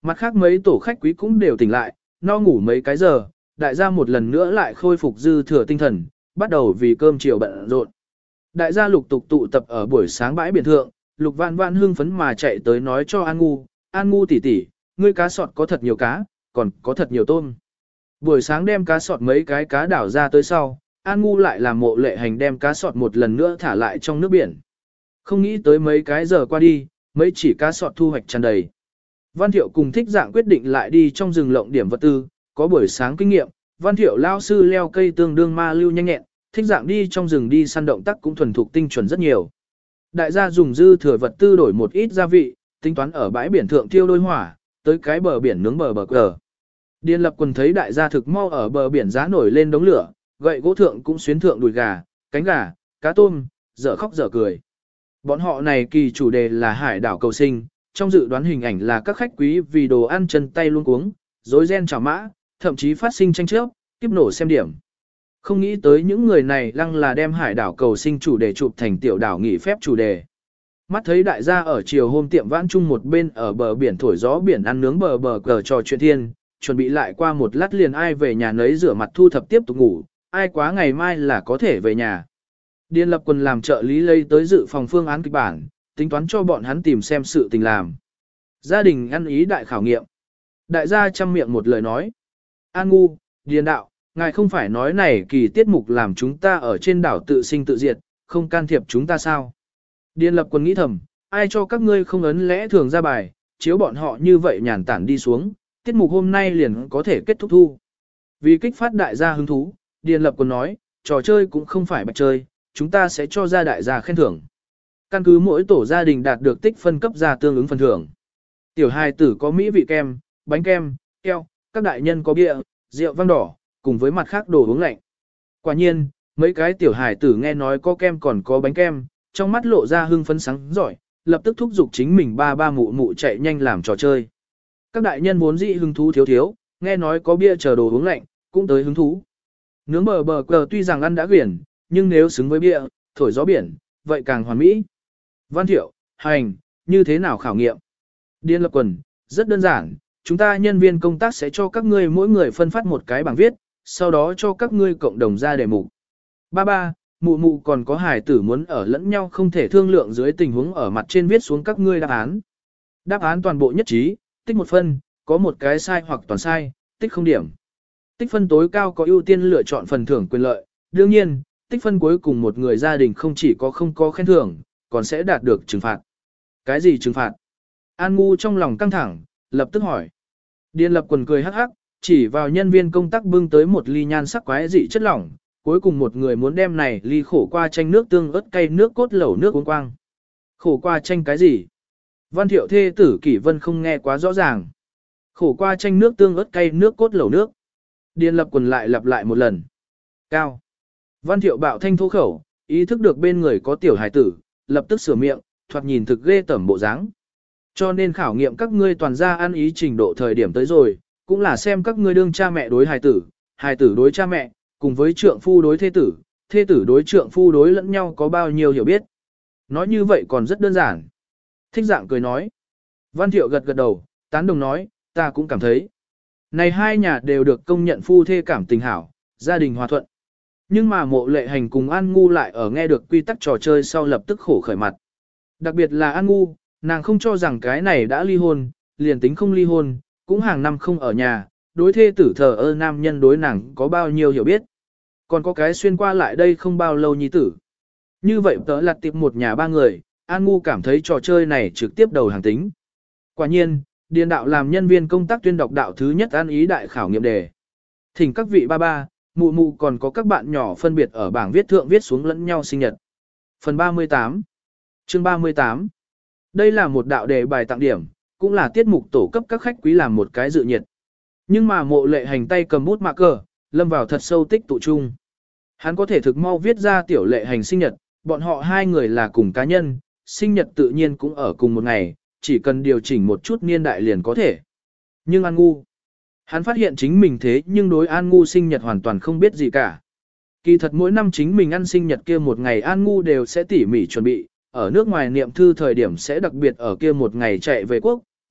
Mặt khác mấy tổ khách quý cũng đều tỉnh lại, no ngủ mấy cái giờ, đại gia một lần nữa lại khôi phục dư thừa tinh thần, bắt đầu vì cơm chiều bận rộn. Đại gia lục tục tụ tập ở buổi sáng bãi biển thượng, Lục Vãn Vãn hưng phấn mà chạy tới nói cho An Ngu tỷ tỷ, ngươi cá sọt có thật nhiều cá, còn có thật nhiều tôm. Buổi sáng đem cá sọt mấy cái cá đảo ra tới sau, An Ngu lại làm Mộ Lệ Hành đem cá sọt một lần nữa thả lại trong nước biển. Không nghĩ tới mấy cái giờ qua đi, mấy chỉ cá sọt thu hoạch tràn đầy. Văn Thiệu cùng Thích Dạng quyết định lại đi trong rừng lộng điểm vật tư, có buổi sáng kinh nghiệm, Văn Thiệu lao sư leo cây tương đương ma lưu nhanh nhẹn, Thích Dạng đi trong rừng đi săn động tác cũng thuần thục tinh chuẩn rất nhiều. Đại gia dùng dư thừa vật tư đổi một ít gia vị, tính toán ở bãi biển thượng thiêu đôi hỏa, tới cái bờ biển nướng bờ cờ. Điền Lập Quần thấy đại gia thực mau ở bờ biển giá nổi lên đống lửa, gậy gỗ thượng cũng xuyến thượng đùi gà, cánh gà, cá tôm, dở khóc dở cười. Bọn họ này kỳ chủ đề là hải đảo cầu sinh, trong dự đoán hình ảnh là các khách quý vì đồ ăn chân tay luôn cuống, rối ren chảo mã, thậm chí phát sinh tranh chấp, kiếp nổ xem điểm. Không nghĩ tới những người này lăng là đem hải đảo cầu sinh chủ đề chụp thành tiểu đảo nghỉ phép chủ đề. Mắt thấy đại gia ở chiều hôm tiệm vãn chung một bên ở bờ biển thổi gió biển ăn nướng bờ cờ trò chuyện thiên, chuẩn bị lại qua một lát liền ai về nhà nấy rửa mặt thu thập tiếp tục ngủ, ai quá ngày mai là có thể về nhà. Điền Lập Quần làm trợ lý lấy tới dự phòng phương án kịch bản, tính toán cho bọn hắn tìm xem sự tình làm. Gia đình ăn ý đại khảo nghiệm. Đại gia chăm miệng một lời nói. An Ngu, Điền đạo, ngài không phải nói này kỳ tiết mục làm chúng ta ở trên đảo tự sinh tự diệt, không can thiệp chúng ta sao? Điền Lập Quần nghĩ thầm, ai cho các ngươi không ấn lẽ thường ra bài, chiếu bọn họ như vậy nhàn tản đi xuống, tiết mục hôm nay liền có thể kết thúc thu. Vì kích phát đại gia hứng thú, Điền Lập Quần nói, trò chơi cũng không phải bạch chơi, chúng ta sẽ cho ra đại gia khen thưởng. Căn cứ mỗi tổ gia đình đạt được tích phân cấp ra tương ứng phần thưởng. Tiểu hài tử có mỹ vị kem, bánh kem, keo, các đại nhân có bia, rượu vang đỏ, cùng với mặt khác đồ uống lạnh. Quả nhiên, mấy cái tiểu hài tử nghe nói có kem còn có bánh kem, trong mắt lộ ra hưng phấn sáng giỏi, lập tức thúc giục chính mình ba mụ mụ chạy nhanh làm trò chơi. Các đại nhân vốn dĩ hứng thú thiếu, nghe nói có bia chờ đồ uống lạnh, cũng tới hứng thú. Nướng bờ cờ tuy rằng ăn đã quyển, nhưng nếu xứng với bia, thổi gió biển, vậy càng hoàn mỹ. Văn Thiệu, Hành, như thế nào khảo nghiệm? Điền Lập Quần, rất đơn giản, chúng ta nhân viên công tác sẽ cho các ngươi mỗi người phân phát một cái bảng viết, sau đó cho các ngươi cộng đồng ra đề mục. Ba, mụ mụ còn có hài tử muốn ở lẫn nhau không thể thương lượng dưới tình huống ở mặt trên viết xuống các ngươi đáp án. Đáp án toàn bộ nhất trí, tích 1 phân, có một cái sai hoặc toàn sai, tích 0 điểm. Tích phân tối cao có ưu tiên lựa chọn phần thưởng quyền lợi, đương nhiên, tích phân cuối cùng một người gia đình không chỉ có không có khen thưởng, còn sẽ đạt được trừng phạt. Cái gì trừng phạt? An Ngu trong lòng căng thẳng, lập tức hỏi. Điền Lập Quần cười hắc hắc, chỉ vào nhân viên công tác bưng tới một ly nhan sắc quái dị chất lỏng, cuối cùng một người muốn đem này ly khổ qua chanh nước tương ớt cay nước cốt lẩu nước uống quang. Khổ qua chanh cái gì? Văn Thiệu thê tử Kỷ Vân không nghe quá rõ ràng. Khổ qua chanh nước tương ớt cay nước cốt lẩu nước. Điền Lập Quần lại lặp lại một lần. Cao. Văn Thiệu bạo thanh thô khẩu, ý thức được bên người có tiểu hài tử, lập tức sửa miệng, thoạt nhìn thực ghê tởm bộ dáng. Cho nên khảo nghiệm các ngươi toàn gia ăn ý trình độ thời điểm tới rồi, cũng là xem các ngươi đương cha mẹ đối hài tử đối cha mẹ, cùng với trượng phu đối thê tử đối trượng phu đối lẫn nhau có bao nhiêu hiểu biết. Nói như vậy còn rất đơn giản. Thích Dạng cười nói. Văn Thiệu gật gật đầu, tán đồng nói, ta cũng cảm thấy. Này hai nhà đều được công nhận phu thê cảm tình hảo, gia đình hòa thuận. Nhưng mà Mộ Lệ Hành cùng An Ngu lại ở nghe được quy tắc trò chơi sau lập tức khổ khởi mặt. Đặc biệt là An Ngu, nàng không cho rằng cái này đã ly hôn, liền tính không ly hôn, cũng hàng năm không ở nhà, đối thê tử thờ ơ nam nhân đối nàng có bao nhiêu hiểu biết. Còn có cái xuyên qua lại đây không bao lâu nhi tử. Như vậy tớ lặt tiệp một nhà 3 người, An Ngu cảm thấy trò chơi này trực tiếp đầu hàng tính. Quả nhiên, Điền đạo làm nhân viên công tác tuyên đọc đạo thứ nhất ăn ý đại khảo nghiệm đề. Thỉnh các vị ba, mụ mụ còn có các bạn nhỏ phân biệt ở bảng viết thượng viết xuống lẫn nhau sinh nhật. Phần 38 Chương 38 Đây là một đạo đề bài tặng điểm, cũng là tiết mục tổ cấp các khách quý làm một cái dự nhiệt. Nhưng mà Mộ Lệ Hành tay cầm bút mạ cờ, lâm vào thật sâu tích tụ chung. Hắn có thể thực mau viết ra Tiểu Lệ Hành sinh nhật, bọn họ hai người là cùng cá nhân, sinh nhật tự nhiên cũng ở cùng một ngày, chỉ cần điều chỉnh một chút niên đại liền có thể. Nhưng An Ngu, hắn phát hiện chính mình thế nhưng đối An Ngu sinh nhật hoàn toàn không biết gì cả. Kỳ thật mỗi năm chính mình ăn sinh nhật kia một ngày An Ngu đều sẽ tỉ mỉ chuẩn bị, ở nước ngoài niệm thư thời điểm sẽ đặc biệt ở kia một ngày chạy về quốc,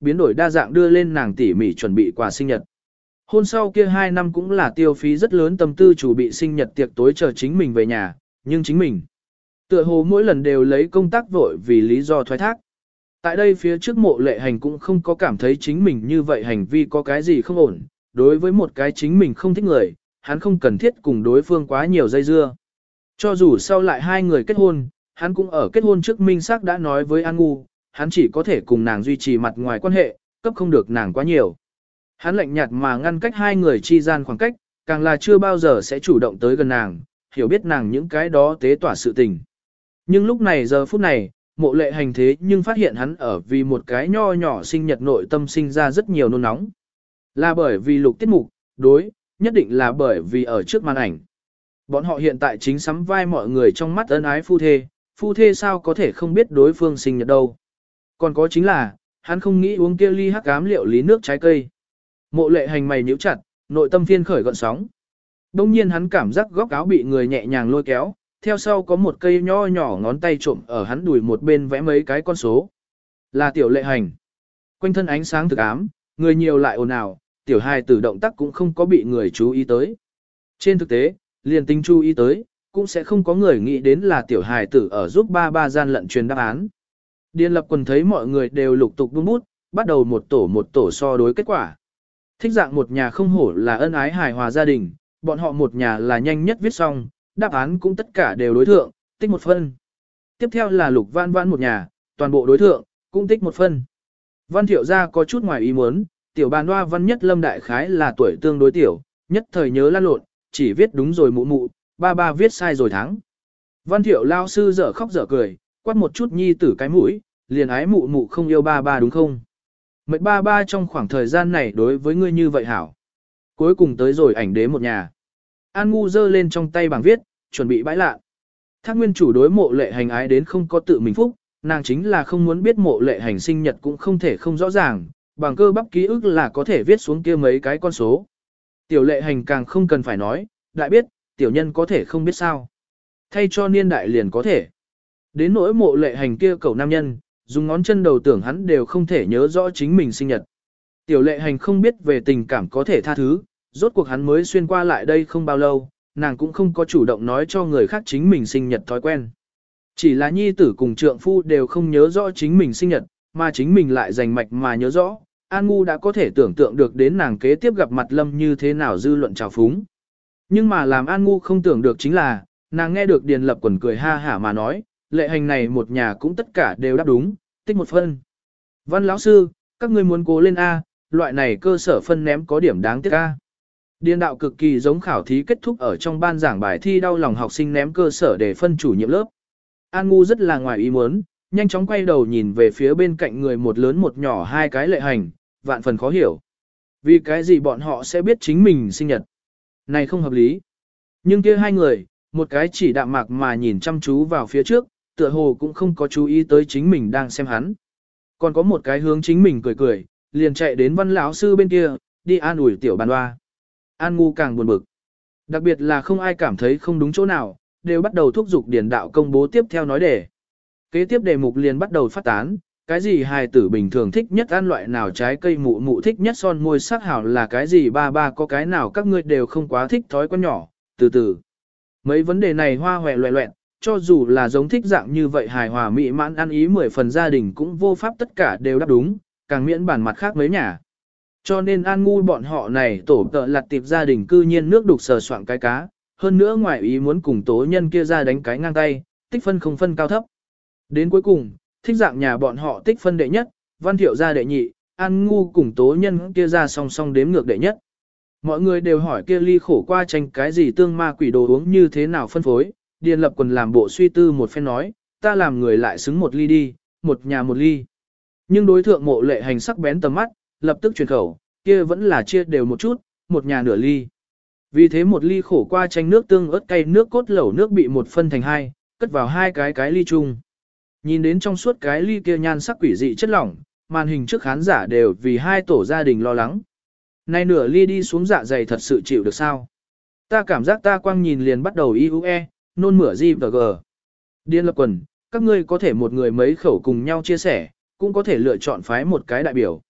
biến đổi đa dạng đưa lên nàng tỉ mỉ chuẩn bị quà sinh nhật. Hôn sau kia 2 năm cũng là tiêu phí rất lớn tâm tư chuẩn bị sinh nhật tiệc tối chờ chính mình về nhà, nhưng chính mình tựa hồ mỗi lần đều lấy công tác vội vì lý do thoái thác. Tại đây phía trước Mộ Lệ Hành cũng không có cảm thấy chính mình như vậy hành vi có cái gì không ổn, đối với một cái chính mình không thích người, hắn không cần thiết cùng đối phương quá nhiều dây dưa. Cho dù sau lại hai người kết hôn, hắn cũng ở kết hôn trước minh xác đã nói với An Ngu, hắn chỉ có thể cùng nàng duy trì mặt ngoài quan hệ, cấp không được nàng quá nhiều. Hắn lạnh nhạt mà ngăn cách hai người chi gian khoảng cách, càng là chưa bao giờ sẽ chủ động tới gần nàng, hiểu biết nàng những cái đó tế tỏa sự tình. Nhưng lúc này giờ phút này, Mộ Lệ Hành thế nhưng phát hiện hắn ở vì một cái nho nhỏ sinh nhật nội tâm sinh ra rất nhiều nôn nóng. Là bởi vì Lục tiết mục, đối, nhất định là bởi vì ở trước màn ảnh. Bọn họ hiện tại chính sắm vai mọi người trong mắt ân ái phu thê sao có thể không biết đối phương sinh nhật đâu. Còn có chính là, hắn không nghĩ uống kia ly hắc ám liệu lý nước trái cây. Mộ Lệ Hành mày nhíu chặt, nội tâm phiên khởi gợn sóng. Đông nhiên hắn cảm giác góc áo bị người nhẹ nhàng lôi kéo, theo sau có một cây nho nhỏ ngón tay trộm ở hắn đùi một bên vẽ mấy cái con số. Là Tiểu Lệ Hành. Quanh thân ánh sáng thực ám, người nhiều lại ồn ào, tiểu hài tử động tác cũng không có bị người chú ý tới. Trên thực tế, liền tính chú ý tới, cũng sẽ không có người nghĩ đến là tiểu hài tử ở giúp ba gian lận truyền đáp án. Điền Lập Quần thấy mọi người đều lục tục buông bút, bắt đầu một tổ so đối kết quả. Thích dạng một nhà không hổ là ân ái hài hòa gia đình, bọn họ một nhà là nhanh nhất viết xong, đáp án cũng tất cả đều đối thượng, tích 1 phân. Tiếp theo là Lục Văn Văn một nhà, toàn bộ đối thượng, cũng tích 1 phân. Văn Thiệu gia có chút ngoài ý muốn, tiểu bàn hoa Văn Nhất Lâm đại khái là tuổi tương đối tiểu, nhất thời nhớ lăn lộn, chỉ viết đúng rồi mụ, ba viết sai rồi thắng. Văn Thiệu lao sư dở khóc dở cười, quát một chút nhi tử cái mũi, liền ái mụ không yêu ba đúng không? Mệt ba trong khoảng thời gian này đối với ngươi như vậy hảo. Cuối cùng tới rồi ảnh đế một nhà. An Ngu giơ lên trong tay bảng viết, chuẩn bị bãi lạ. Thác Nguyên chủ đối Mộ Lệ Hành ái đến không có tự mình phúc, nàng chính là không muốn biết Mộ Lệ Hành sinh nhật cũng không thể không rõ ràng, bằng cơ bắp ký ức là có thể viết xuống kia mấy cái con số. Tiểu Lệ Hành càng không cần phải nói, đại biết, tiểu nhân có thể không biết sao. Thay cho niên đại liền có thể. Đến nỗi Mộ Lệ Hành kia cậu nam nhân, dùng ngón chân đầu tưởng hắn đều không thể nhớ rõ chính mình sinh nhật. Tiểu Lệ Hành không biết về tình cảm có thể tha thứ, rốt cuộc hắn mới xuyên qua lại đây không bao lâu, nàng cũng không có chủ động nói cho người khác chính mình sinh nhật thói quen. Chỉ là nhi tử cùng trượng phu đều không nhớ rõ chính mình sinh nhật, mà chính mình lại rành mạch mà nhớ rõ, An Ngu đã có thể tưởng tượng được đến nàng kế tiếp gặp mặt Lâm như thế nào dư luận trào phúng. Nhưng mà làm An Ngu không tưởng được chính là, nàng nghe được Điền Lập Quần cười ha hả mà nói, Lệ Hành này một nhà cũng tất cả đều đáp đúng, tích 1 phân. Văn lão sư, các ngươi muốn cố lên A, loại này cơ sở phân ném có điểm đáng tiếc A. Điền đạo cực kỳ giống khảo thí kết thúc ở trong ban giảng bài thi đau lòng học sinh ném cơ sở để phân chủ nhiệm lớp. An Ngu rất là ngoài ý muốn, nhanh chóng quay đầu nhìn về phía bên cạnh người một lớn một nhỏ hai cái Lệ Hành, vạn phần khó hiểu. Vì cái gì bọn họ sẽ biết chính mình sinh nhật? Này không hợp lý. Nhưng kia hai người, một cái chỉ đạm mạc mà nhìn chăm chú vào phía trước, tựa hồ cũng không có chú ý tới chính mình đang xem hắn. Còn có một cái hướng chính mình cười, liền chạy đến Văn lão sư bên kia, đi an ủi tiểu bàn hoa. An Ngu càng buồn bực. Đặc biệt là không ai cảm thấy không đúng chỗ nào, đều bắt đầu thúc giục điền đạo công bố tiếp theo nói đề. Kế tiếp đề mục liền bắt đầu phát tán, cái gì hài tử bình thường thích nhất ăn loại nào trái cây mụ thích nhất son môi sắc hảo là cái gì ba có cái nào các ngươi đều không quá thích thói quen nhỏ, từ từ. Mấy vấn đề này hoa hòe loẹ loẹn, cho dù là giống thích dạng như vậy hài hòa mỹ mãn ăn ý 10 phần gia đình cũng vô pháp tất cả đều đáp đúng, càng miễn bản mặt khác mấy nhà. Cho nên An Ngu bọn họ này tổ tợ lặt tiệp gia đình cư nhiên nước đục sờ soạn cái cá, hơn nữa ngoài ý muốn cùng tố nhân kia ra đánh cái ngang tay, tích phân không phân cao thấp. Đến cuối cùng, thích dạng nhà bọn họ tích phân đệ nhất, Văn Thiệu gia đệ nhị, An Ngu cùng tố nhân kia ra song song đếm ngược đệ nhất. Mọi người đều hỏi kia ly khổ qua tranh cái gì tương ma quỷ đồ uống như thế nào phân phối, Điền Lập Quần làm bộ suy tư một phen nói, ta làm người lại xứng một ly đi, một nhà một ly. Nhưng đối thượng Mộ Lệ Hành sắc bén tầm mắt, lập tức truyền khẩu, kia vẫn là chia đều một chút, một nhà nửa ly. Vì thế một ly khổ qua tranh nước tương ớt cay nước cốt lẩu nước bị một phân thành hai, cất vào hai cái ly chung. Nhìn đến trong suốt cái ly kia nhan sắc quỷ dị chất lỏng, màn hình trước khán giả đều vì hai tổ gia đình lo lắng. Nay nửa ly đi xuống dạ dày thật sự chịu được sao? Ta cảm giác ta quang nhìn liền bắt đầu IUE, nôn mửa gì và gờ. Điền Lập Quần, các ngươi có thể một người mấy khẩu cùng nhau chia sẻ, cũng có thể lựa chọn phái một cái đại biểu.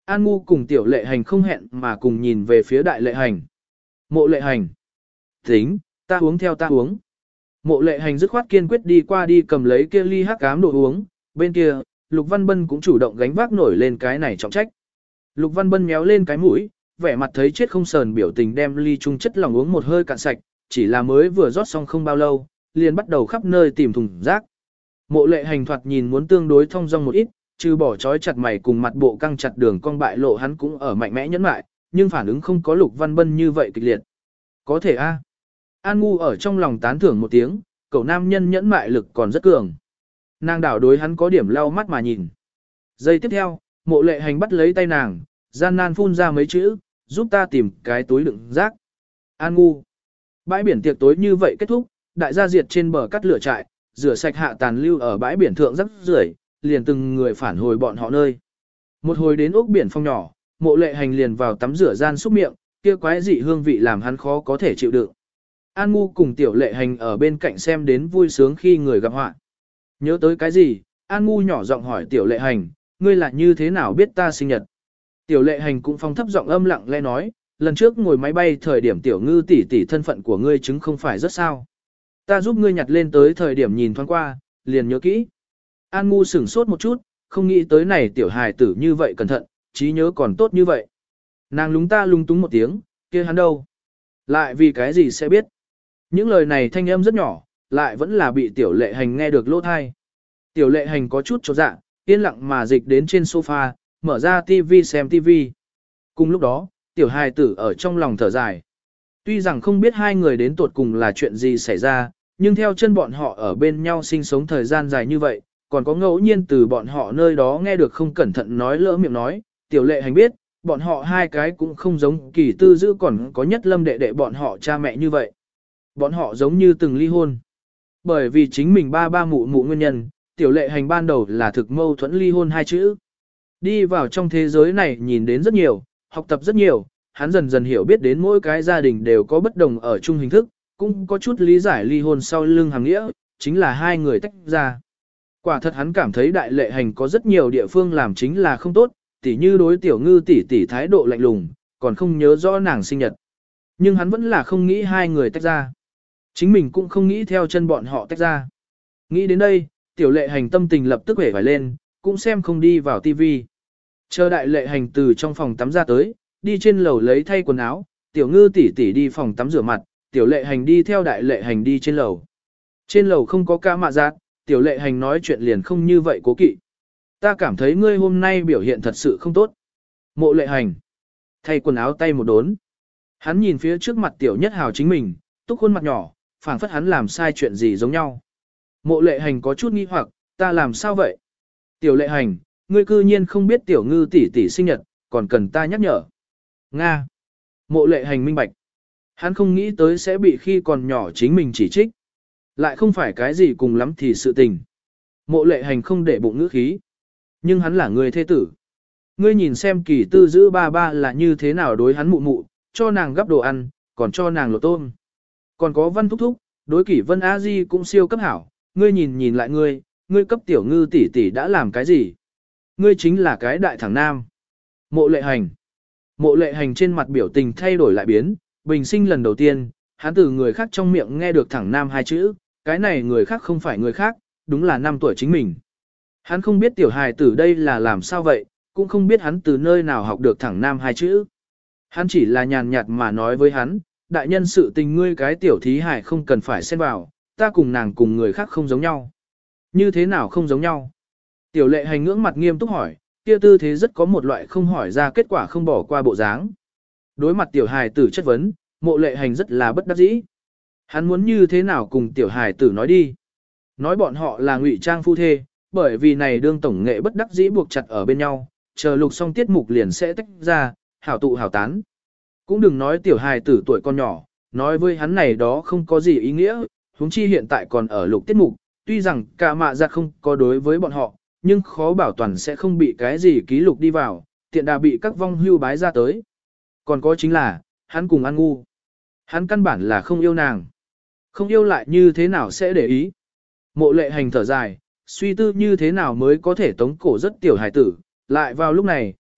An Ngu cùng tiểu lệ hành không hẹn mà cùng nhìn về phía đại lệ hành. Mộ lệ hành. Tính, ta uống theo ta uống. Mộ lệ hành dứt khoát kiên quyết đi qua đi cầm lấy kia ly hắc ám đồ uống. Bên kia, Lục Văn Bân cũng chủ động gánh vác nổi lên cái này trọng trách. Lục Văn Bân méo lên cái mũi, vẻ mặt thấy chết không sờn biểu tình đem ly chung chất lỏng uống một hơi cạn sạch, chỉ là mới vừa rót xong không bao lâu, liền bắt đầu khắp nơi tìm thùng rác. Mộ lệ hành thoạt nhìn muốn tương đối thông dong một ít, trừ bỏ trói chặt mày cùng mặt bộ căng chặt đường cong bại lộ hắn cũng ở mạnh mẽ nhẫn mại, nhưng phản ứng không có Lục Văn Bân như vậy kịch liệt. Có thể a. An Ngu ở trong lòng tán thưởng một tiếng, cậu nam nhân nhẫn mại lực còn rất cường. Nàng đảo đối hắn có điểm lau mắt mà nhìn. Giây tiếp theo, mộ lệ hành bắt lấy tay nàng, gian nan phun ra mấy chữ, giúp ta tìm cái túi đựng rác. An Ngu. Bãi biển tiệc tối như vậy kết thúc, đại gia diệt trên bờ cắt lửa trại, rửa sạch hạ tàn lưu ở bãi biển thượng rắc rưởi, liền từng người phản hồi bọn họ nơi. Một hồi đến ốc biển phong nhỏ, mộ lệ hành liền vào tắm rửa gian xúc miệng, kia quái dị hương vị làm hắn khó có thể chịu đựng. An Ngu cùng tiểu lệ hành ở bên cạnh xem đến vui sướng khi người gặp họa. Nhớ tới cái gì, An Ngu nhỏ giọng hỏi tiểu lệ hành, ngươi là như thế nào biết ta sinh nhật? Tiểu lệ hành cũng phong thấp giọng âm lặng lẽ nói, lần trước ngồi máy bay thời điểm tiểu ngư tỷ tỷ thân phận của ngươi chứng không phải rất sao. Ta giúp ngươi nhặt lên tới thời điểm nhìn thoáng qua, liền nhớ kỹ. An Ngu sửng sốt một chút, không nghĩ tới này tiểu hài tử như vậy cẩn thận, trí nhớ còn tốt như vậy. Nàng lúng ta lung túng một tiếng, kia hắn đâu? Lại vì cái gì sẽ biết? Những lời này thanh âm rất nhỏ, lại vẫn là bị tiểu lệ hành nghe được lỗ thai. Tiểu lệ hành có chút chột dạ, yên lặng mà dịch đến trên sofa, mở ra TV xem TV. Cùng lúc đó, tiểu hài tử ở trong lòng thở dài. Tuy rằng không biết hai người đến tuột cùng là chuyện gì xảy ra, nhưng theo chân bọn họ ở bên nhau sinh sống thời gian dài như vậy, còn có ngẫu nhiên từ bọn họ nơi đó nghe được không cẩn thận nói lỡ miệng nói, tiểu lệ hành biết, bọn họ hai cái cũng không giống Kỳ Tư Dữ còn có Nhất Lâm đệ đệ bọn họ cha mẹ như vậy. Bọn họ giống như từng ly hôn. Bởi vì chính mình ba ba mụ mụ nguyên nhân, tiểu lệ hành ban đầu là thực mâu thuẫn ly hôn hai chữ. Đi vào trong thế giới này nhìn đến rất nhiều, học tập rất nhiều, hắn dần dần hiểu biết đến mỗi cái gia đình đều có bất đồng ở chung hình thức, cũng có chút lý giải ly hôn sau lưng hàng nghĩa, chính là hai người tách ra. Quả thật hắn cảm thấy đại lệ hành có rất nhiều địa phương làm chính là không tốt, tỉ như đối tiểu ngư tỷ thái độ lạnh lùng, còn không nhớ rõ nàng sinh nhật. Nhưng hắn vẫn là không nghĩ hai người tách ra. Chính mình cũng không nghĩ theo chân bọn họ tách ra. Nghĩ đến đây, tiểu lệ hành tâm tình lập tức hể vải lên, cũng xem không đi vào tivi. Chờ đại lệ hành từ trong phòng tắm ra tới, đi trên lầu lấy thay quần áo, tiểu ngư tỷ đi phòng tắm rửa mặt, tiểu lệ hành đi theo đại lệ hành đi trên lầu. Trên lầu không có ca mạ giác, tiểu lệ hành nói chuyện liền không như vậy cố kỵ. Ta cảm thấy ngươi hôm nay biểu hiện thật sự không tốt. Mộ lệ hành. Thay quần áo tay một đốn. Hắn nhìn phía trước mặt tiểu nhất hào chính mình, túc khuôn mặt nhỏ, phảng phất hắn làm sai chuyện gì giống nhau. Mộ lệ hành có chút nghi hoặc, ta làm sao vậy? Tiểu lệ hành, ngươi cư nhiên không biết tiểu ngư tỷ sinh nhật, còn cần ta nhắc nhở. Nga. Mộ lệ hành minh bạch. Hắn không nghĩ tới sẽ bị khi còn nhỏ chính mình chỉ trích. Lại không phải cái gì cùng lắm thì sự tình. Mộ lệ hành không để bụng ngữ khí. Nhưng hắn là người thế tử. Ngươi nhìn xem Kỳ Tư Dữ ba ba là như thế nào đối hắn mụ mụ, cho nàng gắp đồ ăn, còn cho nàng lột tôm. Còn có Văn Thúc Thúc, đối Kỷ Vân A Di cũng siêu cấp hảo. Ngươi nhìn lại ngươi cấp tiểu ngư tỷ đã làm cái gì? Ngươi chính là cái đại thằng nam. Mộ lệ hành. Mộ lệ hành trên mặt biểu tình thay đổi lại biến, bình sinh lần đầu tiên, hắn từ người khác trong miệng nghe được thẳng nam hai chữ, cái này người khác không phải người khác, đúng là 5 tuổi chính mình. Hắn không biết tiểu hài tử đây là làm sao vậy, cũng không biết hắn từ nơi nào học được thẳng nam hai chữ. Hắn chỉ là nhàn nhạt mà nói với hắn, đại nhân sự tình ngươi cái tiểu thí hài không cần phải xen vào, ta cùng nàng cùng người khác không giống nhau. Như thế nào không giống nhau? Tiểu lệ hành ngưỡng mặt nghiêm túc hỏi, kia tư thế rất có một loại không hỏi ra kết quả không bỏ qua bộ dáng. Đối mặt tiểu hài tử chất vấn, mộ lệ hành rất là bất đắc dĩ. Hắn muốn như thế nào cùng tiểu hài tử nói đi. Nói bọn họ là ngụy trang phu thê, bởi vì này đương tổng nghệ bất đắc dĩ buộc chặt ở bên nhau, chờ lục xong tiết mục liền sẽ tách ra, hảo tụ hảo tán. Cũng đừng nói tiểu hài tử tuổi con nhỏ, nói với hắn này đó không có gì ý nghĩa, huống chi hiện tại còn ở lục tiết mục, tuy rằng cả mạ giặt không có đối với bọn họ, nhưng khó bảo toàn sẽ không bị cái gì ký lục đi vào, tiện đà bị các vong hưu bái ra tới. Còn có chính là, hắn cùng An Ngu. Hắn căn bản là không yêu nàng. Không yêu lại như thế nào sẽ để ý. Mộ lệ hành thở dài, suy tư như thế nào mới có thể tống cổ rất tiểu hài tử, lại vào lúc này,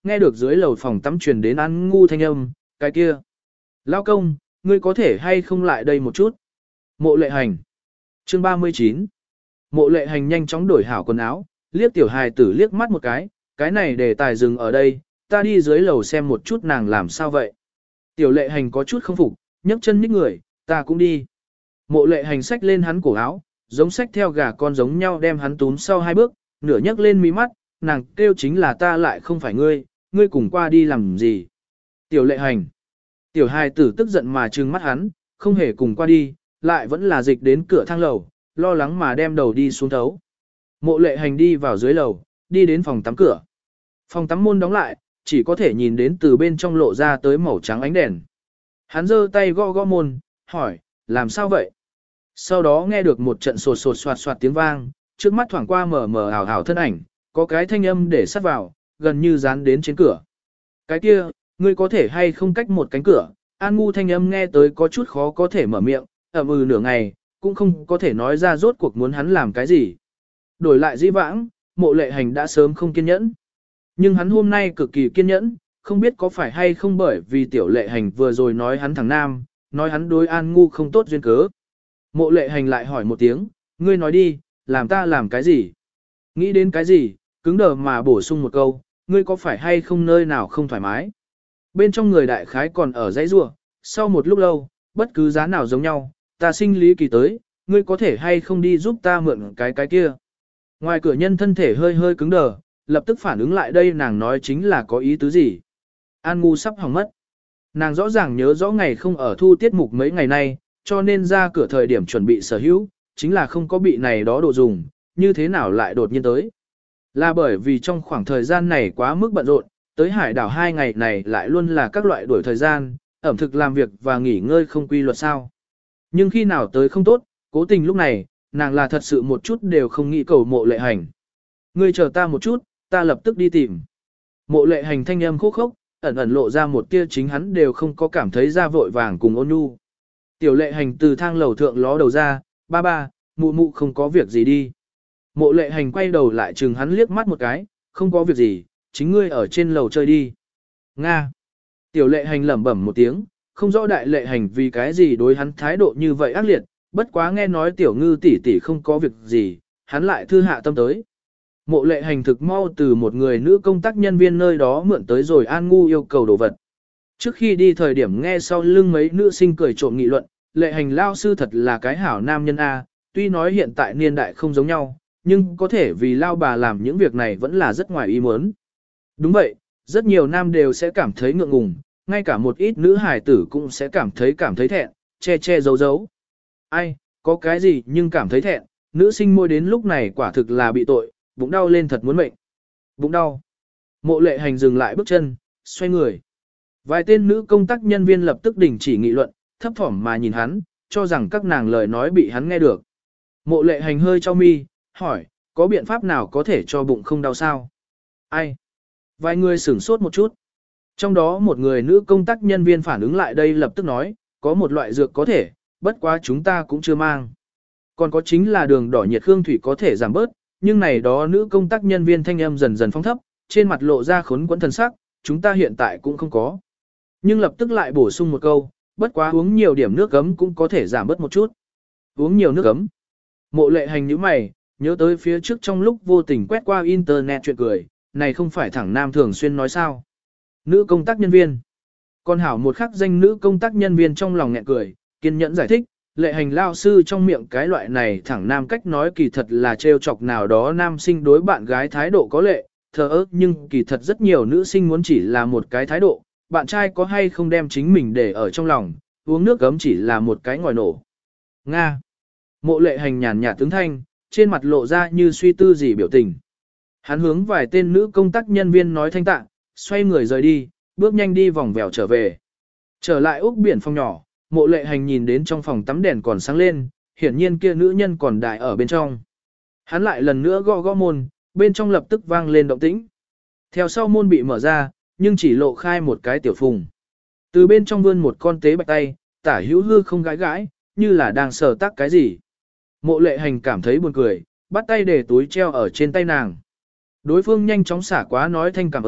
nghe được dưới lầu phòng tắm truyền đến An Ngu thanh âm, cái kia. Lao công, ngươi có thể hay không lại đây một chút? Mộ Lệ Hành. Chương 39. Mộ Lệ Hành nhanh chóng đổi hảo quần áo, liếc tiểu hài tử liếc mắt một cái này để tài dừng ở đây, ta đi dưới lầu xem một chút nàng làm sao vậy. Tiểu Lệ Hành có chút không phục, nhấc chân nhích người, ta cũng đi. Mộ Lệ Hành xách lên hắn cổ áo, giống xách theo gà con giống nhau đem hắn túm sau 2 bước, nửa nhấc lên mí mắt, nàng kêu chính là ta lại không phải ngươi, ngươi cùng qua đi làm gì. Tiểu Lệ Hành. Tiểu hài tử tức giận mà trừng mắt hắn, không hề cùng qua đi, lại vẫn là dịch đến cửa thang lầu, lo lắng mà đem đầu đi xuống thấu. Mộ Lệ Hành đi vào dưới lầu, đi đến phòng tắm cửa. Phòng tắm môn đóng lại, chỉ có thể nhìn đến từ bên trong lộ ra tới màu trắng ánh đèn. Hắn giơ tay gõ gõ môn, hỏi, làm sao vậy? Sau đó nghe được một trận sột sột soạt soạt tiếng vang, trước mắt thoảng qua mờ mờ ảo ảo thân ảnh, có cái thanh âm để sát vào, gần như dán đến trên cửa. Cái kia, ngươi có thể hay không cách một cánh cửa? An Ngu thanh âm nghe tới có chút khó có thể mở miệng, nửa ngày, cũng không có thể nói ra rốt cuộc muốn hắn làm cái gì. Đổi lại dĩ vãng, Mộ Lệ Hành đã sớm không kiên nhẫn. Nhưng hắn hôm nay cực kỳ kiên nhẫn, không biết có phải hay không bởi vì Tiểu Lệ Hành vừa rồi nói hắn thằng nam, nói hắn đối An Ngu không tốt duyên cớ. Mộ Lệ Hành lại hỏi một tiếng, ngươi nói đi, làm ta làm cái gì? Nghĩ đến cái gì, cứng đờ mà bổ sung một câu, ngươi có phải hay không nơi nào không thoải mái? Bên trong người đại khái còn ở dãy rua, sau một lúc lâu, bất cứ giá nào giống nhau, ta sinh lý kỳ tới, ngươi có thể hay không đi giúp ta mượn cái kia. Ngoài cửa nhân thân thể hơi hơi cứng đờ, lập tức phản ứng lại đây nàng nói chính là có ý tứ gì. An Ngu sắp hỏng mất. Nàng rõ ràng nhớ rõ ngày không ở thu tiết mục mấy ngày nay, cho nên ra cửa thời điểm chuẩn bị sở hữu, chính là không có bị này đó đồ dùng, như thế nào lại đột nhiên tới. Là bởi vì trong khoảng thời gian này quá mức bận rộn, tới hải đảo 2 ngày này lại luôn là các loại đuổi thời gian, ẩm thực làm việc và nghỉ ngơi không quy luật sao. Nhưng khi nào tới không tốt, cố tình lúc này, nàng là thật sự một chút đều không nghĩ cầu Mộ Lệ Hành. Ngươi chờ ta một chút, ta lập tức đi tìm. Mộ Lệ Hành thanh âm khô khốc, ẩn ẩn lộ ra một tia chính hắn đều không có cảm thấy ra vội vàng cùng ôn nhu. Tiểu Lệ Hành từ thang lầu thượng ló đầu ra, ba ba, mụ mụ không có việc gì đi. Mộ Lệ Hành quay đầu lại chừng hắn liếc mắt một cái, không có việc gì, chính ngươi ở trên lầu chơi đi. Nga. Tiểu Lệ Hành lẩm bẩm một tiếng, không rõ Đại Lệ Hành vì cái gì đối hắn thái độ như vậy ác liệt, bất quá nghe nói Tiểu Ngư tỷ tỷ không có việc gì, hắn lại thư hạ tâm tới. Mộ Lệ Hành thực mau từ một người nữ công tác nhân viên nơi đó mượn tới rồi An Ngu yêu cầu đồ vật. Trước khi đi thời điểm nghe sau lưng mấy nữ sinh cười trộm nghị luận, Lệ Hành lao sư thật là cái hảo nam nhân A, tuy nói hiện tại niên đại không giống nhau, nhưng có thể vì lao bà làm những việc này vẫn là rất ngoài ý muốn. Đúng vậy, rất nhiều nam đều sẽ cảm thấy ngượng ngùng, ngay cả một ít nữ hài tử cũng sẽ cảm thấy thẹn, che che giấu giấu. Ai, có cái gì nhưng cảm thấy thẹn, nữ sinh môi đến lúc này quả thực là bị tội, bụng đau lên thật muốn mệnh. Bụng đau. Mộ Lệ Hành dừng lại bước chân, xoay người. Vài tên nữ công tác nhân viên lập tức đình chỉ nghị luận, thấp thỏm mà nhìn hắn, cho rằng các nàng lời nói bị hắn nghe được. Mộ Lệ Hành hơi trao mi, hỏi, có biện pháp nào có thể cho bụng không đau sao? Ai? Vài người sửng sốt một chút. Trong đó một người nữ công tác nhân viên phản ứng lại đây lập tức nói, có một loại dược có thể, bất quá chúng ta cũng chưa mang. Còn có chính là đường đỏ nhiệt hương thủy có thể giảm bớt, nhưng này đó nữ công tác nhân viên thanh âm dần dần phong thấp, trên mặt lộ ra khốn quẫn thần sắc, chúng ta hiện tại cũng không có. Nhưng lập tức lại bổ sung một câu, bất quá uống nhiều điểm nước ấm cũng có thể giảm bớt một chút. Uống nhiều nước ấm. Mộ Lệ Hành nhíu mày, nhớ tới phía trước trong lúc vô tình quét qua internet chuyện cười, này không phải thẳng nam thường xuyên nói sao. Nữ công tác nhân viên. Còn hảo một khắc danh nữ công tác nhân viên trong lòng nghẹn cười, kiên nhẫn giải thích, Lệ Hành lao sư trong miệng cái loại này thẳng nam cách nói kỳ thật là trêu chọc nào đó nam sinh đối bạn gái thái độ có lệ, thờ ơ nhưng kỳ thật rất nhiều nữ sinh muốn chỉ là một cái thái độ, bạn trai có hay không đem chính mình để ở trong lòng, uống nước gấm chỉ là một cái ngòi nổ. Nga. Mộ Lệ Hành nhàn nhạt tướng thanh, trên mặt lộ ra như suy tư gì biểu tình. Hắn hướng vài tên nữ công tác nhân viên nói thanh tạ, xoay người rời đi, bước nhanh đi vòng vèo trở về. Trở lại ốc biển phòng nhỏ, Mộ Lệ Hành nhìn đến trong phòng tắm đèn còn sáng lên, hiển nhiên kia nữ nhân còn đại ở bên trong. Hắn lại lần nữa gõ gõ môn, bên trong lập tức vang lên động tĩnh. Theo sau môn bị mở ra, nhưng chỉ lộ khai một cái tiểu phùng. Từ bên trong vươn một con tế bạch tay, tả hữu hư không gãi gãi, như là đang sờ tác cái gì. Mộ Lệ Hành cảm thấy buồn cười, bắt tay để túi treo ở trên tay nàng. Đối phương nhanh chóng xả quá nói thanh cảm ơn,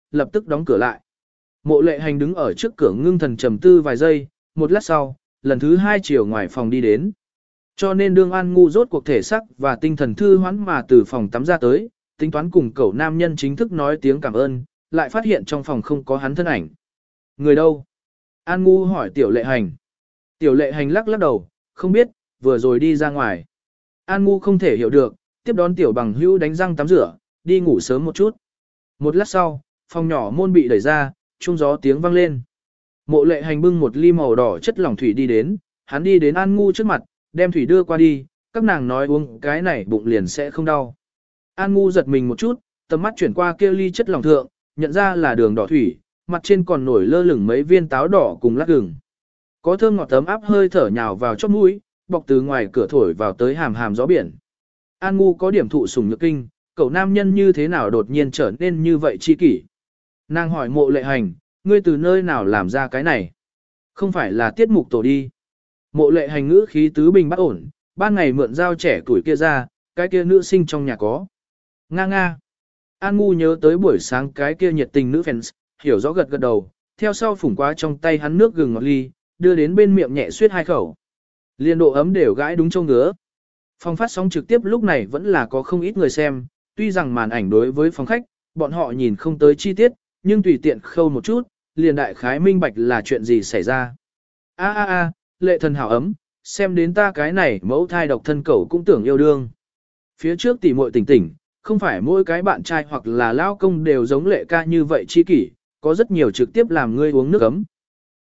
lập tức đóng cửa lại. Mộ lệ hành đứng ở trước cửa ngưng thần trầm tư vài giây, một lát sau, lần thứ 2 chiều ngoài phòng đi đến. Cho nên đương An Ngu rốt cuộc thể sắc và tinh thần thư hoãn mà từ phòng tắm ra tới, tính toán cùng cậu nam nhân chính thức nói tiếng cảm ơn, lại phát hiện trong phòng không có hắn thân ảnh. Người đâu? An Ngu hỏi Tiểu Lệ Hành. Tiểu Lệ Hành lắc lắc đầu, không biết, vừa rồi đi ra ngoài. An Ngu không thể hiểu được, tiếp đón Tiểu Bằng Hữu đánh răng tắm rửa, đi ngủ sớm một chút. Một lát sau, phòng nhỏ môn bị đẩy ra, chuông gió tiếng vang lên. Mộ Lệ Hành bưng một ly màu đỏ chất lỏng thủy đi đến, hắn đi đến An Ngu trước mặt, đem thủy đưa qua đi, các nàng nói uống cái này bụng liền sẽ không đau. An Ngu giật mình một chút, tầm mắt chuyển qua kia ly chất lỏng thượng, nhận ra là đường đỏ thủy, mặt trên còn nổi lơ lửng mấy viên táo đỏ cùng lát gừng. Có thơm ngọt tấm áp hơi thở nhào vào chóp mũi, bọc từ ngoài cửa thổi vào tới hàm hàm gió biển. An Ngu có điểm thụ sủng nhược kinh, cậu nam nhân như thế nào đột nhiên trở nên như vậy chi kỷ. Nàng hỏi Mộ Lệ Hành, ngươi từ nơi nào làm ra cái này? Không phải là tiết mục tổ đi. Mộ Lệ Hành ngữ khí tứ bình bất ổn, ban ngày mượn dao trẻ tuổi kia ra, cái kia nữ sinh trong nhà có. Nga nga. An Ngu nhớ tới buổi sáng cái kia nhiệt tình nữ fans, hiểu rõ gật gật đầu, theo sau phủng qua trong tay hắn nước gừng ngọt ly, đưa đến bên miệng nhẹ suyết 2 khẩu. Liên độ ấm đều gãi đúng châu ngứa. Phòng phát sóng trực tiếp lúc này vẫn là có không ít người xem, tuy rằng màn ảnh đối với phòng khách, bọn họ nhìn không tới chi tiết, nhưng tùy tiện khâu một chút, liền đại khái minh bạch là chuyện gì xảy ra. A, Lệ thần hảo ấm, xem đến ta cái này mẫu thai độc thân cẩu cũng tưởng yêu đương. Phía trước tỉ muội tỉnh, không phải mỗi cái bạn trai hoặc là lao công đều giống Lệ ca như vậy chi kỷ, có rất nhiều trực tiếp làm ngươi uống nước ấm.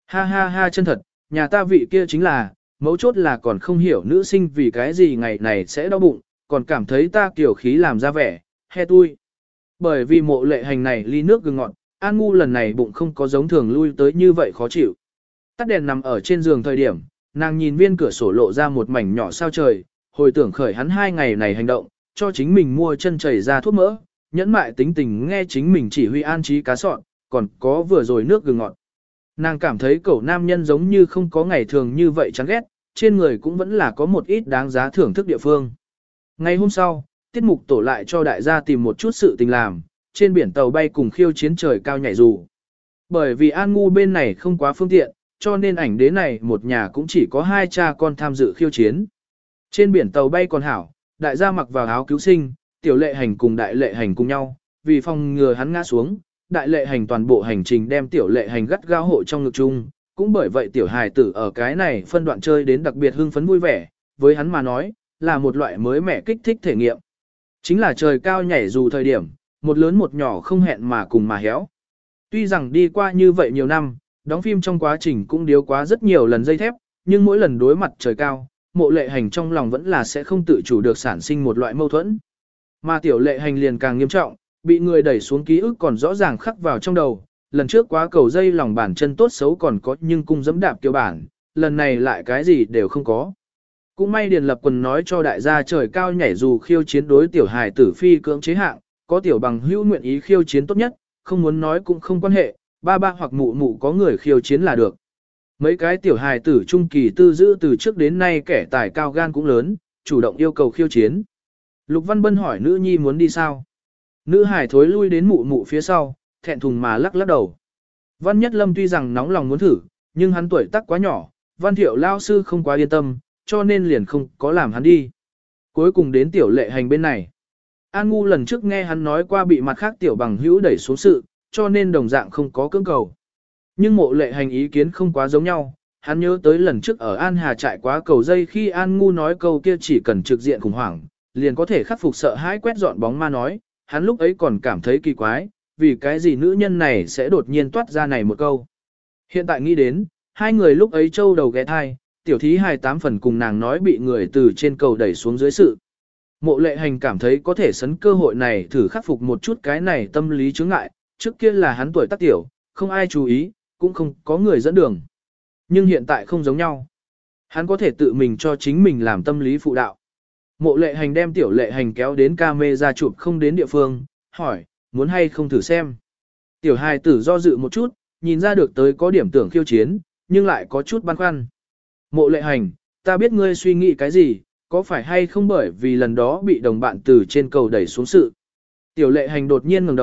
Ha chân thật, nhà ta vị kia chính là, mấu chốt là còn không hiểu nữ sinh vì cái gì ngày này sẽ đau bụng, còn cảm thấy ta kiểu khí làm ra vẻ, he tui. Bởi vì Mộ Lệ Hành này ly nước gừng ngọt, An Ngu lần này bụng không có giống thường lui tới như vậy khó chịu. Tắt đèn nằm ở trên giường thời điểm, nàng nhìn viên cửa sổ lộ ra một mảnh nhỏ sao trời, hồi tưởng khởi hắn 2 ngày này hành động, cho chính mình mua chân chảy ra thuốc mỡ, nhẫn mại tính tình nghe chính mình chỉ huy an trí cá sọn, còn có vừa rồi nước gừng ngọt. Nàng cảm thấy cậu nam nhân giống như không có ngày thường như vậy chán ghét, trên người cũng vẫn là có một ít đáng giá thưởng thức địa phương. Ngày hôm sau, tiết mục tổ lại cho đại gia tìm một chút sự tình làm, trên biển tàu bay cùng khiêu chiến trời cao nhảy dù. Bởi vì An Ngu bên này không quá phương tiện, cho nên ảnh đế này một nhà cũng chỉ có 2 cha con tham dự khiêu chiến. Trên biển tàu bay còn hảo, đại gia mặc vào áo cứu sinh, Tiểu Lệ Hành cùng Đại Lệ Hành cùng nhau, vì phòng ngừa hắn ngã xuống, Đại Lệ Hành toàn bộ hành trình đem Tiểu Lệ Hành gắt gao hộ trong ngực chung, cũng bởi vậy Tiểu hài tử ở cái này phân đoạn chơi đến đặc biệt hưng phấn vui vẻ, với hắn mà nói, là một loại mới mẻ kích thích thể nghiệm. Chính là trời cao nhảy dù thời điểm, một lớn một nhỏ không hẹn mà cùng mà héo. Tuy rằng đi qua như vậy nhiều năm, đóng phim trong quá trình cũng điếu quá rất nhiều lần dây thép, nhưng mỗi lần đối mặt trời cao, Mộ Lệ Hành trong lòng vẫn là sẽ không tự chủ được sản sinh một loại mâu thuẫn. Mà Tiểu Lệ Hành liền càng nghiêm trọng, bị người đẩy xuống ký ức còn rõ ràng khắc vào trong đầu, lần trước quá cầu dây lòng bàn chân tốt xấu còn có nhưng cung dẫm đạp kiểu bản, lần này lại cái gì đều không có. Cũng may Điền Lập Quần nói cho đại gia trời cao nhảy dù khiêu chiến đối tiểu hài tử phi cưỡng chế hạng, có tiểu bằng hữu nguyện ý khiêu chiến tốt nhất, không muốn nói cũng không quan hệ, ba ba hoặc mụ mụ có người khiêu chiến là được. Mấy cái tiểu hài tử trung kỳ tư giữ từ trước đến nay kẻ tài cao gan cũng lớn, chủ động yêu cầu khiêu chiến. Lục Văn Bân hỏi nữ nhi muốn đi sao? Nữ hài thối lui đến mụ mụ phía sau, thẹn thùng mà lắc lắc đầu. Văn Nhất Lâm tuy rằng nóng lòng muốn thử, nhưng hắn tuổi tác quá nhỏ, Văn Thiệu lao sư không quá yên tâm, cho nên liền không có làm hắn đi. Cuối cùng đến Tiểu Lệ Hành bên này. An Ngu lần trước nghe hắn nói qua bị mặt khác tiểu bằng hữu đẩy xuống sự, cho nên đồng dạng không có cưỡng cầu. Nhưng Mộ Lệ Hành ý kiến không quá giống nhau, hắn nhớ tới lần trước ở An Hà trại quá cầu dây khi An Ngu nói câu kia chỉ cần trực diện khủng hoảng, liền có thể khắc phục sợ hãi quét dọn bóng ma nói, hắn lúc ấy còn cảm thấy kỳ quái, vì cái gì nữ nhân này sẽ đột nhiên toát ra này một câu. Hiện tại nghĩ đến, hai người lúc ấy trâu đầu ghé thai, tiểu thí 28 phần cùng nàng nói bị người từ trên cầu đẩy xuống dưới sự. Mộ Lệ Hành cảm thấy có thể sấn cơ hội này thử khắc phục một chút cái này tâm lý chướng ngại, trước kia là hắn tuổi tác tiểu, không ai chú ý, cũng không có người dẫn đường. Nhưng hiện tại không giống nhau. Hắn có thể tự mình cho chính mình làm tâm lý phụ đạo. Mộ Lệ Hành đem Tiểu Lệ Hành kéo đến camera chụp không đến địa phương, hỏi, muốn hay không thử xem. Tiểu hài tử do dự một chút, nhìn ra được tới có điểm tưởng khiêu chiến, nhưng lại có chút băn khoăn. Mộ Lệ Hành, ta biết ngươi suy nghĩ cái gì, có phải hay không bởi vì lần đó bị đồng bạn từ trên cầu đẩy xuống sự. Tiểu Lệ Hành đột nhiên ngẩng đầu,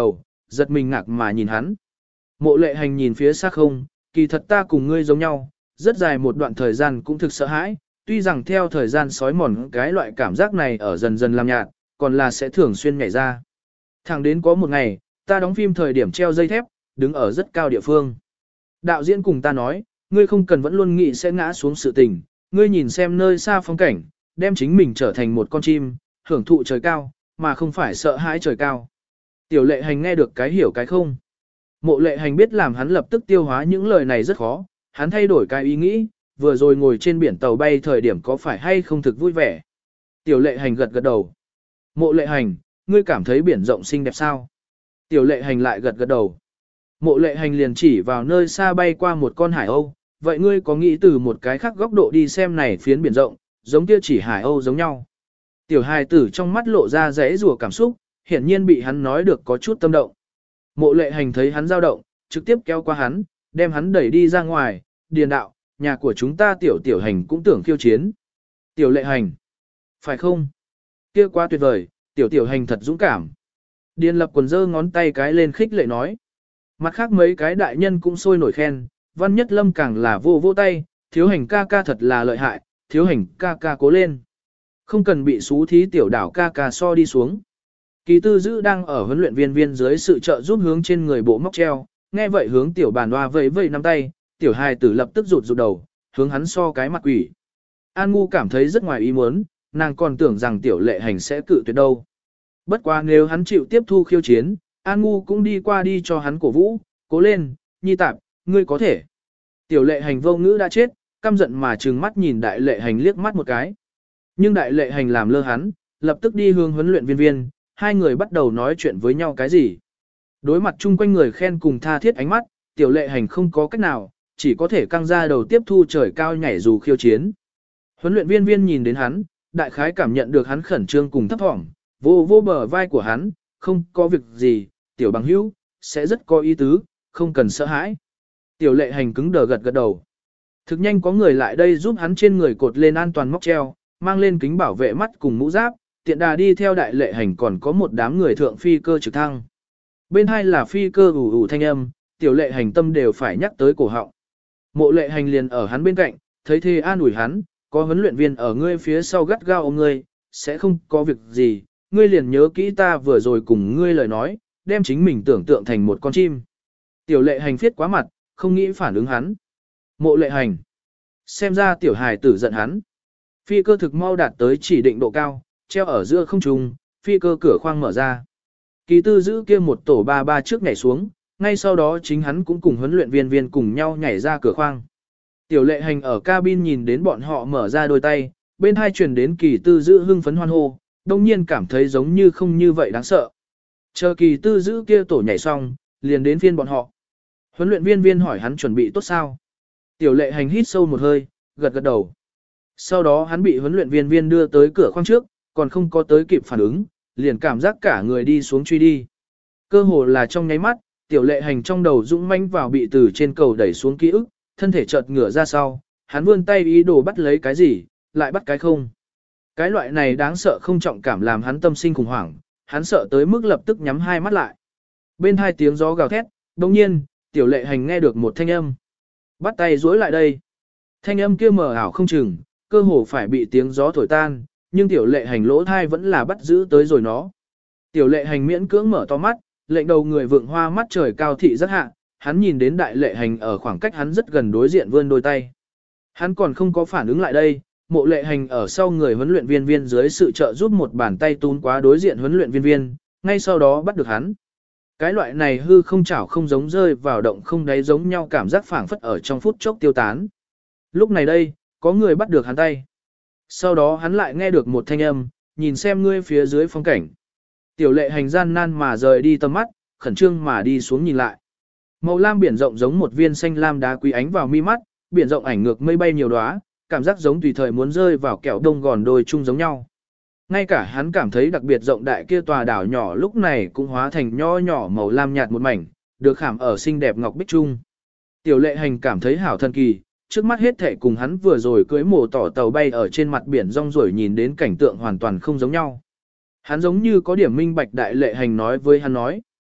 giật mình ngạc mà nhìn hắn. Mộ lệ hành nhìn phía xa không, kỳ thật ta cùng ngươi giống nhau, rất dài một đoạn thời gian cũng thực sợ hãi, tuy rằng theo thời gian sói mòn cái loại cảm giác này ở dần dần làm nhạt, còn là sẽ thường xuyên nhảy ra. Thẳng đến có một ngày, ta đóng phim thời điểm treo dây thép, đứng ở rất cao địa phương. Đạo diễn cùng ta nói, ngươi không cần vẫn luôn nghĩ sẽ ngã xuống sự tình, ngươi nhìn xem nơi xa phong cảnh, đem chính mình trở thành một con chim, hưởng thụ trời cao, mà không phải sợ hãi trời cao. Tiểu lệ hành nghe được cái hiểu cái không. Mộ lệ hành biết làm hắn lập tức tiêu hóa những lời này rất khó, hắn thay đổi cái ý nghĩ, vừa rồi ngồi trên biển tàu bay thời điểm có phải hay không thực vui vẻ. Tiểu lệ hành gật gật đầu. Mộ lệ hành, ngươi cảm thấy biển rộng xinh đẹp sao? Tiểu lệ hành lại gật gật đầu. Mộ lệ hành liền chỉ vào nơi xa bay qua một con hải âu, vậy ngươi có nghĩ từ một cái khác góc độ đi xem này phiến biển rộng, giống kia chỉ hải âu giống nhau. Tiểu hài tử trong mắt lộ ra rẽ rùa cảm xúc, hiển nhiên bị hắn nói được có chút tâm động. Mộ lệ hành thấy hắn dao động, trực tiếp kéo qua hắn, đem hắn đẩy đi ra ngoài, điền đạo, nhà của chúng ta tiểu hành cũng tưởng khiêu chiến. Tiểu lệ hành, phải không? Kia quá tuyệt vời, tiểu hành thật dũng cảm. Điền lập quần giơ ngón tay cái lên khích lệ nói. Mặt khác mấy cái đại nhân cũng sôi nổi khen, Văn Nhất Lâm càng là vô vô tay, thiếu hành ca ca thật là lợi hại, thiếu hành ca ca cố lên. Không cần bị xú thí tiểu đảo ca ca so đi xuống. Kỳ tư dữ đang ở huấn luyện viên dưới sự trợ giúp hướng trên người bộ móc treo, nghe vậy hướng tiểu bàn hoa vẫy nắm tay, tiểu hài tử lập tức rụt đầu, hướng hắn so cái mặt quỷ. An Ngu cảm thấy rất ngoài ý muốn, nàng còn tưởng rằng tiểu lệ hành sẽ cự tuyệt đâu. Bất quá nếu hắn chịu tiếp thu khiêu chiến, An Ngu cũng đi qua đi cho hắn cổ vũ, cố lên, nhi tạp, ngươi có thể. Tiểu lệ hành vô ngữ đã chết, căm giận mà trừng mắt nhìn đại lệ hành liếc mắt một cái. Nhưng đại lệ hành làm lơ hắn, lập tức đi hướng huấn luyện viên, hai người bắt đầu nói chuyện với nhau cái gì. Đối mặt chung quanh người khen cùng tha thiết ánh mắt, tiểu lệ hành không có cách nào, chỉ có thể căng ra đầu tiếp thu trời cao nhảy dù khiêu chiến. Huấn luyện viên nhìn đến hắn, đại khái cảm nhận được hắn khẩn trương cùng thấp thỏm, vô bờ vai của hắn, không có việc gì, tiểu bằng hữu, sẽ rất có ý tứ, không cần sợ hãi. Tiểu lệ hành cứng đờ gật gật đầu. Thực nhanh có người lại đây giúp hắn trên người cột lên an toàn móc treo, mang lên kính bảo vệ mắt cùng mũ giáp, tiện đà đi theo đại lệ hành còn có một đám người thượng phi cơ trực thăng. Bên hai là phi cơ ủ thanh âm, tiểu lệ hành tâm đều phải nhắc tới cổ họng. Mộ lệ hành liền ở hắn bên cạnh, thấy thế an ủi hắn, có huấn luyện viên ở ngươi phía sau gắt gao ôm ngươi, sẽ không có việc gì, ngươi liền nhớ kỹ ta vừa rồi cùng ngươi lời nói, đem chính mình tưởng tượng thành một con chim. Tiểu lệ hành phiết quá mặt, không nghĩ phản ứng hắn. Mộ lệ hành. Xem ra tiểu hài tử giận hắn. Phi cơ thực mau đạt tới chỉ định độ cao, treo ở giữa không trung, phi cơ cửa khoang mở ra. Kỳ tư giữ kia một tổ ba trước nhảy xuống, ngay sau đó chính hắn cũng cùng huấn luyện viên cùng nhau nhảy ra cửa khoang. Tiểu lệ hành ở cabin nhìn đến bọn họ mở ra đôi tay, bên hai truyền đến kỳ tư giữ hưng phấn hoan hô, đồng nhiên cảm thấy giống như không như vậy đáng sợ. Chờ kỳ tư giữ kia tổ nhảy xong, liền đến phiên bọn họ. Huấn luyện viên hỏi hắn chuẩn bị tốt sao. Tiểu lệ hành hít sâu một hơi, gật gật đầu. Sau đó hắn bị huấn luyện viên đưa tới cửa khoang trước, còn không có tới kịp phản ứng, liền cảm giác cả người đi xuống truy đi. Cơ hồ là trong nháy mắt, tiểu lệ hành trong đầu dũng mãnh vào bị từ trên cầu đẩy xuống ký ức, thân thể chợt ngửa ra sau, hắn vươn tay ý đồ bắt lấy cái gì, lại bắt cái không. Cái loại này đáng sợ không trọng cảm làm hắn tâm sinh khủng hoảng, hắn sợ tới mức lập tức nhắm hai mắt lại. Bên hai tiếng gió gào thét, đồng nhiên, tiểu lệ hành nghe được một thanh âm. Bắt tay duỗi lại đây. Thanh âm kia mờ ảo không chừng, cơ hồ phải bị tiếng gió thổi tan, nhưng tiểu lệ hành lỗ thai vẫn là bắt giữ tới rồi nó. Tiểu lệ hành miễn cưỡng mở to mắt, lệnh đầu người vượng hoa mắt trời cao thị rất hạ, hắn nhìn đến đại lệ hành ở khoảng cách hắn rất gần đối diện vươn đôi tay. Hắn còn không có phản ứng lại đây, mộ lệ hành ở sau người huấn luyện viên dưới sự trợ giúp một bàn tay tún quá đối diện huấn luyện viên, ngay sau đó bắt được hắn. Cái loại này hư không chảo không giống rơi vào động không đáy giống nhau cảm giác phảng phất ở trong phút chốc tiêu tán. Lúc này đây, có người bắt được hắn tay. Sau đó hắn lại nghe được một thanh âm, nhìn xem ngươi phía dưới phong cảnh. Tiểu lệ hành gian nan mà rời đi tầm mắt, khẩn trương mà đi xuống nhìn lại. Màu lam biển rộng giống một viên xanh lam đá quý ánh vào mi mắt, biển rộng ảnh ngược mây bay nhiều đóa, cảm giác giống tùy thời muốn rơi vào kẹo đông gòn đôi chung giống nhau. Ngay cả hắn cảm thấy đặc biệt rộng đại kia tòa đảo nhỏ lúc này cũng hóa thành nho nhỏ màu lam nhạt một mảnh, được khảm ở xinh đẹp ngọc bích trung. Tiểu lệ hành cảm thấy hảo thần kỳ, trước mắt hết thảy cùng hắn vừa rồi cưới mổ tỏ tàu bay ở trên mặt biển rong ruổi nhìn đến cảnh tượng hoàn toàn không giống nhau. Hắn giống như có điểm minh bạch đại lệ hành nói với hắn nói.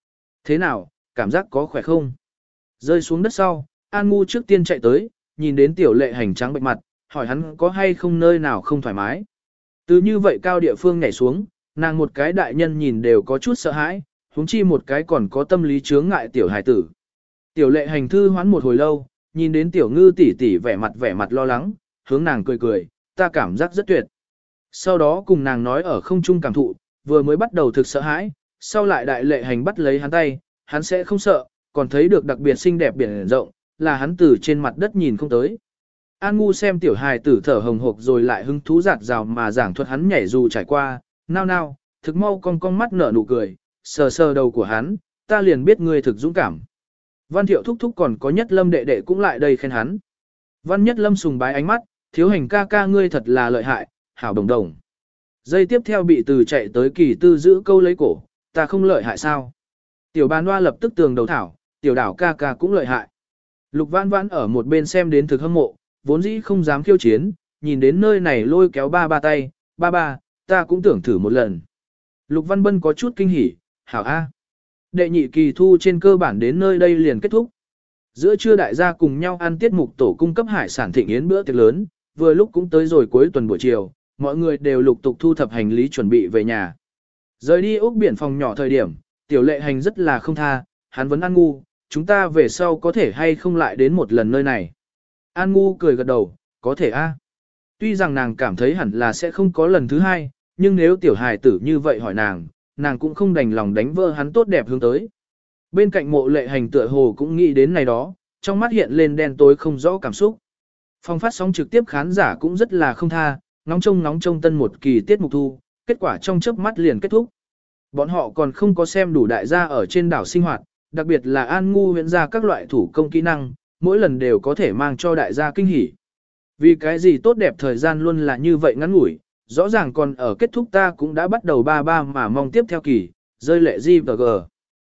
Thế nào, cảm giác có khỏe không? Rơi xuống đất sau, An Ngu trước tiên chạy tới, nhìn đến tiểu lệ hành trắng bệnh mặt, hỏi hắn có hay không nơi nào không thoải mái. Từ như vậy cao địa phương nhảy xuống, nàng một cái đại nhân nhìn đều có chút sợ hãi, huống chi một cái còn có tâm lý chướng ngại tiểu hài tử. Tiểu lệ hành thư hoán một hồi lâu, nhìn đến tiểu ngư tỷ tỷ vẻ mặt lo lắng, hướng nàng cười cười, ta cảm giác rất tuyệt. Sau đó cùng nàng nói ở không trung cảm thụ, vừa mới bắt đầu thực sợ hãi, sau lại đại lệ hành bắt lấy hắn tay, hắn sẽ không sợ, còn thấy được đặc biệt xinh đẹp biển rộng, là hắn từ trên mặt đất nhìn không tới. An Ngu xem tiểu hài tử thở hồng hộc rồi lại hứng thú giạt rào mà giảng thuật hắn nhảy dù trải qua, nao, thực mau con mắt nở nụ cười, sờ sờ đầu của hắn, ta liền biết ngươi thực dũng cảm. Văn Thiệu thúc thúc còn có Nhất Lâm đệ đệ cũng lại đây khen hắn. Văn Nhất Lâm sùng bái ánh mắt, thiếu hành ca ca ngươi thật là lợi hại, hảo đồng đồng. Giây tiếp theo bị từ chạy tới Kỳ Tư giữ câu lấy cổ, ta không lợi hại sao? Tiểu Bàn Hoa lập tức tường đầu thảo, tiểu đảo ca ca cũng lợi hại. Lục Văn Văn ở một bên xem đến thực hâm mộ, vốn dĩ không dám khiêu chiến, nhìn đến nơi này lôi kéo ba tay, ba, ta cũng tưởng thử một lần. Lục Văn Bân có chút kinh hỉ, hảo a. Đệ nhị kỳ thu trên cơ bản đến nơi đây liền kết thúc. Giữa trưa đại gia cùng nhau ăn tiết mục tổ cung cấp hải sản thịnh yến bữa tiệc lớn, vừa lúc cũng tới rồi cuối tuần buổi chiều, mọi người đều lục tục thu thập hành lý chuẩn bị về nhà. Rời đi ốc biển phòng nhỏ thời điểm, tiểu lệ hành rất là không tha, hắn vẫn An Ngu, chúng ta về sau có thể hay không lại đến một lần nơi này. An Ngu cười gật đầu, có thể a. Tuy rằng nàng cảm thấy hẳn là sẽ không có lần thứ hai, nhưng nếu tiểu hài tử như vậy hỏi nàng cũng không đành lòng đánh vỡ hắn tốt đẹp hướng tới. Bên cạnh mộ lệ hành tựa hồ cũng nghĩ đến này đó, trong mắt hiện lên đen tối không rõ cảm xúc. Phòng phát sóng trực tiếp khán giả cũng rất là không tha, nóng trông tân một kỳ tiết mục thu, kết quả trong chớp mắt liền kết thúc. Bọn họ còn không có xem đủ đại gia ở trên đảo sinh hoạt, đặc biệt là An Ngu huyện ra các loại thủ công kỹ năng, mỗi lần đều có thể mang cho đại gia kinh hỉ. Vì cái gì tốt đẹp thời gian luôn là như vậy ngắn ngủi, rõ ràng còn ở kết thúc ta cũng đã bắt đầu ba mà mong tiếp theo kỳ, rơi lệ gì và gờ.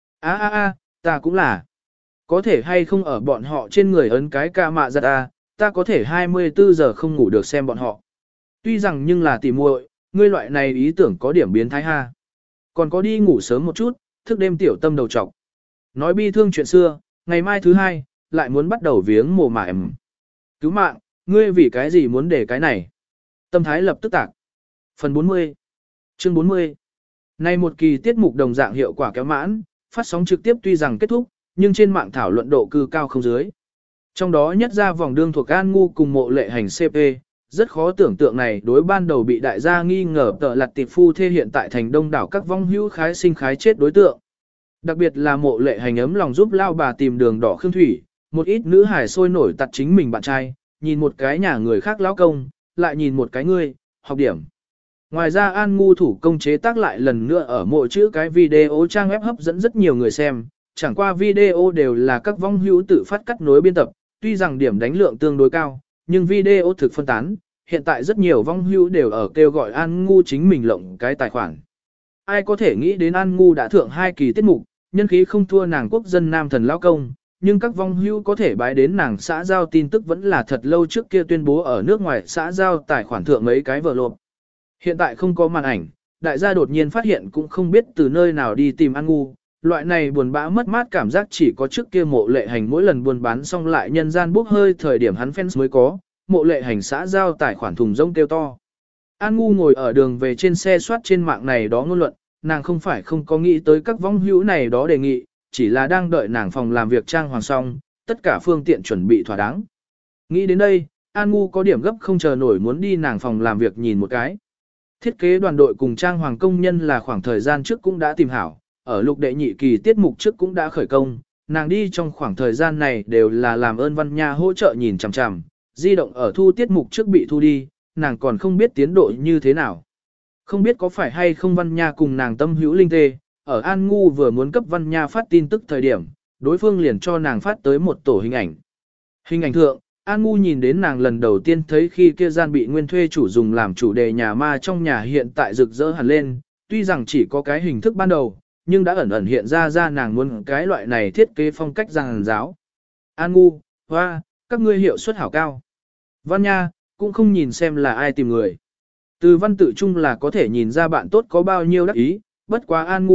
Ta cũng là. Có thể hay không ở bọn họ trên người ấn cái ca mạ giật ta có thể 24 giờ không ngủ được xem bọn họ. Tuy rằng nhưng là tỉ muội, ngươi loại này ý tưởng có điểm biến thái ha. Còn có đi ngủ sớm một chút, thức đêm tiểu tâm đầu trọc. Nói bi thương chuyện xưa, ngày mai thứ hai, lại muốn bắt đầu viếng mồ mả em. Cứu mạng, ngươi vì cái gì muốn để cái này? Tâm thái lập tức tạc. Phần 40. Chương 40. Nay một kỳ tiết mục đồng dạng hiệu quả kéo mãn, phát sóng trực tiếp tuy rằng kết thúc, nhưng trên mạng thảo luận độ cư cao không dưới. Trong đó nhất ra vòng đương thuộc An Ngu cùng mộ lệ hành CP, rất khó tưởng tượng này đối ban đầu bị đại gia nghi ngờ tợ lặt tiệp phu thê hiện tại thành đông đảo các vong hữu khái sinh khái chết đối tượng. Đặc biệt là mộ lệ hành ấm lòng giúp lao bà tìm đường đỏ khương thủy, một ít nữ hải sôi nổi tặt chính mình bạn trai, nhìn một cái nhà người khác lão công, lại nhìn một cái ngươi, học điểm. Ngoài ra An Ngu thủ công chế tác lại lần nữa ở mỗi chữ cái video trang web hấp dẫn rất nhiều người xem, chẳng qua video đều là các vong hữu tự phát cắt nối biên tập, tuy rằng điểm đánh lượng tương đối cao, nhưng video thực phân tán, hiện tại rất nhiều vong hữu đều ở kêu gọi An Ngu chính mình lộng cái tài khoản. Ai có thể nghĩ đến An Ngu đã thượng 2 kỳ tiết mục, nhân khí không thua nàng quốc dân nam thần lão công, nhưng các vong hữu có thể bái đến nàng xã giao tin tức vẫn là thật lâu trước kia tuyên bố ở nước ngoài xã giao tài khoản thượng mấy cái vợ lộp. Hiện tại không có màn ảnh, đại gia đột nhiên phát hiện cũng không biết từ nơi nào đi tìm An Ngu, loại này buồn bã mất mát cảm giác chỉ có trước kia mộ lệ hành mỗi lần buôn bán xong lại nhân gian bốc hơi thời điểm hắn fans mới có, mộ lệ hành xã giao tài khoản thùng rông kêu to. An Ngu ngồi ở đường về trên xe soát trên mạng này đó ngôn luận, nàng không phải không có nghĩ tới các vong hữu này đó đề nghị, chỉ là đang đợi nàng phòng làm việc trang hoàng xong, tất cả phương tiện chuẩn bị thỏa đáng. Nghĩ đến đây, An Ngu có điểm gấp không chờ nổi muốn đi nàng phòng làm việc nhìn một cái. Thiết kế đoàn đội cùng trang hoàng công nhân là khoảng thời gian trước cũng đã tìm hảo, ở lục đệ nhị kỳ tiết mục trước cũng đã khởi công, nàng đi trong khoảng thời gian này đều là làm ơn Văn Nha hỗ trợ nhìn chằm chằm, di động ở thu tiết mục trước bị thu đi, nàng còn không biết tiến độ như thế nào. Không biết có phải hay không Văn Nha cùng nàng tâm hữu linh tê, ở An Ngu vừa muốn cấp Văn Nha phát tin tức thời điểm, đối phương liền cho nàng phát tới một tổ hình ảnh. Hình ảnh thượng, An Ngu nhìn đến nàng lần đầu tiên thấy khi kia gian bị nguyên thuê chủ dùng làm chủ đề nhà ma trong nhà hiện tại rực rỡ hẳn lên, tuy rằng chỉ có cái hình thức ban đầu, nhưng đã ẩn ẩn hiện ra nàng muốn cái loại này thiết kế phong cách giang giáo. An Ngu, hoa, các ngươi hiệu suất hảo cao. Văn Nha, cũng không nhìn xem là ai tìm người. Từ văn tự chung là có thể nhìn ra bạn tốt có bao nhiêu đắc ý, bất quá An Ngu biết,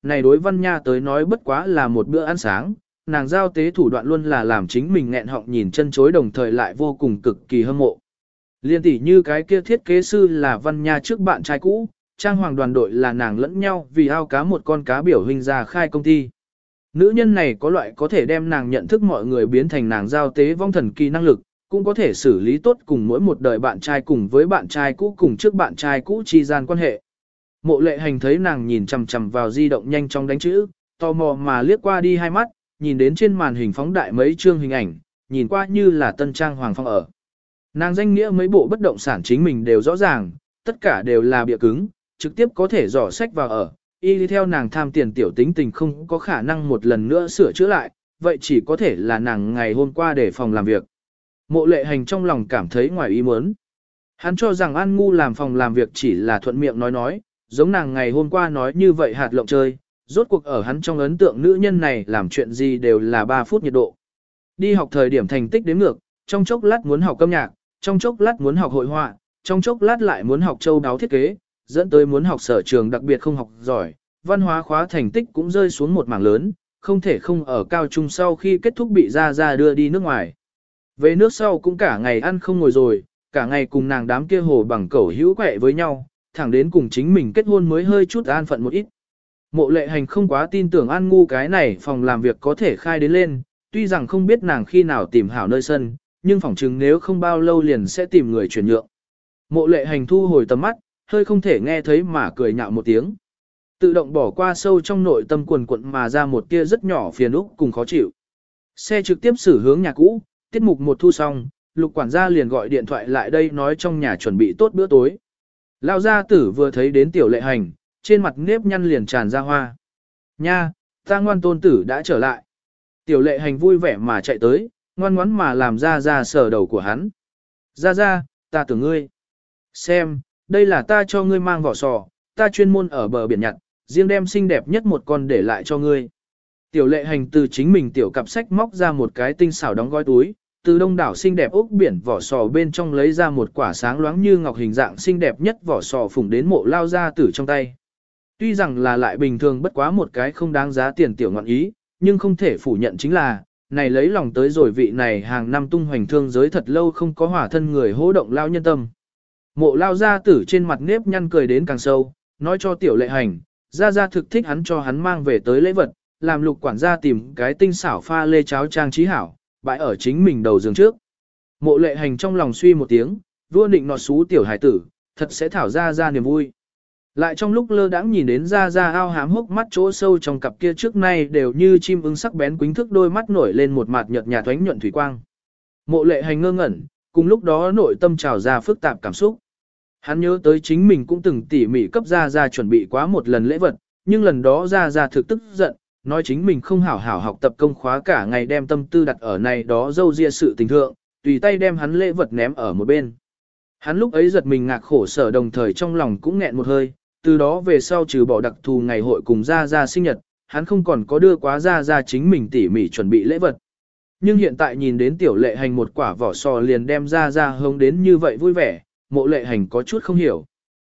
này đối Văn Nha tới nói bất quá là một bữa ăn sáng, nàng giao tế thủ đoạn luôn là làm chính mình nghẹn họng nhìn chân chối đồng thời lại vô cùng cực kỳ hâm mộ. Liên tỷ như cái kia thiết kế sư là Văn Nha trước bạn trai cũ, trang hoàng đoàn đội là nàng lẫn nhau vì ao cá một con cá biểu hình ra khai công ty. Nữ nhân này có loại có thể đem nàng nhận thức mọi người biến thành nàng giao tế vong thần kỳ năng lực, cũng có thể xử lý tốt cùng mỗi một đời bạn trai cùng với bạn trai cũ cùng trước bạn trai cũ chi gian quan hệ. Mộ Lệ Hành thấy nàng nhìn chằm chằm vào di động nhanh chóng đánh chữ, tò mò mà liếc qua đi hai mắt, nhìn đến trên màn hình phóng đại mấy chương hình ảnh, nhìn qua như là tân trang hoàng phong ở. Nàng danh nghĩa mấy bộ bất động sản chính mình đều rõ ràng, tất cả đều là bìa cứng, trực tiếp có thể dò sách vào ở, y đi theo nàng tham tiền tiểu tính tình không có khả năng một lần nữa sửa chữa lại, vậy chỉ có thể là nàng ngày hôm qua để phòng làm việc. Mộ Lệ Hành trong lòng cảm thấy ngoài ý muốn. Hắn cho rằng An Ngu làm phòng làm việc chỉ là thuận miệng nói, giống nàng ngày hôm qua nói như vậy hạt lộng chơi, rốt cuộc ở hắn trong ấn tượng nữ nhân này làm chuyện gì đều là 3 phút nhiệt độ. Đi học thời điểm thành tích đếm ngược, trong chốc lát muốn học âm nhạc, trong chốc lát muốn học hội họa, trong chốc lát lại muốn học châu đáo thiết kế, dẫn tới muốn học sở trường đặc biệt không học giỏi, văn hóa khóa thành tích cũng rơi xuống một mảng lớn, không thể không ở cao trung sau khi kết thúc bị ra đưa đi nước ngoài. Về nước sau cũng cả ngày ăn không ngồi rồi, cả ngày cùng nàng đám kia hồ bằng cẩu hữu quẹ với nhau, thẳng đến cùng chính mình kết hôn mới hơi chút an phận một ít. Mộ Lệ Hành không quá tin tưởng An Ngu cái này phòng làm việc có thể khai đến lên, tuy rằng không biết nàng khi nào tìm hảo nơi sân, nhưng phỏng chừng nếu không bao lâu liền sẽ tìm người chuyển nhượng. Mộ Lệ Hành thu hồi tầm mắt, hơi không thể nghe thấy mà cười nhạo một tiếng. Tự động bỏ qua sâu trong nội tâm quần quận mà ra một tia rất nhỏ phiền úc cùng khó chịu. Xe trực tiếp xử hướng nhà cũ, tiết mục một thu xong, Lục quản gia liền gọi điện thoại lại đây nói trong nhà chuẩn bị tốt bữa tối. Lão gia tử vừa thấy đến Tiểu Lệ Hành, trên mặt nếp nhăn liền tràn ra hoa. Nha, ta ngoan tôn tử đã trở lại. Tiểu Lệ Hành vui vẻ mà chạy tới, ngoan ngoãn mà làm ra sờ đầu của hắn. Ra, ta tưởng ngươi. Xem, đây là ta cho ngươi mang vỏ sò, ta chuyên môn ở bờ biển nhặt, riêng đem xinh đẹp nhất một con để lại cho ngươi. Tiểu Lệ Hành từ chính mình tiểu cặp sách móc ra một cái tinh xảo đóng gói túi, từ đông đảo xinh đẹp ốc biển vỏ sò bên trong lấy ra một quả sáng loáng như ngọc hình dạng xinh đẹp nhất vỏ sò phủng đến Mộ lao gia tử trong tay. Tuy rằng là lại bình thường bất quá một cái không đáng giá tiền tiểu ngọn ý, nhưng không thể phủ nhận chính là, này lấy lòng tới rồi vị này hàng năm tung hoành thương giới thật lâu không có hỏa thân người hô động lao nhân tâm. Mộ lao gia tử trên mặt nếp nhăn cười đến càng sâu, nói cho Tiểu Lệ Hành, ra thực thích hắn cho hắn mang về tới lễ vật, làm Lục quản gia tìm cái tinh xảo pha lê cháo trang trí hảo, bãi ở chính mình đầu giường trước. Mộ Lệ Hành trong lòng suy một tiếng, vua định nọt xú tiểu hải tử, thật sẽ thảo ra niềm vui. Lại trong lúc lơ đãng nhìn đến ra ao hám hốc mắt chỗ sâu trong cặp kia trước nay đều như chim ưng sắc bén quính thức đôi mắt nổi lên một mặt nhợt nhạt thoánh nhuận thủy quang. Mộ Lệ Hành ngơ ngẩn, cùng lúc đó nội tâm trào ra phức tạp cảm xúc. Hắn nhớ tới chính mình cũng từng tỉ mỉ cấp ra chuẩn bị quá một lần lễ vật, nhưng lần đó ra thực tức giận, nói chính mình không hảo hảo học tập công khóa cả ngày đem tâm tư đặt ở này đó dâu ria sự tình thượng, tùy tay đem hắn lễ vật ném ở một bên. Hắn lúc ấy giật mình ngạc khổ sở đồng thời trong lòng cũng nghẹn một hơi, từ đó về sau trừ bỏ đặc thù ngày hội cùng ra sinh nhật, hắn không còn có đưa quá ra chính mình tỉ mỉ chuẩn bị lễ vật. Nhưng hiện tại nhìn đến Tiểu Lệ Hành một quả vỏ sò liền đem ra hống đến như vậy vui vẻ, Mộ Lệ Hành có chút không hiểu.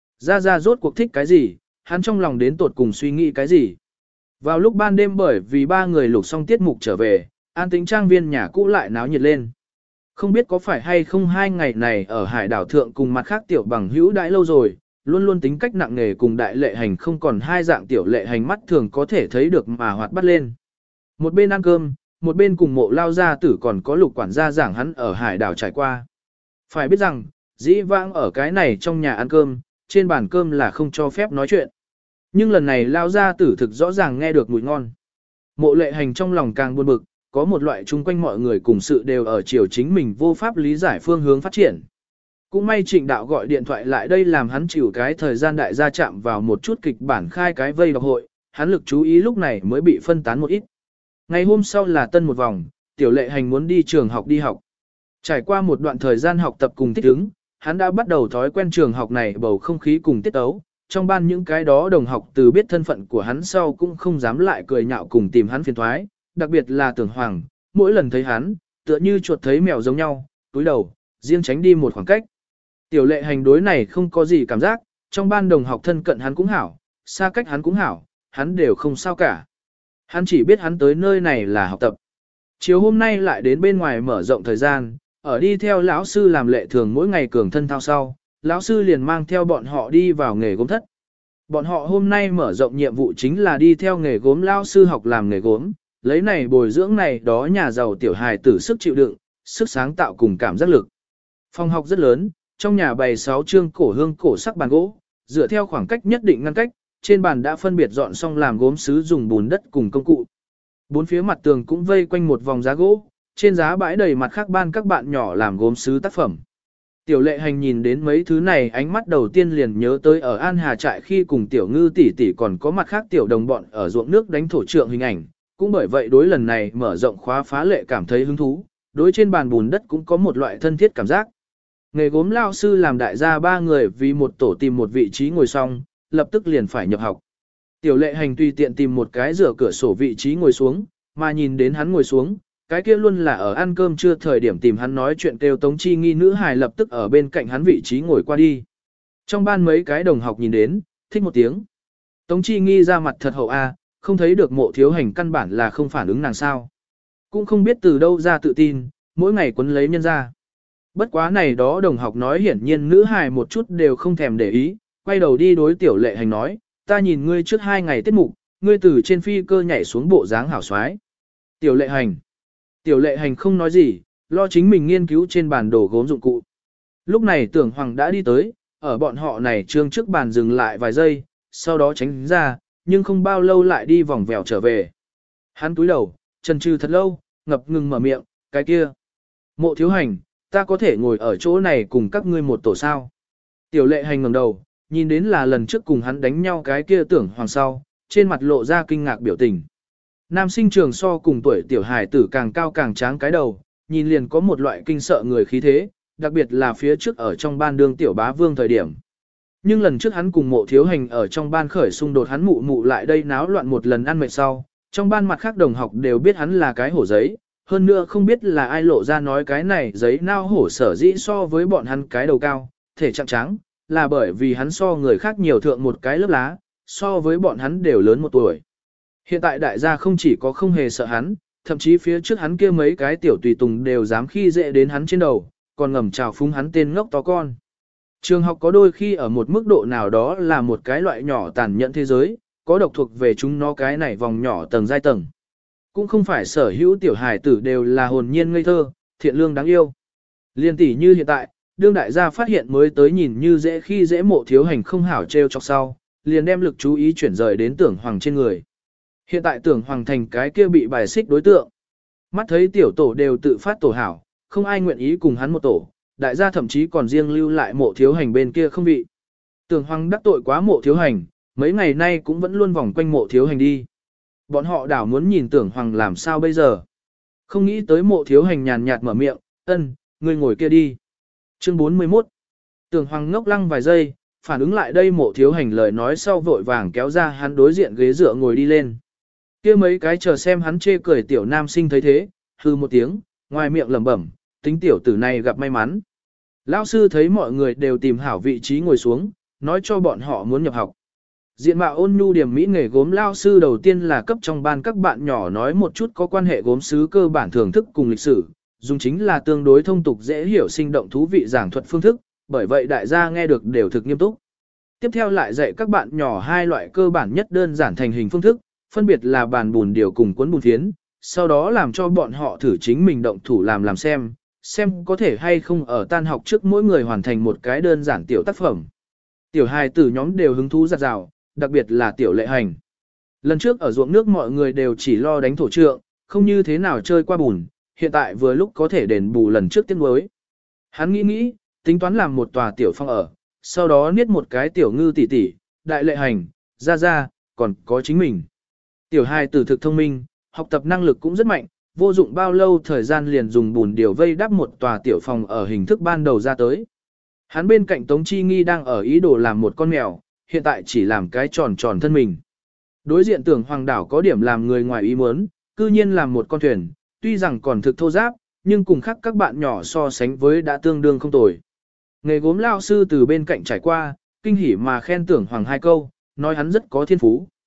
Ra rốt cuộc thích cái gì, hắn trong lòng đến tột cùng suy nghĩ cái gì. Vào lúc ban đêm bởi vì 3 người lục xong tiết mục trở về, an tĩnh trang viên nhà cũ lại náo nhiệt lên. Không biết có phải hay không 2 ngày này ở hải đảo thượng cùng mặt khác tiểu bằng hữu đãi lâu rồi, luôn luôn tính cách nặng nề cùng Đại Lệ Hành không còn hai dạng Tiểu Lệ Hành mắt thường có thể thấy được mà hoạt bắt lên. Một bên ăn cơm, một bên cùng Mộ lao gia tử còn có Lục quản gia giảng hắn ở hải đảo trải qua. Phải biết rằng, dĩ vãng ở cái này trong nhà ăn cơm, trên bàn cơm là không cho phép nói chuyện. Nhưng lần này lao gia tử thực rõ ràng nghe được mùi ngon. Mộ Lệ Hành trong lòng càng buồn bực, có một loại chung quanh mọi người cùng sự đều ở chiều chính mình vô pháp lý giải phương hướng phát triển. Cũng may Trịnh Đạo gọi điện thoại lại đây làm hắn chịu cái thời gian đại gia chạm vào một chút kịch bản khai cái vây đọc hội, hắn lực chú ý lúc này mới bị phân tán một ít. Ngày hôm sau là tân một vòng, Tiểu Lệ Hành muốn đi trường học đi học. Trải qua một đoạn thời gian học tập cùng thích ứng, hắn đã bắt đầu thói quen trường học này bầu không khí cùng tiết tấu. Trong ban những cái đó đồng học từ biết thân phận của hắn sau cũng không dám lại cười nhạo cùng tìm hắn phiền thoái, đặc biệt là Tưởng Hoàng, mỗi lần thấy hắn, tựa như chuột thấy mèo giống nhau, túi đầu, riêng tránh đi một khoảng cách. Tiểu Lệ Hành đối này không có gì cảm giác, trong ban đồng học thân cận hắn cũng hảo, xa cách hắn cũng hảo, hắn đều không sao cả. Hắn chỉ biết hắn tới nơi này là học tập. Chiều hôm nay lại đến bên ngoài mở rộng thời gian, ở đi theo lão sư làm lệ thường mỗi ngày cường thân thao sau, lão sư liền mang theo bọn họ đi vào nghề gốm thất. Bọn họ hôm nay mở rộng nhiệm vụ chính là đi theo nghề gốm lão sư học làm nghề gốm, lấy này bồi dưỡng này đó nhà giàu tiểu hài tử sức chịu đựng, sức sáng tạo cùng cảm giác lực. Phòng học rất lớn, trong nhà bày 6 chương cổ hương cổ sắc bàn gỗ, dựa theo khoảng cách nhất định ngăn cách, trên bàn đã phân biệt dọn xong làm gốm sứ dùng bùn đất cùng công cụ. Bốn phía mặt tường cũng vây quanh một vòng giá gỗ, trên giá bãi đầy mặt khác ban các bạn nhỏ làm gốm sứ tác phẩm. Tiểu Lệ Hành nhìn đến mấy thứ này ánh mắt đầu tiên liền nhớ tới ở An Hà trại khi cùng Tiểu Ngư tỷ tỷ còn có mặt khác tiểu đồng bọn ở ruộng nước đánh thổ trượng hình ảnh, cũng bởi vậy đối lần này mở rộng khóa phá lệ cảm thấy hứng thú, đối trên bàn bùn đất cũng có một loại thân thiết cảm giác. Nghề gốm lao sư làm đại gia 3 người vì một tổ tìm một vị trí ngồi xong, lập tức liền phải nhập học. Tiểu Lệ Hành tùy tiện tìm một cái rửa cửa sổ vị trí ngồi xuống, mà nhìn đến hắn ngồi xuống, cái kia luôn là ở ăn cơm trưa thời điểm tìm hắn nói chuyện kêu Tống Chi Nghi nữ hài lập tức ở bên cạnh hắn vị trí ngồi qua đi. Trong ban mấy cái đồng học nhìn đến, thích một tiếng. Tống Chi Nghi ra mặt thật hậu a, không thấy được Mộ Thiếu Hành căn bản là không phản ứng nàng sao. Cũng không biết từ đâu ra tự tin, mỗi ngày quấn lấy nhân ra. Bất quá này đó đồng học nói hiển nhiên nữ hài một chút đều không thèm để ý, quay đầu đi đối Tiểu Lệ Hành nói, ta nhìn ngươi trước 2 ngày tiết mục, ngươi từ trên phi cơ nhảy xuống bộ dáng hảo xoái. Tiểu Lệ Hành không nói gì, lo chính mình nghiên cứu trên bàn đồ gốm dụng cụ. Lúc này Tưởng Hoàng đã đi tới, ở bọn họ này trương trước bàn dừng lại vài giây, sau đó tránh ra, nhưng không bao lâu lại đi vòng vèo trở về. Hắn túi đầu, chần chừ thật lâu, ngập ngừng mở miệng, cái kia. Mộ Thiếu Hành, ta có thể ngồi ở chỗ này cùng các ngươi một tổ sao. Tiểu Lệ Hành ngẩng đầu, nhìn đến là lần trước cùng hắn đánh nhau cái kia Tưởng Hoàng sau, trên mặt lộ ra kinh ngạc biểu tình. Nam sinh trường so cùng tuổi tiểu hài tử càng cao càng tráng cái đầu, nhìn liền có một loại kinh sợ người khí thế, đặc biệt là phía trước ở trong ban đương tiểu bá vương thời điểm. Nhưng lần trước hắn cùng Mộ Thiếu Hành ở trong ban khởi xung đột hắn mụ mụ lại đây náo loạn một lần ăn mệt sau, trong ban mặt khác đồng học đều biết hắn là cái hổ giấy, hơn nữa không biết là ai lộ ra nói cái này giấy nao hổ sở dĩ so với bọn hắn cái đầu cao, thể trạng trắng, là bởi vì hắn so người khác nhiều thượng một cái lớp lá, so với bọn hắn đều lớn một tuổi. Hiện tại đại gia không chỉ có không hề sợ hắn, thậm chí phía trước hắn kia mấy cái tiểu tùy tùng đều dám khi dễ đến hắn trên đầu, còn ngầm chào phúng hắn tên ngốc to con. Trường học có đôi khi ở một mức độ nào đó là một cái loại nhỏ tàn nhẫn thế giới, có độc thuộc về chúng nó cái này vòng nhỏ tầng giai tầng. Cũng không phải sở hữu tiểu hài tử đều là hồn nhiên ngây thơ, thiện lương đáng yêu. Liên tỷ như hiện tại, đương đại gia phát hiện mới tới nhìn như dễ khi dễ Mộ Thiếu Hành không hảo treo chọc sau, liền đem lực chú ý chuyển rời đến Tưởng Hoàng trên người. Hiện tại Tưởng Hoàng thành cái kia bị bài xích đối tượng. Mắt thấy tiểu tổ đều tự phát tổ hảo, không ai nguyện ý cùng hắn một tổ, đại gia thậm chí còn riêng lưu lại Mộ Thiếu Hành bên kia không vị. Tưởng Hoàng đắc tội quá Mộ Thiếu Hành, mấy ngày nay cũng vẫn luôn vòng quanh Mộ Thiếu Hành đi. Bọn họ đảo muốn nhìn Tưởng Hoàng làm sao bây giờ. Không nghĩ tới Mộ Thiếu Hành nhàn nhạt mở miệng, ngươi ngồi kia đi. Chương 41. Tưởng Hoàng ngốc lăng vài giây, phản ứng lại đây Mộ Thiếu Hành lời nói sau vội vàng kéo ra hắn đối diện ghế dựa ngồi đi lên. Kia mấy cái chờ xem hắn chê cười tiểu nam sinh thấy thế, hư một tiếng, ngoài miệng lẩm bẩm, tính tiểu tử này gặp may mắn. Lão sư thấy mọi người đều tìm hảo vị trí ngồi xuống, nói cho bọn họ muốn nhập học. Diện mạo ôn nhu điểm mỹ nghề gốm lão sư đầu tiên là cấp trong ban các bạn nhỏ nói một chút có quan hệ gốm sứ cơ bản thưởng thức cùng lịch sử, dùng chính là tương đối thông tục dễ hiểu sinh động thú vị giảng thuật phương thức, bởi vậy đại gia nghe được đều thực nghiêm túc. Tiếp theo lại dạy các bạn nhỏ 2 loại cơ bản nhất đơn giản thành hình phương thức, phân biệt là bàn bùn điều cùng cuốn bùn phiến, sau đó làm cho bọn họ thử chính mình động thủ làm xem có thể hay không ở tan học trước mỗi người hoàn thành một cái đơn giản tiểu tác phẩm. Tiểu hài tử nhóm đều hứng thú giặt rào, đặc biệt là Tiểu Lệ Hành. Lần trước ở ruộng nước mọi người đều chỉ lo đánh thổ trượng, không như thế nào chơi qua bùn, hiện tại vừa lúc có thể đền bù lần trước tiếc nuối. Hắn nghĩ, tính toán làm một tòa tiểu phong ở, sau đó niết một cái Tiểu Ngư tỷ tỷ, Đại Lệ Hành, ra, còn có chính mình. Tiểu hài tử thực thông minh, học tập năng lực cũng rất mạnh, vô dụng bao lâu thời gian liền dùng bùn điều vây đắp một tòa tiểu phòng ở hình thức ban đầu ra tới. Hắn bên cạnh Tống Chi Nghi đang ở ý đồ làm một con mèo, hiện tại chỉ làm cái tròn tròn thân mình. Đối diện Tưởng Hoàng đảo có điểm làm người ngoài ý muốn, cư nhiên làm một con thuyền, tuy rằng còn thực thô giáp, nhưng cùng khác các bạn nhỏ so sánh với đã tương đương không tồi. Nghề gốm lao sư từ bên cạnh trải qua, kinh hỉ mà khen Tưởng Hoàng 2 câu, nói hắn rất có thiên phú.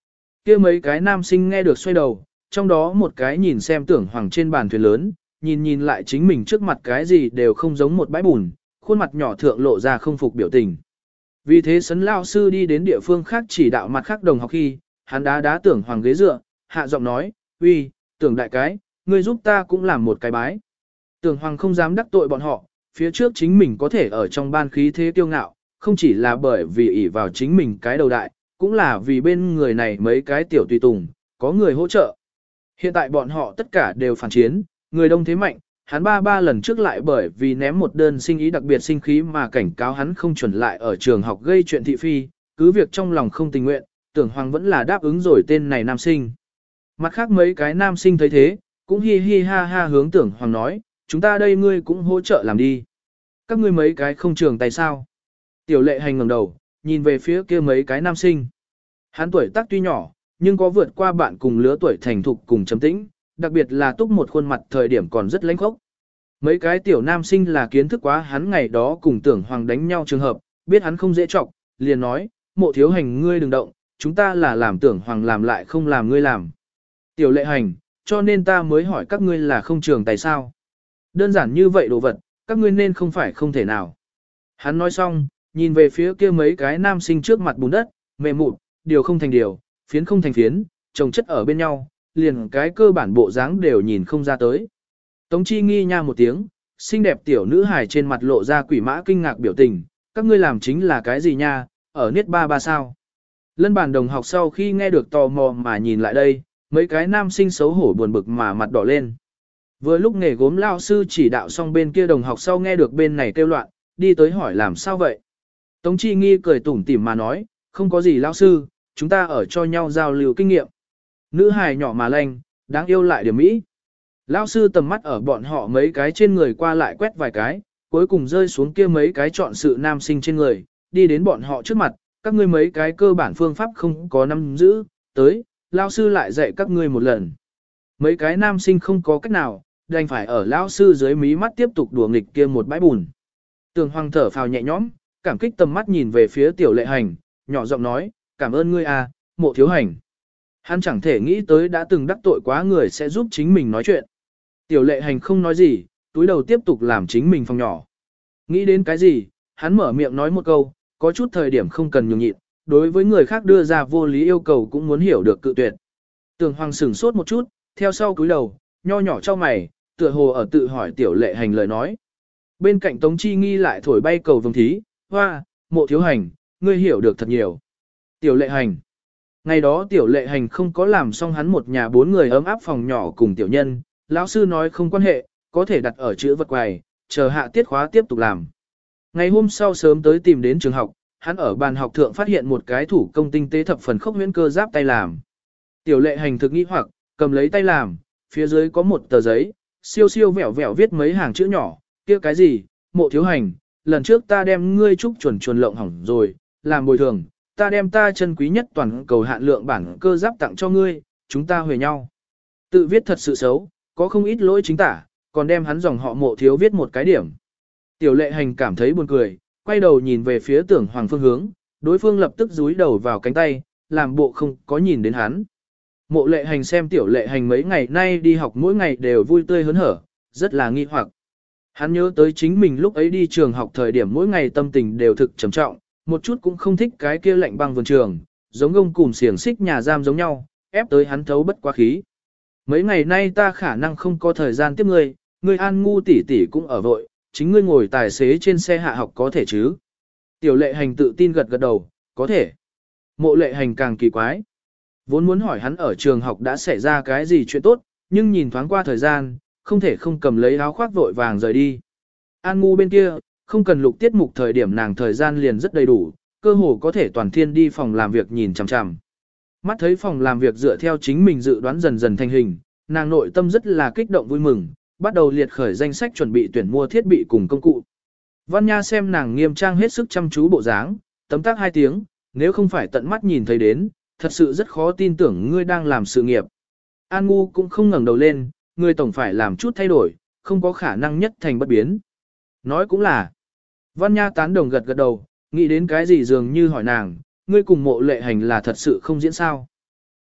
kia mấy cái nam sinh nghe được xoay đầu, trong đó một cái nhìn xem Tưởng Hoàng trên bàn thuyền lớn, nhìn lại chính mình trước mặt cái gì đều không giống một bãi bùn, khuôn mặt nhỏ thượng lộ ra không phục biểu tình. Vì thế Sấn lao sư đi đến địa phương khác chỉ đạo mặt khác đồng học khi, hắn đá Tưởng Hoàng ghế dựa, hạ giọng nói, uy, Tưởng đại cái, ngươi giúp ta cũng làm một cái bái. Tưởng Hoàng không dám đắc tội bọn họ, phía trước chính mình có thể ở trong ban khí thế kiêu ngạo, không chỉ là bởi vì ỷ vào chính mình cái đầu đại, cũng là vì bên người này mấy cái tiểu tùy tùng, có người hỗ trợ. Hiện tại bọn họ tất cả đều phản chiến, người đông thế mạnh, hắn ba lần trước lại bởi vì ném một đơn sinh ý đặc biệt sinh khí mà cảnh cáo hắn không chuẩn lại ở trường học gây chuyện thị phi, cứ việc trong lòng không tình nguyện, Tưởng Hoàng vẫn là đáp ứng rồi tên này nam sinh. Mặt khác mấy cái nam sinh thấy thế, cũng hi hi ha ha hướng Tưởng Hoàng nói, chúng ta đây ngươi cũng hỗ trợ làm đi. Các ngươi mấy cái không trường tay sao? Tiểu Lệ Hành ngẩng đầu, nhìn về phía kia mấy cái nam sinh. Hắn tuổi tác tuy nhỏ, nhưng có vượt qua bạn cùng lứa tuổi thành thục cùng trầm tĩnh, đặc biệt là Túc một khuôn mặt thời điểm còn rất lãnh khốc. Mấy cái tiểu nam sinh là kiến thức quá hắn ngày đó cùng Tưởng Hoàng đánh nhau trường hợp, biết hắn không dễ trọng, liền nói, Mộ Thiếu Hành ngươi đừng động, chúng ta là làm Tưởng Hoàng làm lại không làm ngươi làm. Tiểu Lệ Hành, cho nên ta mới hỏi các ngươi là không trường tài sao. Đơn giản như vậy đồ vật, các ngươi nên không phải không thể nào. Hắn nói xong, nhìn về phía kia mấy cái nam sinh trước mặt bùn đất, mềm mụn, điều không thành điều, phiến không thành phiến, chồng chất ở bên nhau, liền cái cơ bản bộ dáng đều nhìn không ra tới. Tống Chi nghi nha một tiếng, xinh đẹp tiểu nữ hài trên mặt lộ ra quỷ mã kinh ngạc biểu tình, các ngươi làm chính là cái gì nha, ở niết ba sao. Lân bản đồng học sau khi nghe được tò mò mà nhìn lại đây, mấy cái nam sinh xấu hổ buồn bực mà mặt đỏ lên. Vừa lúc nghề gốm lao sư chỉ đạo xong bên kia đồng học sau nghe được bên này kêu loạn, đi tới hỏi làm sao vậy. Tống Chi nghi cười tủm tỉm mà nói, không có gì lao sư, chúng ta ở cho nhau giao lưu kinh nghiệm. Nữ hài nhỏ mà lanh, đáng yêu lại điểm mỹ. Lão sư tầm mắt ở bọn họ mấy cái trên người qua lại quét vài cái, cuối cùng rơi xuống kia mấy cái chọn sự nam sinh trên người, đi đến bọn họ trước mặt, các ngươi mấy cái cơ bản phương pháp không có nắm giữ, tới, lão sư lại dạy các ngươi một lần. Mấy cái nam sinh không có cách nào, đành phải ở lão sư dưới mí mắt tiếp tục đùa nghịch kia một bãi bùn. Tường Hoàng thở phào nhẹ nhõm, cảm kích tầm mắt nhìn về phía Tiểu Lệ Hành, nhỏ giọng nói, cảm ơn ngươi à, Mộ Thiếu Hành. Hắn chẳng thể nghĩ tới đã từng đắc tội quá người sẽ giúp chính mình nói chuyện. Tiểu Lệ Hành không nói gì, túi đầu tiếp tục làm chính mình phòng nhỏ. Nghĩ đến cái gì, hắn mở miệng nói một câu, có chút thời điểm không cần nhường nhịn, đối với người khác đưa ra vô lý yêu cầu cũng muốn hiểu được cự tuyệt. Tường Hoàng sửng sốt một chút, theo sau cúi đầu, nho nhỏ cho mày, tựa hồ ở tự hỏi Tiểu Lệ Hành lời nói. Bên cạnh Tống Chi nghi lại thổi bay cầu vồng thí, hoa, Mộ Thiếu Hành, ngươi hiểu được thật nhiều. Tiểu Lệ Hành. Ngày đó Tiểu Lệ Hành không có làm xong hắn một nhà 4 người ấm áp phòng nhỏ cùng tiểu nhân, lão sư nói không quan hệ, có thể đặt ở chữ vật quầy, chờ hạ tiết khóa tiếp tục làm. Ngày hôm sau sớm tới tìm đến trường học, hắn ở bàn học thượng phát hiện một cái thủ công tinh tế thập phần khốc huyễn cơ giáp tay làm. Tiểu Lệ Hành thực nghĩ hoặc, cầm lấy tay làm, phía dưới có một tờ giấy, siêu siêu vẹo vẹo viết mấy hàng chữ nhỏ, kia cái gì, Mộ Thiếu Hành, lần trước ta đem ngươi trúc chuẩn lộng hỏng rồi, làm bồi thường, ta đem ta chân quý nhất toàn cầu hạn lượng bản cơ giáp tặng cho ngươi, chúng ta huề nhau. Tự viết thật sự xấu, có không ít lỗi chính tả, còn đem hắn dòng họ Mộ Thiếu viết một cái điểm. Tiểu Lệ Hành cảm thấy buồn cười, quay đầu nhìn về phía Tưởng Hoàng phương hướng, đối phương lập tức dúi đầu vào cánh tay, làm bộ không có nhìn đến hắn. Mộ Lệ Hành xem Tiểu Lệ Hành mấy ngày nay đi học mỗi ngày đều vui tươi hớn hở, rất là nghi hoặc. Hắn nhớ tới chính mình lúc ấy đi trường học thời điểm mỗi ngày tâm tình đều thực trầm trọng, một chút cũng không thích cái kia lạnh băng vườn trường, giống gông cùm xiềng xích nhà giam giống nhau, ép tới hắn thấu bất quá khí. Mấy ngày nay ta khả năng không có thời gian tiếp ngươi An ngu tỷ tỷ cũng ở vội, chính ngươi ngồi tài xế trên xe hạ học có thể chứ. Tiểu Lệ Hành tự tin gật gật đầu, có thể. Mộ Lệ Hành càng kỳ quái. Vốn muốn hỏi hắn ở trường học đã xảy ra cái gì chuyện tốt, nhưng nhìn thoáng qua thời gian, không thể không cầm lấy áo khoác vội vàng rời đi. An ngu bên kia, không cần lục tiết mục thời điểm nàng thời gian liền rất đầy đủ, cơ hồ có thể toàn thiên đi phòng làm việc nhìn chằm chằm. Mắt thấy phòng làm việc dựa theo chính mình dự đoán dần dần thành hình, nàng nội tâm rất là kích động vui mừng, bắt đầu liệt khởi danh sách chuẩn bị tuyển mua thiết bị cùng công cụ. Văn Nha xem nàng nghiêm trang hết sức chăm chú bộ dáng, tấm tắc 2 tiếng, nếu không phải tận mắt nhìn thấy đến, thật sự rất khó tin tưởng ngươi đang làm sự nghiệp. An ngu cũng không ngẩng đầu lên, ngươi tổng phải làm chút thay đổi, không có khả năng nhất thành bất biến. Nói cũng là. Văn Nha tán đồng gật gật đầu, nghĩ đến cái gì dường như hỏi nàng, ngươi cùng Mộ Lệ Hành là thật sự không diễn sao.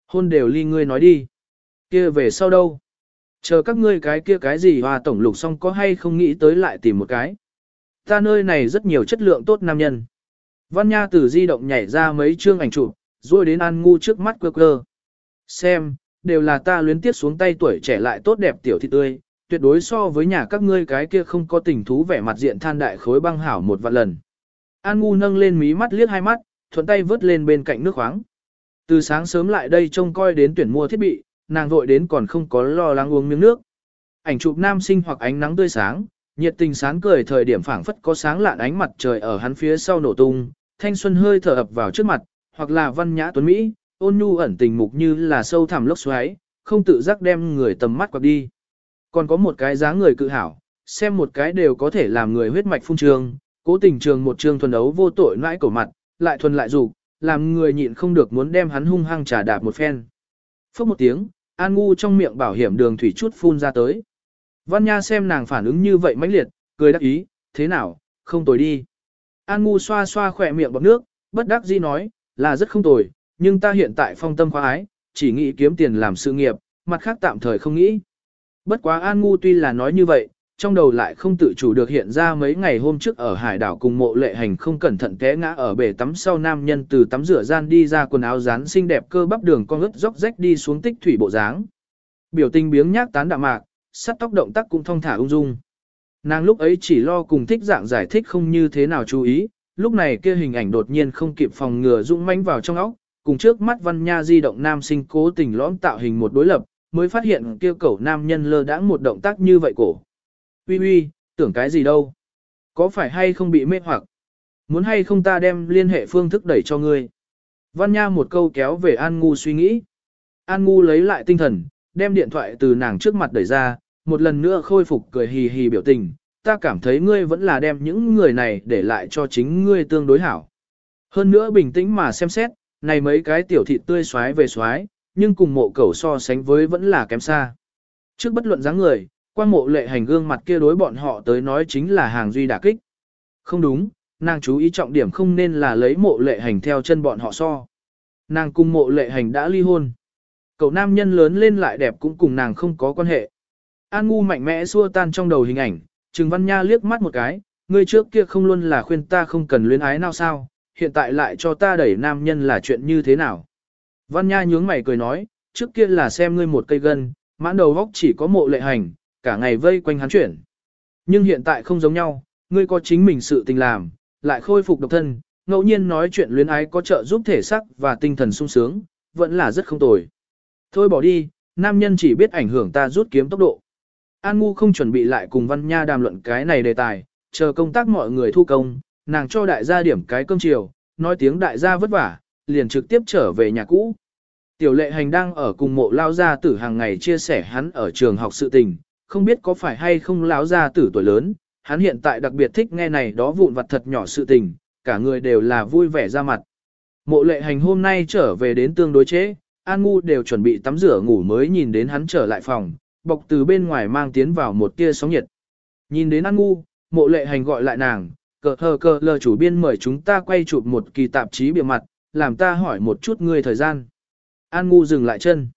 Hôn đều ly ngươi nói đi. Kia về sau đâu? Chờ các ngươi cái kia cái gì hòa tổng lục xong có hay không nghĩ tới lại tìm một cái. Ta nơi này rất nhiều chất lượng tốt nam nhân. Văn Nha từ di động nhảy ra mấy chương ảnh chụp, rồi đến An Ngu trước mắt quơ quơ. Xem, đều là ta luyến tiếc xuống tay tuổi trẻ lại tốt đẹp tiểu thị tươi, tuyệt đối so với nhà các ngươi cái kia không có tình thú vẻ mặt diện than đại khối băng hảo một vạn lần. An Ngu nâng lên mí mắt liếc hai mắt, thuận tay vớt lên bên cạnh nước khoáng. Từ sáng sớm lại đây trông coi đến tuyển mua thiết bị, nàng vội đến còn không có lo lắng uống miếng nước. Ảnh chụp nam sinh hoặc ánh nắng tươi sáng, nhiệt tình sáng cười thời điểm phảng phất có sáng lạn ánh mặt trời ở hắn phía sau nổ tung, thanh xuân hơi thở ập vào trước mặt, hoặc là văn nhã tuấn mỹ, ôn nhu ẩn tình mục như là sâu thẳm lốc xoáy, không tự giác đem người tầm mắt quạt đi. Còn có một cái dáng người cự hảo, xem một cái đều có thể làm người huyết mạch phun trương, cố tình trường một trương thuần ấu vô tội nãi cổ mặt, lại thuần lại dục, làm người nhịn không được muốn đem hắn hung hăng trả đạp một phen. Phốc một tiếng, An Ngu trong miệng bảo hiểm đường thủy chút phun ra tới. Văn Nha xem nàng phản ứng như vậy mãnh liệt, cười đắc ý, thế nào, không tồi đi. An Ngu xoa xoa khỏe miệng bọt nước, bất đắc dĩ nói, là rất không tồi, nhưng ta hiện tại phong tâm khoái ái, chỉ nghĩ kiếm tiền làm sự nghiệp, mặt khác tạm thời không nghĩ. Bất quá An Ngu tuy là nói như vậy, trong đầu lại không tự chủ được hiện ra mấy ngày hôm trước ở hải đảo cùng Mộ Lệ Hành không cẩn thận té ngã ở bể tắm sau nam nhân từ tắm rửa gian đi ra quần áo dán xinh đẹp cơ bắp đường con ướt róc rách đi xuống tích thủy bộ dáng. Biểu tình biếng nhác tán đạm mạc, sắt tóc động tác cũng thong thả ung dung. Nàng lúc ấy chỉ lo cùng thích dạng giải thích không như thế nào chú ý, lúc này kia hình ảnh đột nhiên không kịp phòng ngừa dũng mãnh vào trong óc, cùng trước mắt Văn Nha di động nam sinh cố tình lõm tạo hình một đối lập, mới phát hiện kia cẩu nam nhân lơ đãng một động tác như vậy cổ. Uy uy, tưởng cái gì đâu? Có phải hay không bị mê hoặc? Muốn hay không ta đem liên hệ phương thức đẩy cho ngươi? Văn Nha một câu kéo về An Ngu suy nghĩ. An Ngu lấy lại tinh thần, đem điện thoại từ nàng trước mặt đẩy ra, một lần nữa khôi phục cười hì hì biểu tình. Ta cảm thấy ngươi vẫn là đem những người này để lại cho chính ngươi tương đối hảo. Hơn nữa bình tĩnh mà xem xét, này mấy cái tiểu thịt tươi xoái về xoái, nhưng cùng mộ cẩu so sánh với vẫn là kém xa. Trước bất luận dáng người, quan Mộ Lệ Hành gương mặt kia đối bọn họ tới nói chính là hàng duy đả kích. Không đúng, nàng chú ý trọng điểm không nên là lấy Mộ Lệ Hành theo chân bọn họ so. Nàng cùng Mộ Lệ Hành đã ly hôn. Cậu nam nhân lớn lên lại đẹp cũng cùng nàng không có quan hệ. An Ngu mạnh mẽ xua tan trong đầu hình ảnh, Trừng Văn Nha liếc mắt một cái, ngươi trước kia không luôn là khuyên ta không cần luyến ái nào sao, hiện tại lại cho ta đẩy nam nhân là chuyện như thế nào. Văn Nha nhướng mày cười nói, trước kia là xem ngươi một cây gân, mãn đầu góc chỉ có Mộ Lệ Hành, cả ngày vây quanh hắn chuyển. Nhưng hiện tại không giống nhau, ngươi có chính mình sự tình làm, lại khôi phục độc thân, ngẫu nhiên nói chuyện luyến ái có trợ giúp thể xác và tinh thần sung sướng, vẫn là rất không tồi. Thôi bỏ đi, nam nhân chỉ biết ảnh hưởng ta rút kiếm tốc độ. An Ngu không chuẩn bị lại cùng Văn Nha đàm luận cái này đề tài, chờ công tác mọi người thu công, nàng cho đại gia điểm cái cơm chiều, nói tiếng đại gia vất vả, liền trực tiếp trở về nhà cũ. Tiểu Lệ Hành đang ở cùng Mộ lao gia tử hàng ngày chia sẻ hắn ở trường học sự tình, không biết có phải hay không lão gia tử tuổi lớn, hắn hiện tại đặc biệt thích nghe này đó vụn vặt thật nhỏ sự tình, cả người đều là vui vẻ ra mặt. Mộ Lệ Hành hôm nay trở về đến tương đối chế, An Ngu đều chuẩn bị tắm rửa ngủ mới nhìn đến hắn trở lại phòng, bọc từ bên ngoài mang tiến vào một tia sóng nhiệt. Nhìn đến An Ngu, Mộ Lệ Hành gọi lại nàng, cờ lờ chủ biên mời chúng ta quay chụp một kỳ tạp chí bìa mặt, làm ta hỏi một chút ngươi thời gian. An Ngu dừng lại chân.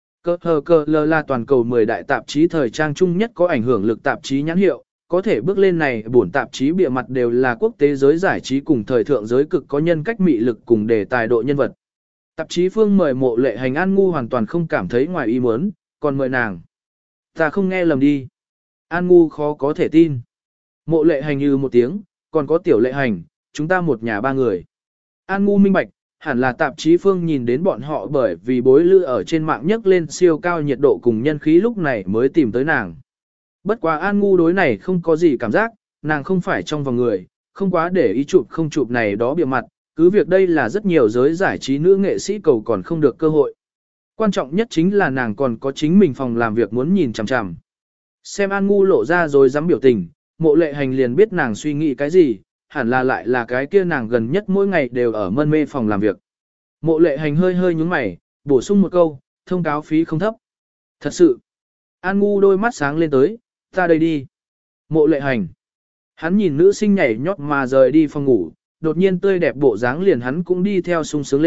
Cờ lờ là toàn cầu 10 đại tạp chí thời trang chung nhất có ảnh hưởng lực tạp chí nhãn hiệu, có thể bước lên này bổn tạp chí bìa mặt đều là quốc tế giới giải trí cùng thời thượng giới cực có nhân cách mị lực cùng đề tài độ nhân vật. Tạp chí phương mời Mộ Lệ Hành An Ngu hoàn toàn không cảm thấy ngoài ý muốn, còn mời nàng. Ta không nghe lầm đi. An Ngu khó có thể tin. Mộ Lệ Hành như một tiếng, còn có Tiểu Lệ Hành, chúng ta một nhà ba người. An Ngu minh bạch, hẳn là tạp chí phương nhìn đến bọn họ bởi vì bối lữ ở trên mạng nhấc lên siêu cao nhiệt độ cùng nhân khí lúc này mới tìm tới nàng. Bất quá An Ngu đối này không có gì cảm giác, nàng không phải trong vòng người, không quá để ý chụp không chụp này đó bìa mặt, cứ việc đây là rất nhiều giới giải trí nữ nghệ sĩ cầu còn không được cơ hội. Quan trọng nhất chính là nàng còn có chính mình phòng làm việc muốn nhìn chằm chằm. Xem An Ngu lộ ra rồi dám biểu tình, Mộ Lệ Hành liền biết nàng suy nghĩ cái gì, hẳn là lại là cái kia nàng gần nhất mỗi ngày đều ở mân mê phòng làm việc. Mộ Lệ Hành hơi hơi nhúng mày, bổ sung một câu, thông cáo phí không thấp. Thật sự. An Ngu đôi mắt sáng lên tới, ta đây đi. Mộ Lệ Hành. Hắn nhìn nữ sinh nhảy nhót mà rời đi phòng ngủ, đột nhiên tươi đẹp bộ dáng liền hắn cũng đi theo sung sướng lên,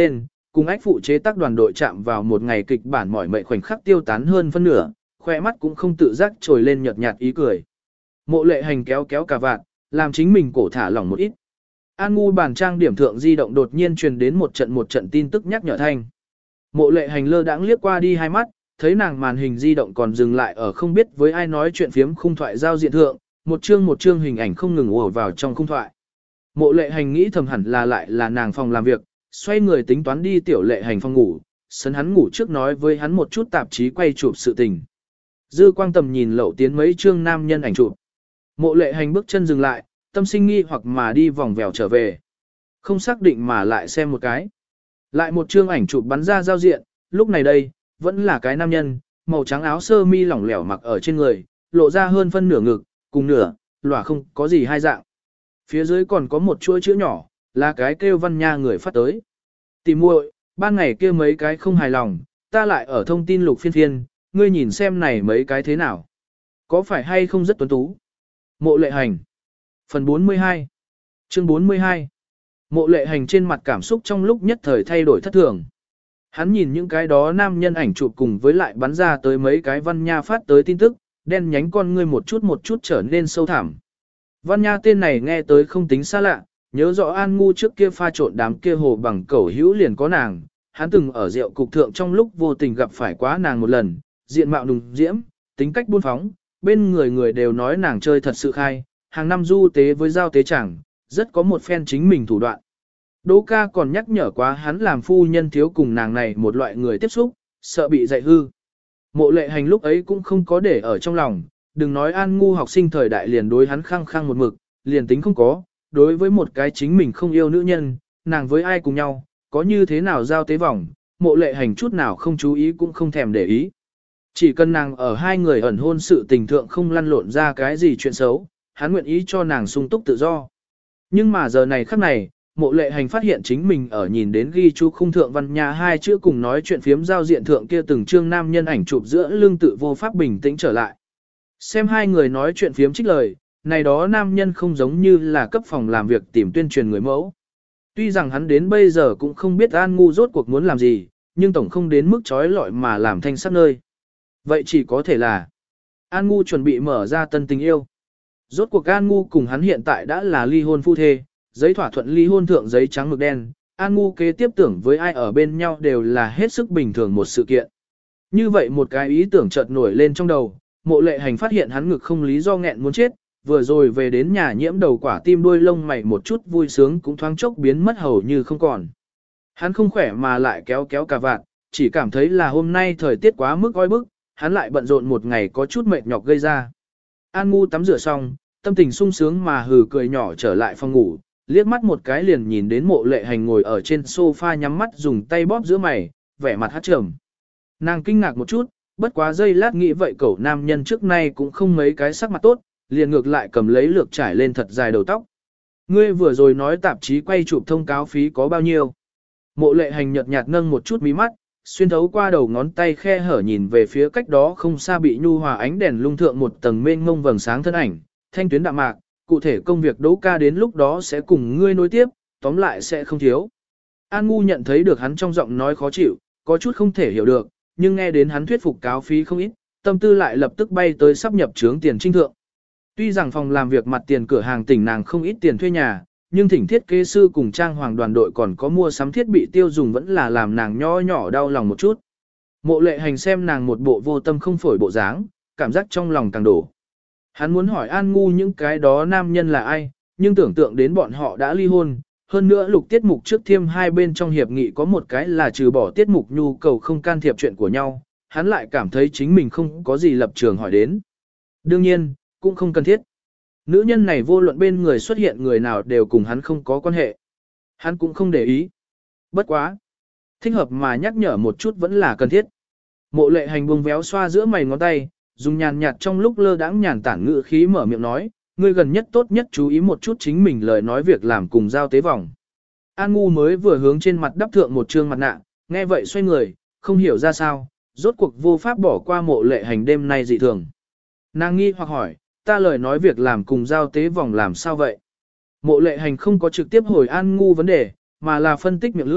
cùng ách phụ chế tác đoàn đội chạm vào một ngày kịch bản mỏi mệt khoảnh khắc tiêu tán hơn phân nửa, khoe mắt cũng không tự giác trồi lên nhợt nhạt ý cười. Mộ Lệ Hành kéo kéo cà vạt, làm chính mình cổ thả lỏng một ít. An Ngu bàn trang điểm thượng di động đột nhiên truyền đến một trận tin tức nhắc nhở thanh. Mộ Lệ Hành lơ đãng liếc qua đi hai mắt, thấy nàng màn hình di động còn dừng lại ở không biết với ai nói chuyện phiếm khung thoại giao diện thượng, một chương hình ảnh không ngừng ùa vào trong khung thoại. Mộ Lệ Hành nghĩ thầm hẳn là lại là nàng phòng làm việc, xoay người tính toán đi Tiểu Lệ Hành phòng ngủ, sấn hắn ngủ trước nói với hắn một chút tạp chí quay chụp sự tình. Dư quang tầm nhìn lậu tiến mấy chương nam nhân ảnh chụp. Mộ Lệ Hành bước chân dừng lại, tâm sinh nghi hoặc mà đi vòng vèo trở về. Không xác định mà lại xem một cái. Lại một chương ảnh chụp bắn ra giao diện, lúc này đây, vẫn là cái nam nhân, màu trắng áo sơ mi lỏng lẻo mặc ở trên người, lộ ra hơn phân nửa ngực, cùng nửa, lòa không có gì hai dạng. Phía dưới còn có một chuỗi chữ nhỏ, là cái kêu Văn Nha người phát tới. Tìm muội, ban ngày kia mấy cái không hài lòng, ta lại ở thông tin lục phiên, ngươi nhìn xem này mấy cái thế nào. Có phải hay không rất tuấn tú? Mộ Lệ Hành. Phần 42. Chương 42. Mộ Lệ Hành trên mặt cảm xúc trong lúc nhất thời thay đổi thất thường. Hắn nhìn những cái đó nam nhân ảnh chụp cùng với lại bắn ra tới mấy cái Văn Nha phát tới tin tức, đen nhánh con ngươi một chút trở nên sâu thẳm. Văn Nha tên này nghe tới không tính xa lạ, nhớ rõ An Ngu trước kia pha trộn đám kia hồ bằng cẩu hữu liền có nàng, hắn từng ở rượu cục thượng trong lúc vô tình gặp phải quá nàng một lần, diện mạo nùng diễm, tính cách buôn phóng, bên người đều nói nàng chơi thật sự khai, hàng năm du tế với giao tế chẳng, rất có một phen chính mình thủ đoạn. Đỗ ca còn nhắc nhở quá hắn làm phu nhân thiếu cùng nàng này một loại người tiếp xúc, sợ bị dạy hư. Mộ Lệ Hành lúc ấy cũng không có để ở trong lòng, đừng nói An Ngu học sinh thời đại liền đối hắn khăng khăng một mực, liền tính không có, đối với một cái chính mình không yêu nữ nhân, nàng với ai cùng nhau, có như thế nào giao tế vòng, Mộ Lệ Hành chút nào không chú ý cũng không thèm để ý. Chỉ cần nàng ở hai người ẩn hôn sự tình thượng không lăn lộn ra cái gì chuyện xấu, hắn nguyện ý cho nàng sung túc tự do. Nhưng mà giờ này khắc này, Mộ Lệ Hành phát hiện chính mình ở nhìn đến ghi chú khung thượng Văn Nha hai chữ cùng nói chuyện phiếm giao diện thượng kia từng chương nam nhân ảnh chụp giữa lưng tự vô pháp bình tĩnh trở lại. Xem hai người nói chuyện phiếm trích lời, này đó nam nhân không giống như là cấp phòng làm việc tìm tuyên truyền người mẫu. Tuy rằng hắn đến bây giờ cũng không biết An Ngu rốt cuộc muốn làm gì, nhưng tổng không đến mức trói lọi mà làm thanh sắc nơi. Vậy chỉ có thể là An Ngu chuẩn bị mở ra tân tình yêu. Rốt cuộc An Ngu cùng hắn hiện tại đã là ly hôn phu thê, giấy thỏa thuận ly hôn thượng giấy trắng mực đen, An Ngu kế tiếp tưởng với ai ở bên nhau đều là hết sức bình thường một sự kiện. Như vậy một cái ý tưởng chợt nổi lên trong đầu, Mộ Lệ Hành phát hiện hắn ngực không lý do nghẹn muốn chết, vừa rồi về đến nhà nhiễm đầu quả tim đuôi lông mày một chút vui sướng cũng thoáng chốc biến mất hầu như không còn. Hắn không khỏe mà lại kéo kéo cà vạt, chỉ cảm thấy là hôm nay thời tiết quá mức oi bức, hắn lại bận rộn một ngày có chút mệt nhọc gây ra. An Ngu tắm rửa xong, tâm tình sung sướng mà hừ cười nhỏ trở lại phòng ngủ, liếc mắt một cái liền nhìn đến Mộ Lệ Hành ngồi ở trên sofa nhắm mắt dùng tay bóp giữa mày, vẻ mặt hát trầm. Nàng kinh ngạc một chút, bất quá giây lát nghĩ vậy cậu nam nhân trước nay cũng không mấy cái sắc mặt tốt, liền ngược lại cầm lấy lược trải lên thật dài đầu tóc. Ngươi vừa rồi nói tạp chí quay chụp thông cáo phí có bao nhiêu? Mộ Lệ Hành nhợt nhạt nâng một chút mí mắt, xuyên thấu qua đầu ngón tay khe hở nhìn về phía cách đó không xa bị nhu hòa ánh đèn lung thượng một tầng mênh mông vầng sáng thân ảnh, thanh tuyến đạm mạc, cụ thể công việc Đỗ ca đến lúc đó sẽ cùng ngươi nối tiếp, tóm lại sẽ không thiếu. An Ngu nhận thấy được hắn trong giọng nói khó chịu, có chút không thể hiểu được, nhưng nghe đến hắn thuyết phục cáo phí không ít, tâm tư lại lập tức bay tới sắp nhập trướng tiền trinh thượng. Tuy rằng phòng làm việc mặt tiền cửa hàng tỉnh nàng không ít tiền thuê nhà, nhưng thỉnh thiết kế sư cùng trang hoàng đoàn đội còn có mua sắm thiết bị tiêu dùng vẫn là làm nàng nho nhỏ đau lòng một chút. Mộ Lệ Hành xem nàng một bộ vô tâm không phổi bộ dáng, cảm giác trong lòng càng đổ. Hắn muốn hỏi An Ngu những cái đó nam nhân là ai, nhưng tưởng tượng đến bọn họ đã ly hôn. Hơn nữa lục tiết mục trước thiêm hai bên trong hiệp nghị có một cái là trừ bỏ tiết mục nhu cầu không can thiệp chuyện của nhau, hắn lại cảm thấy chính mình không có gì lập trường hỏi đến. Đương nhiên, cũng không cần thiết. Nữ nhân này vô luận bên người xuất hiện người nào đều cùng hắn không có quan hệ. Hắn cũng không để ý. Bất quá. Thích hợp mà nhắc nhở một chút vẫn là cần thiết. Mộ Lệ Hành buông véo xoa giữa mày ngón tay, dùng nhàn nhạt trong lúc lơ đãng nhàn tản ngữ khí mở miệng nói, ngươi gần nhất tốt nhất chú ý một chút chính mình lời nói việc làm cùng giao tế vòng. An Ngu mới vừa hướng trên mặt đắp thượng một trương mặt nạ, nghe vậy xoay người, không hiểu ra sao, rốt cuộc vô pháp bỏ qua Mộ Lệ Hành đêm nay dị thường. Nàng nghi hoặc hỏi, ta lời nói việc làm cùng giao tế vòng làm sao vậy? Mộ Lệ Hành không có trực tiếp hồi An Ngu vấn đề, mà là phân tích miệng lưỡi,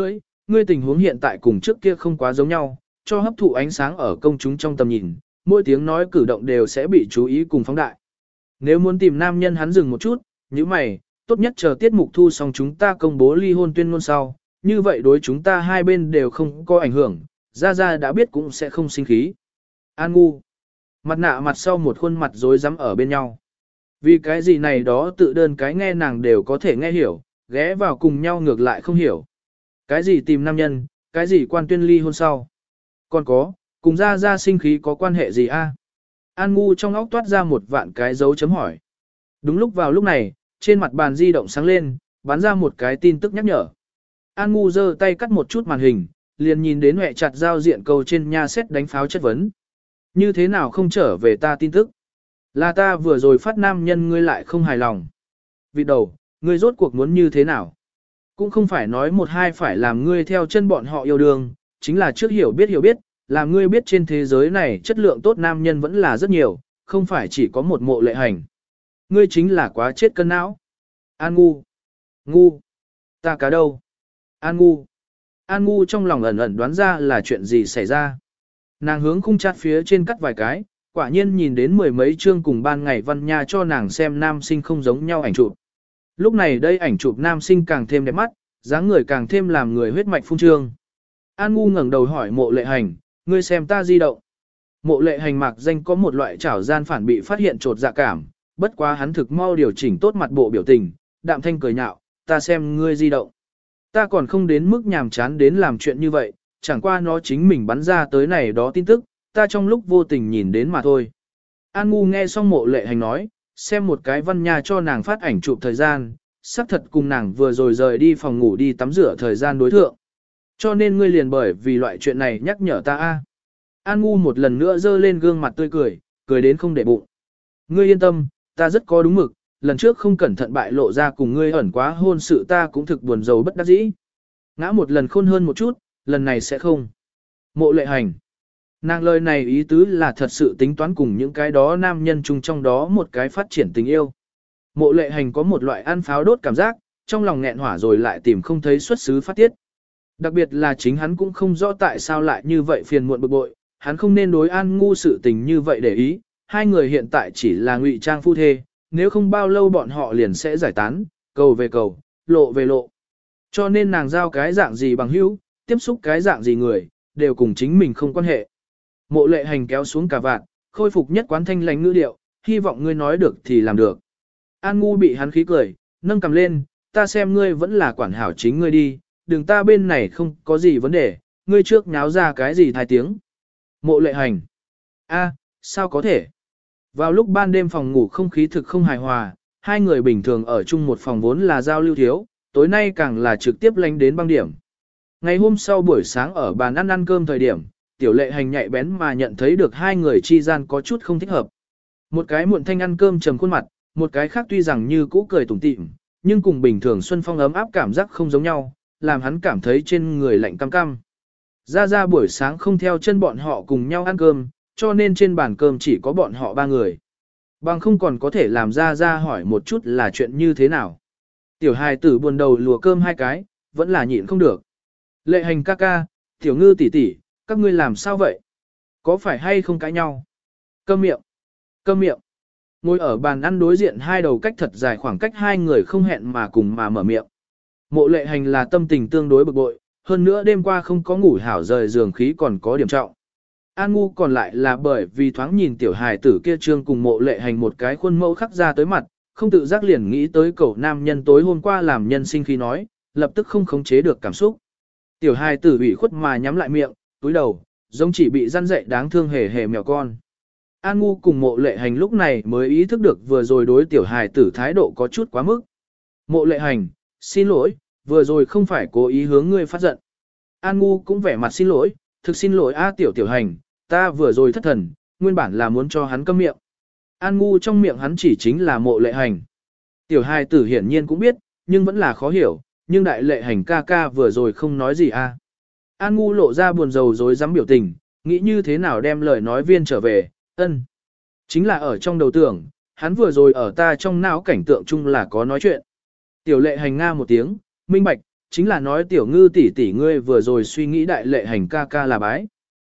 ngươi tình huống hiện tại cùng trước kia không quá giống nhau, cho hấp thụ ánh sáng ở công chúng trong tầm nhìn, mỗi tiếng nói cử động đều sẽ bị chú ý cùng phóng đại. Nếu muốn tìm nam nhân hắn dừng một chút, như mày, tốt nhất chờ tiết mục thu xong chúng ta công bố ly hôn tuyên ngôn sau, như vậy đối chúng ta hai bên đều không có ảnh hưởng, Gia Gia đã biết cũng sẽ không sinh khí. An ngu. Mặt nạ mặt sau một khuôn mặt rối rắm ở bên nhau. Vì cái gì này đó tự đơn cái nghe nàng đều có thể nghe hiểu, ghé vào cùng nhau ngược lại không hiểu. Cái gì tìm nam nhân, cái gì quan tuyên ly hôn sau. Còn có, cùng Gia Gia sinh khí có quan hệ gì a? An ngu trong óc toát ra một vạn cái dấu chấm hỏi. Đúng lúc vào lúc này, trên mặt bàn di động sáng lên, bắn ra một cái tin tức nhắc nhở. An ngu giơ tay cắt một chút màn hình, liền nhìn đến huệ chặt giao diện câu trên nha xét đánh pháo chất vấn. Như thế nào không trở về ta tin tức? Là ta vừa rồi phát nam nhân ngươi lại không hài lòng. Vì đầu, ngươi rốt cuộc muốn như thế nào? Cũng không phải nói một hai phải làm ngươi theo chân bọn họ yêu đương, chính là trước hiểu biết, làm ngươi biết trên thế giới này chất lượng tốt nam nhân vẫn là rất nhiều, không phải chỉ có một Mộ Lệ Hành. Ngươi chính là quá chết cân não. An ngu. Ngu. Ta cá đâu? An ngu. An ngu trong lòng ẩn ẩn đoán ra là chuyện gì xảy ra. Nàng hướng khung chat phía trên cắt vài cái, quả nhiên nhìn đến mười mấy chương cùng ban ngày văn nha cho nàng xem nam sinh không giống nhau ảnh chụp. Lúc này đây ảnh chụp nam sinh càng thêm đẹp mắt, dáng người càng thêm làm người huyết mạch phun trương. An ngu ngẩng đầu hỏi Mộ Lệ Hành, ngươi xem ta di động. Mộ Lệ Hành mạc danh có một loại trảo gian phản bị phát hiện trột dạ cảm, bất quá hắn thực mau điều chỉnh tốt mặt bộ biểu tình, đạm thanh cười nhạo, ta xem ngươi di động. Ta còn không đến mức nhàm chán đến làm chuyện như vậy, chẳng qua nó chính mình bắn ra tới này đó tin tức, ta trong lúc vô tình nhìn đến mà thôi. An ngu nghe xong Mộ Lệ Hành nói, xem một cái văn nha cho nàng phát ảnh chụp thời gian, xác thật cùng nàng vừa rồi rời đi phòng ngủ đi tắm rửa thời gian đối thượng. Cho nên ngươi liền bởi vì loại chuyện này nhắc nhở ta a. An ngu một lần nữa dơ lên gương mặt tươi cười, cười đến không để bụng. Ngươi yên tâm, ta rất có đúng mực, lần trước không cẩn thận bại lộ ra cùng ngươi ẩn quá hôn sự ta cũng thực buồn rầu bất đắc dĩ. Ngã một lần khôn hơn một chút, lần này sẽ không. Mộ Lệ Hành. Nàng lời này ý tứ là thật sự tính toán cùng những cái đó nam nhân chung trong đó một cái phát triển tình yêu. Mộ Lệ Hành có một loại ăn pháo đốt cảm giác, trong lòng nghẹn hỏa rồi lại tìm không thấy xuất xứ phát tiết. Đặc biệt là chính hắn cũng không rõ tại sao lại như vậy phiền muộn bực bội, hắn không nên đối An ngu sự tình như vậy để ý, hai người hiện tại chỉ là ngụy trang phu thê, nếu không bao lâu bọn họ liền sẽ giải tán, cầu về cầu, lộ về lộ. Cho nên nàng giao cái dạng gì bằng hữu, tiếp xúc cái dạng gì người, đều cùng chính mình không quan hệ. Mộ Lệ Hành kéo xuống cà vạt, khôi phục nhất quán thanh lãnh ngữ điệu, hy vọng ngươi nói được thì làm được. An ngu bị hắn khí cười, nâng cầm lên, ta xem ngươi vẫn là quản hảo chính ngươi đi, đừng ta bên này không có gì vấn đề, ngươi trước nháo ra cái gì thai tiếng. Mộ Lệ Hành. A, sao có thể? Vào lúc ban đêm phòng ngủ không khí thực không hài hòa, hai người bình thường ở chung một phòng vốn là giao lưu thiếu, tối nay càng là trực tiếp lánh đến băng điểm. Ngày hôm sau buổi sáng ở bàn ăn cơm thời điểm, Tiểu Lệ Hành nhạy bén mà nhận thấy được hai người chi gian có chút không thích hợp. Một cái muộn thanh ăn cơm trầm khuôn mặt, một cái khác tuy rằng như cũ cười tủm tỉm, nhưng cùng bình thường xuân phong ấm áp cảm giác không giống nhau, làm hắn cảm thấy trên người lạnh cam cam. Ra ra buổi sáng không theo chân bọn họ cùng nhau ăn cơm, cho nên trên bàn cơm chỉ có bọn họ ba người. Bằng không còn có thể làm ra ra hỏi một chút là chuyện như thế nào. Tiểu hài tử buồn đầu lùa cơm hai cái, vẫn là nhịn không được. Lệ Hành ca ca, Tiểu Ngư tỷ tỷ, các ngươi làm sao vậy? Có phải hay không cãi nhau? Câm miệng. Câm miệng. Ngồi ở bàn ăn đối diện hai đầu cách thật dài khoảng cách hai người không hẹn mà cùng mà mở miệng. Mộ Lệ Hành là tâm tình tương đối bực bội, hơn nữa đêm qua không có ngủ hảo rời giường khí còn có điểm trọng. An ngu còn lại là bởi vì thoáng nhìn tiểu hài tử kia trương cùng Mộ Lệ Hành một cái khuôn mẫu khắc ra tới mặt, không tự giác liền nghĩ tới cậu nam nhân tối hôm qua làm nhân sinh khi nói, lập tức không khống chế được cảm xúc. Tiểu hài tử ủy khuất mà nhắm lại miệng, túi đầu, giống chỉ bị răn dạy đáng thương hề hề mèo con. An ngu cùng Mộ Lệ Hành lúc này mới ý thức được vừa rồi đối tiểu hài tử thái độ có chút quá mức. Mộ Lệ Hành, xin lỗi, vừa rồi không phải cố ý hướng ngươi phát giận. An ngu cũng vẻ mặt xin lỗi, thực xin lỗi a tiểu hành, ta vừa rồi thất thần, nguyên bản là muốn cho hắn câm miệng. An ngu trong miệng hắn chỉ chính là Mộ Lệ Hành. Tiểu hài tử hiển nhiên cũng biết, nhưng vẫn là khó hiểu, nhưng đại Lệ Hành ca ca vừa rồi không nói gì a. An ngu lộ ra buồn rầu rối rắm biểu tình, nghĩ như thế nào đem lời nói viên trở về, ân. Chính là ở trong đầu tưởng, hắn vừa rồi ở ta trong não cảnh tượng chung là có nói chuyện. Tiểu Lệ Hành nga một tiếng, minh bạch, chính là nói tiểu ngư tỷ tỷ ngươi vừa rồi suy nghĩ đại lệ hành ca ca là bái.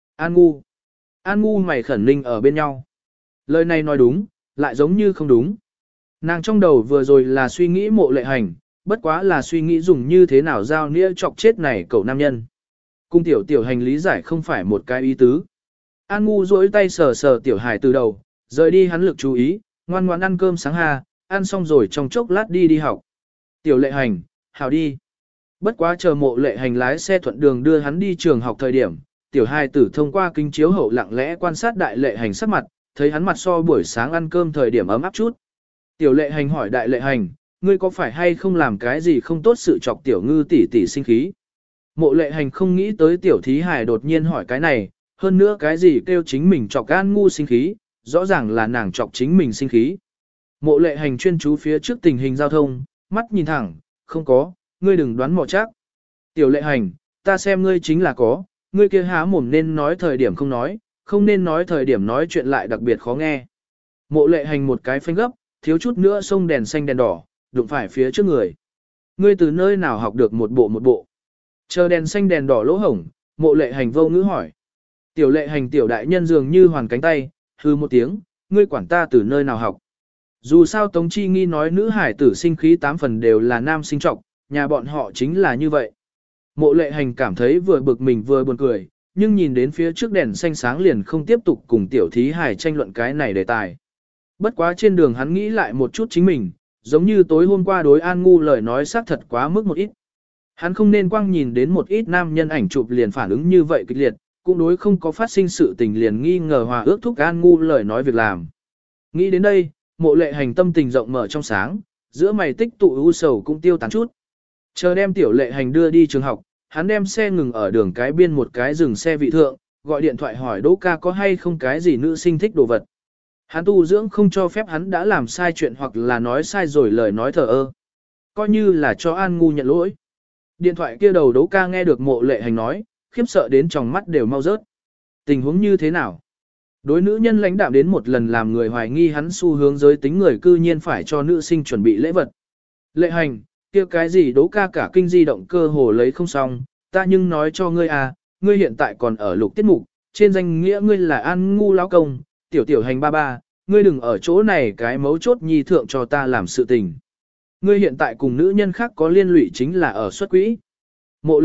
An ngu mày khẩn ninh ở bên nhau. Lời này nói đúng, lại giống như không đúng. Nàng trong đầu vừa rồi là suy nghĩ mộ lệ hành, bất quá là suy nghĩ dùng như thế nào giao nghĩa chọc chết này cậu nam nhân. Cung tiểu hành lý giải không phải một cái ý tứ. An ngu duỗi tay sờ sờ tiểu hải từ đầu, rời đi hắn lực chú ý, ngoan ngoãn ăn cơm sáng ha, ăn xong rồi trong chốc lát đi học. Tiểu lệ hành, hào đi. Bất quá chờ mộ lệ hành lái xe thuận đường đưa hắn đi trường học thời điểm, tiểu hài tử thông qua kính chiếu hậu lặng lẽ quan sát đại lệ hành sắc mặt, thấy hắn mặt so buổi sáng ăn cơm thời điểm ấm áp chút. Tiểu lệ hành hỏi đại lệ hành, ngươi có phải hay không làm cái gì không tốt sự chọc tiểu ngư tỷ tỷ sinh khí? Mộ lệ hành không nghĩ tới tiểu thí hài đột nhiên hỏi cái này, hơn nữa cái gì kêu chính mình chọc An ngu sinh khí, rõ ràng là nàng chọc chính mình sinh khí. Mộ lệ hành chuyên chú phía trước tình hình giao thông, mắt nhìn thẳng, không có, ngươi đừng đoán mò chắc. Tiểu lệ hành, ta xem ngươi chính là có, ngươi kia há mồm nên nói thời điểm không nói, không nên nói thời điểm nói chuyện lại đặc biệt khó nghe. Mộ lệ hành một cái phanh gấp, thiếu chút nữa xông đèn xanh đèn đỏ, đụng phải phía trước người. Ngươi từ nơi nào học được một bộ. Chờ đèn xanh đèn đỏ lỗ hổng, mộ lệ hành vô ngữ hỏi. Tiểu lệ hành tiểu đại nhân dường như hoàn cánh tay, hư một tiếng, ngươi quản ta từ nơi nào học. Dù sao Tống Chi Nghi nói nữ hải tử sinh khí 8 phần đều là nam sinh trọng, nhà bọn họ chính là như vậy. Mộ lệ hành cảm thấy vừa bực mình vừa buồn cười, nhưng nhìn đến phía trước đèn xanh sáng liền không tiếp tục cùng tiểu thí hải tranh luận cái này đề tài. Bất quá trên đường hắn nghĩ lại một chút chính mình, giống như tối hôm qua đối An ngu lời nói xác thật quá mức một ít. Hắn không nên quang nhìn đến một ít nam nhân ảnh chụp liền phản ứng như vậy kịch liệt, cũng đối không có phát sinh sự tình liền nghi ngờ hòa ước thúc An ngu lời nói việc làm. Nghĩ đến đây, mộ lệ hành tâm tình rộng mở trong sáng, giữa mày tích tụ u sầu cũng tiêu tán chút. Chờ đem tiểu lệ hành đưa đi trường học, hắn đem xe ngừng ở đường cái biên một cái dừng xe vị thượng, gọi điện thoại hỏi Đỗ ca có hay không cái gì nữ sinh thích đồ vật. Hắn tu dưỡng không cho phép hắn đã làm sai chuyện hoặc là nói sai rồi lời nói thờ ơ. Coi như là cho An ngu nhận lỗi. Điện thoại kia đầu Đỗ ca nghe được mộ lệ hành nói, khiếp sợ đến tròng mắt đều mau rớt. Tình huống như thế nào? Đối nữ nhân lãnh đạm đến một lần làm người hoài nghi hắn xu hướng giới tính người cư nhiên phải cho nữ sinh chuẩn bị lễ vật. Lệ hành, kia cái gì Đỗ ca cả kinh di động cơ hồ lấy không xong, ta nhưng nói cho ngươi à, ngươi hiện tại còn ở lục tiết mục, trên danh nghĩa ngươi là An ngu lão công, tiểu hành ba ba, ngươi đừng ở chỗ này cái mấu chốt nhi thượng cho ta làm sự tình. Ngươi hiện tại cùng nữ nhân khác có liên lụy chính là ở xuất quỹ. Mộ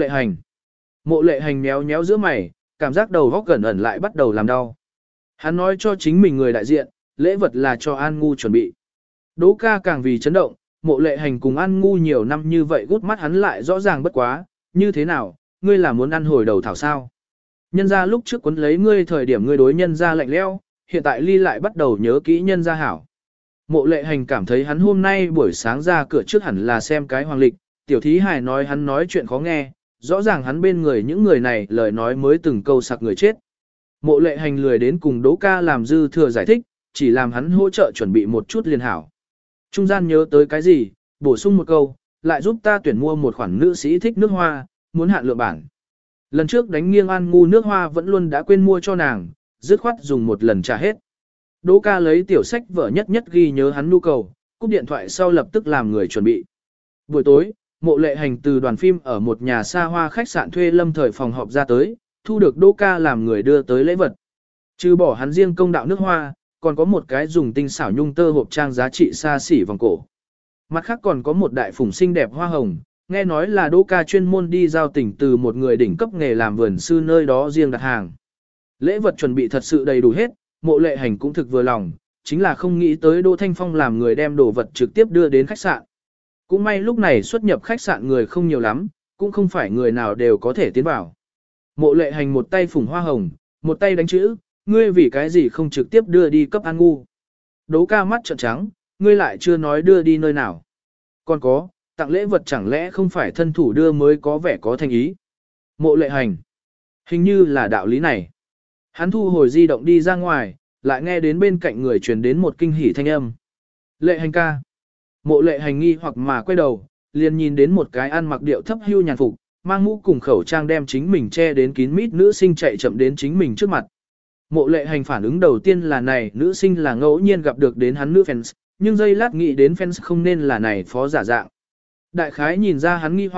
lệ hành méo méo giữa mày, cảm giác đầu góc gần ẩn lại bắt đầu làm đau. Hắn nói cho chính mình người đại diện, lễ vật là cho An ngu chuẩn bị. Đỗ ca càng vì chấn động, mộ lệ hành cùng An ngu nhiều năm như vậy gút mắt hắn lại rõ ràng bất quá, như thế nào, ngươi là muốn ăn hồi đầu thảo sao. Nhân ra lúc trước quấn lấy ngươi thời điểm ngươi đối nhân ra lạnh leo, hiện tại ly lại bắt đầu nhớ kỹ nhân ra hảo. Mộ lệ hành cảm thấy hắn hôm nay buổi sáng ra cửa trước hẳn là xem cái hoàng lịch, tiểu thí hài nói hắn nói chuyện khó nghe, rõ ràng hắn bên người những người này lời nói mới từng câu sặc người chết. Mộ lệ hành lười đến cùng Đỗ ca làm dư thừa giải thích, chỉ làm hắn hỗ trợ chuẩn bị một chút liền hảo. Trung gian nhớ tới cái gì, bổ sung một câu, lại giúp ta tuyển mua một khoản nữ sĩ thích nước hoa, muốn hạn lượng bản. Lần trước đánh nghiêng An ngu nước hoa vẫn luôn đã quên mua cho nàng, dứt khoát dùng một lần trả hết. Đỗ ca lấy tiểu sách vở nhất ghi nhớ hắn nhu cầu, cúp điện thoại sau lập tức làm người chuẩn bị. Buổi tối, mộ lệ hành từ đoàn phim ở một nhà xa hoa khách sạn thuê lâm thời phòng họp ra tới, thu được Đỗ ca làm người đưa tới lễ vật. Trừ bỏ hắn riêng công đạo nước hoa, còn có một cái dùng tinh xảo nhung tơ hộp trang giá trị xa xỉ vòng cổ. Mặt khác còn có một đại phủng xinh đẹp hoa hồng, nghe nói là Đỗ ca chuyên môn đi giao tỉnh từ một người đỉnh cấp nghề làm vườn sư nơi đó riêng đặt hàng. Lễ vật chuẩn bị thật sự đầy đủ hết, mộ lệ hành cũng thực vừa lòng, chính là không nghĩ tới Đỗ Thanh Phong làm người đem đồ vật trực tiếp đưa đến khách sạn. Cũng may lúc này xuất nhập khách sạn người không nhiều lắm, cũng không phải người nào đều có thể tiến vào. Mộ lệ hành một tay phủng hoa hồng, một tay đánh chữ, ngươi vì cái gì không trực tiếp đưa đi cấp An ngu. Đỗ ca mắt trợn trắng, ngươi lại chưa nói đưa đi nơi nào. Còn có, tặng lễ vật chẳng lẽ không phải thân thủ đưa mới có vẻ có thành ý. Mộ lệ hành. Hình như là đạo lý này. Hắn thu hồi di động đi ra ngoài, lại nghe đến bên cạnh người truyền đến một kinh hỉ thanh âm. Lệ hành ca. Mộ lệ hành nghi hoặc mà quay đầu, liền nhìn đến một cái ăn mặc điệu thấp hưu nhàn phục, mang mũ cùng khẩu trang đem chính mình che đến kín mít nữ sinh chạy chậm đến chính mình trước mặt. Mộ lệ hành phản ứng đầu tiên là này nữ sinh là ngẫu nhiên gặp được đến hắn nữ fans, nhưng giây lát nghĩ đến fans không nên là này phó giả dạng. Đại khái nhìn ra hắn nghi hoặc,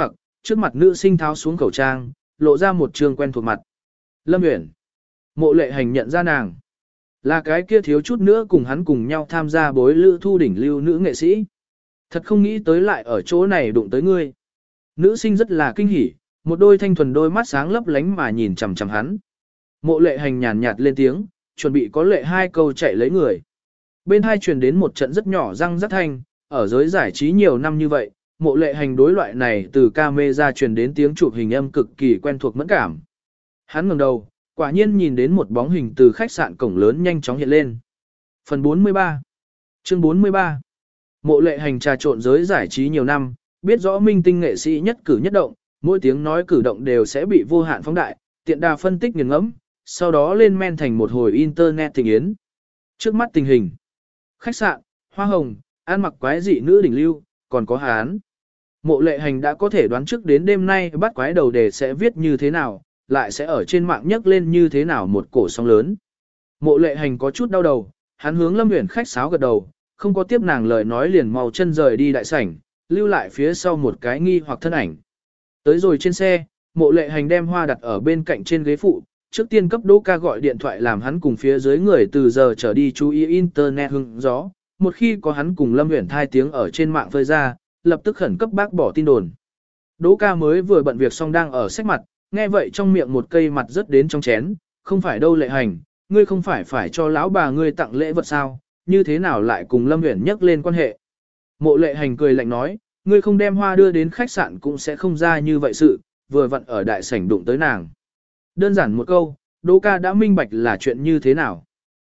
trước mặt nữ sinh tháo xuống khẩu trang, lộ ra một trường quen thuộc mặt. Lâm Uyển. Mộ Lệ Hành nhận ra nàng. Là cái kia thiếu chút nữa cùng hắn cùng nhau tham gia bối lữ thu đỉnh lưu nữ nghệ sĩ. Thật không nghĩ tới lại ở chỗ này đụng tới ngươi. Nữ sinh rất là kinh hỉ, một đôi thanh thuần đôi mắt sáng lấp lánh mà nhìn chằm chằm hắn. Mộ Lệ Hành nhàn nhạt lên tiếng, chuẩn bị có lệ hai câu chạy lấy người. Bên hai truyền đến một trận rất nhỏ răng rắc thanh, ở giới giải trí nhiều năm như vậy, Mộ Lệ Hành đối loại này từ camera truyền đến tiếng chụp hình âm cực kỳ quen thuộc mẫn cảm. Hắn ngẩng đầu, quả nhiên nhìn đến một bóng hình từ khách sạn cổng lớn nhanh chóng hiện lên. Phần 43 Chương 43 Mộ Lệ Hành trà trộn giới giải trí nhiều năm, biết rõ minh tinh nghệ sĩ nhất cử nhất động, mỗi tiếng nói cử động đều sẽ bị vô hạn phóng đại, tiện đà phân tích nghiền ngẫm, sau đó lên men thành một hồi internet tình yến. Trước mắt tình hình, khách sạn, hoa hồng, ăn mặc quái dị nữ đỉnh lưu, còn có Hán. Mộ Lệ Hành đã có thể đoán trước đến đêm nay bắt quái đầu đề sẽ viết như thế nào, lại sẽ ở trên mạng nhấc lên như thế nào một cổ sóng lớn. Mộ Lệ Hành có chút đau đầu, hắn hướng Lâm Uyển khách sáo gật đầu, không có tiếp nàng lời nói liền mau chân rời đi đại sảnh, lưu lại phía sau một cái nghi hoặc thân ảnh. Tới rồi trên xe, Mộ Lệ Hành đem hoa đặt ở bên cạnh trên ghế phụ, trước tiên cấp Đỗ Ca gọi điện thoại làm hắn cùng phía dưới người từ giờ trở đi chú ý internet hứng gió, một khi có hắn cùng Lâm Uyển thai tiếng ở trên mạng phơi ra, lập tức khẩn cấp bác bỏ tin đồn. Đỗ Ca mới vừa bận việc xong đang ở sách mặt, nghe vậy trong miệng một cây mặt rớt đến trong chén, không phải đâu Lệ Hành, ngươi không phải cho lão bà ngươi tặng lễ vật sao, như thế nào lại cùng Lâm Uyển nhắc lên quan hệ. Mộ Lệ Hành cười lạnh nói, ngươi không đem hoa đưa đến khách sạn cũng sẽ không ra như vậy sự, vừa vặn ở đại sảnh đụng tới nàng. Đơn giản một câu, Đỗ Ca đã minh bạch là chuyện như thế nào.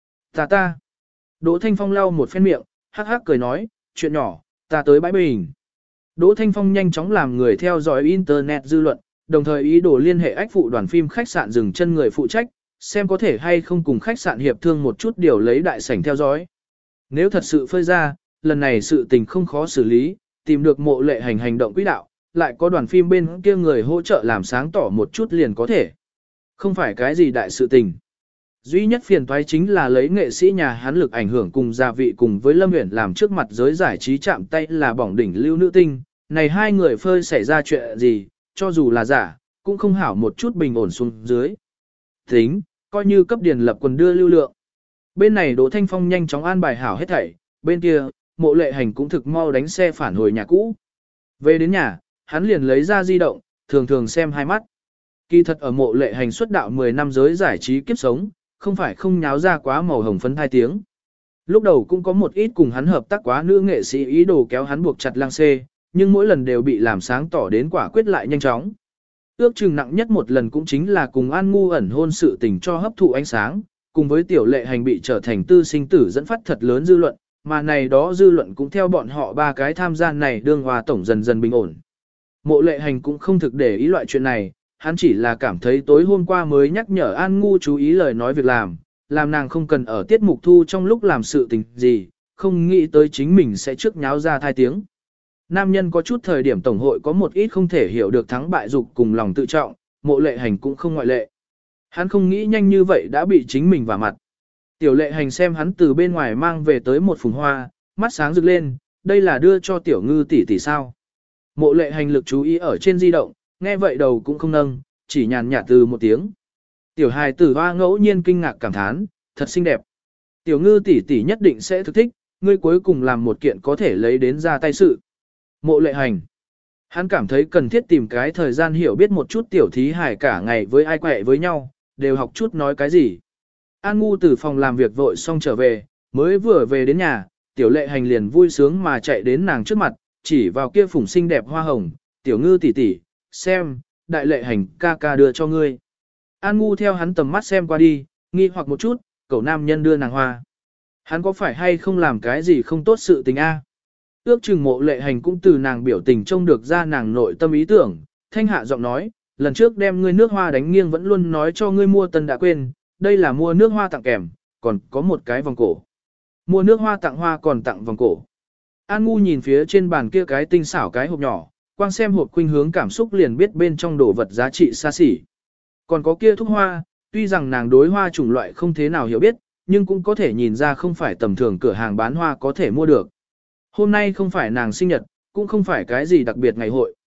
Ta. Đỗ Thanh Phong lau một phen miệng, hắc hắc cười nói, chuyện nhỏ, ta tới bãi bình. Đỗ Thanh Phong nhanh chóng làm người theo dõi internet dư luận, đồng thời ý đồ liên hệ ách phụ đoàn phim khách sạn dừng chân người phụ trách, xem có thể hay không cùng khách sạn hiệp thương một chút điều lấy đại sảnh theo dõi. Nếu thật sự phơi ra, lần này sự tình không khó xử lý, tìm được Mộ Lệ Hành hành động quỹ đạo, lại có đoàn phim bên kia người hỗ trợ làm sáng tỏ một chút liền có thể. Không phải cái gì đại sự tình. Duy nhất phiền toái chính là lấy nghệ sĩ nhà hắn lực ảnh hưởng cùng gia vị cùng với Lâm Uyển làm trước mặt giới giải trí chạm tay là bỏng đỉnh lưu nữ tinh, này hai người phơi xảy ra chuyện gì, cho dù là giả, cũng không hảo một chút bình ổn xuống dưới. Tính, coi như cấp điền lập quần đưa lưu lượng. Bên này Đỗ Thanh Phong nhanh chóng an bài hảo hết thảy, bên kia, Mộ Lệ Hành cũng thực mau đánh xe phản hồi nhà cũ. Về đến nhà, hắn liền lấy ra di động, thường thường xem hai mắt. Kỳ thật ở Mộ Lệ Hành xuất đạo 10 năm giới giải trí kiếp sống, không phải không nháo ra quá màu hồng phấn hai tiếng. Lúc đầu cũng có một ít cùng hắn hợp tác quá nữ nghệ sĩ ý đồ kéo hắn buộc chặt lang xê, nhưng mỗi lần đều bị làm sáng tỏ đến quả quyết lại nhanh chóng. Ước chừng nặng nhất một lần cũng chính là cùng An Ngu ẩn hôn sự tình cho hấp thụ ánh sáng, cùng với Tiểu Lệ Hành bị trở thành tư sinh tử dẫn phát thật lớn dư luận, mà này đó dư luận cũng theo bọn họ ba cái tham gia này đương hòa tổng dần dần bình ổn. Mộ Lệ Hành cũng không thực để ý loại chuyện này, hắn chỉ là cảm thấy tối hôm qua mới nhắc nhở An Ngu chú ý lời nói việc làm nàng không cần ở tiết mục thu trong lúc làm sự tình gì, không nghĩ tới chính mình sẽ trước nháo ra thai tiếng. Nam nhân có chút thời điểm tổng hội có một ít không thể hiểu được thắng bại dục cùng lòng tự trọng, Mộ Lệ Hành cũng không ngoại lệ. Hắn không nghĩ nhanh như vậy đã bị chính mình vả mặt. Tiểu Lệ Hành xem hắn từ bên ngoài mang về tới một phùng hoa, mắt sáng rực lên, đây là đưa cho Tiểu Ngư tỷ tỷ sao. Mộ Lệ Hành lực chú ý ở trên di động, nghe vậy đầu cũng không nâng, chỉ nhàn nhạt từ một tiếng. Tiểu hài tử hoa ngẫu nhiên kinh ngạc cảm thán, thật xinh đẹp. Tiểu Ngư tỷ tỷ nhất định sẽ thực thích, ngươi cuối cùng làm một kiện có thể lấy đến ra tay sự. Mộ Lệ Hành. Hắn cảm thấy cần thiết tìm cái thời gian hiểu biết một chút tiểu thí hài cả ngày với ai quẹ với nhau, đều học chút nói cái gì. An Ngu từ phòng làm việc vội xong trở về, mới vừa về đến nhà, Tiểu Lệ Hành liền vui sướng mà chạy đến nàng trước mặt, chỉ vào kia phủng xinh đẹp hoa hồng, Tiểu Ngư tỷ tỷ, xem, Đại Lệ Hành ca ca đưa cho ngươi. An Ngu theo hắn tầm mắt xem qua đi, nghi hoặc một chút, cậu nam nhân đưa nàng hoa. Hắn có phải hay không làm cái gì không tốt sự tình a? Ước chừng Mộ Lệ Hành cũng từ nàng biểu tình trông được ra nàng nội tâm ý tưởng, thanh hạ giọng nói, lần trước đem ngươi nước hoa đánh nghiêng vẫn luôn nói cho ngươi mua tân đã quên, đây là mua nước hoa tặng kèm, còn có một cái vòng cổ. Mua nước hoa tặng hoa còn tặng vòng cổ. An Ngu nhìn phía trên bàn kia cái tinh xảo cái hộp nhỏ, quang xem hộp khuynh hướng cảm xúc liền biết bên trong đồ vật giá trị xa xỉ. Còn có kia thuốc hoa, tuy rằng nàng đối hoa chủng loại không thế nào hiểu biết, nhưng cũng có thể nhìn ra không phải tầm thường cửa hàng bán hoa có thể mua được. Hôm nay không phải nàng sinh nhật, cũng không phải cái gì đặc biệt ngày hội.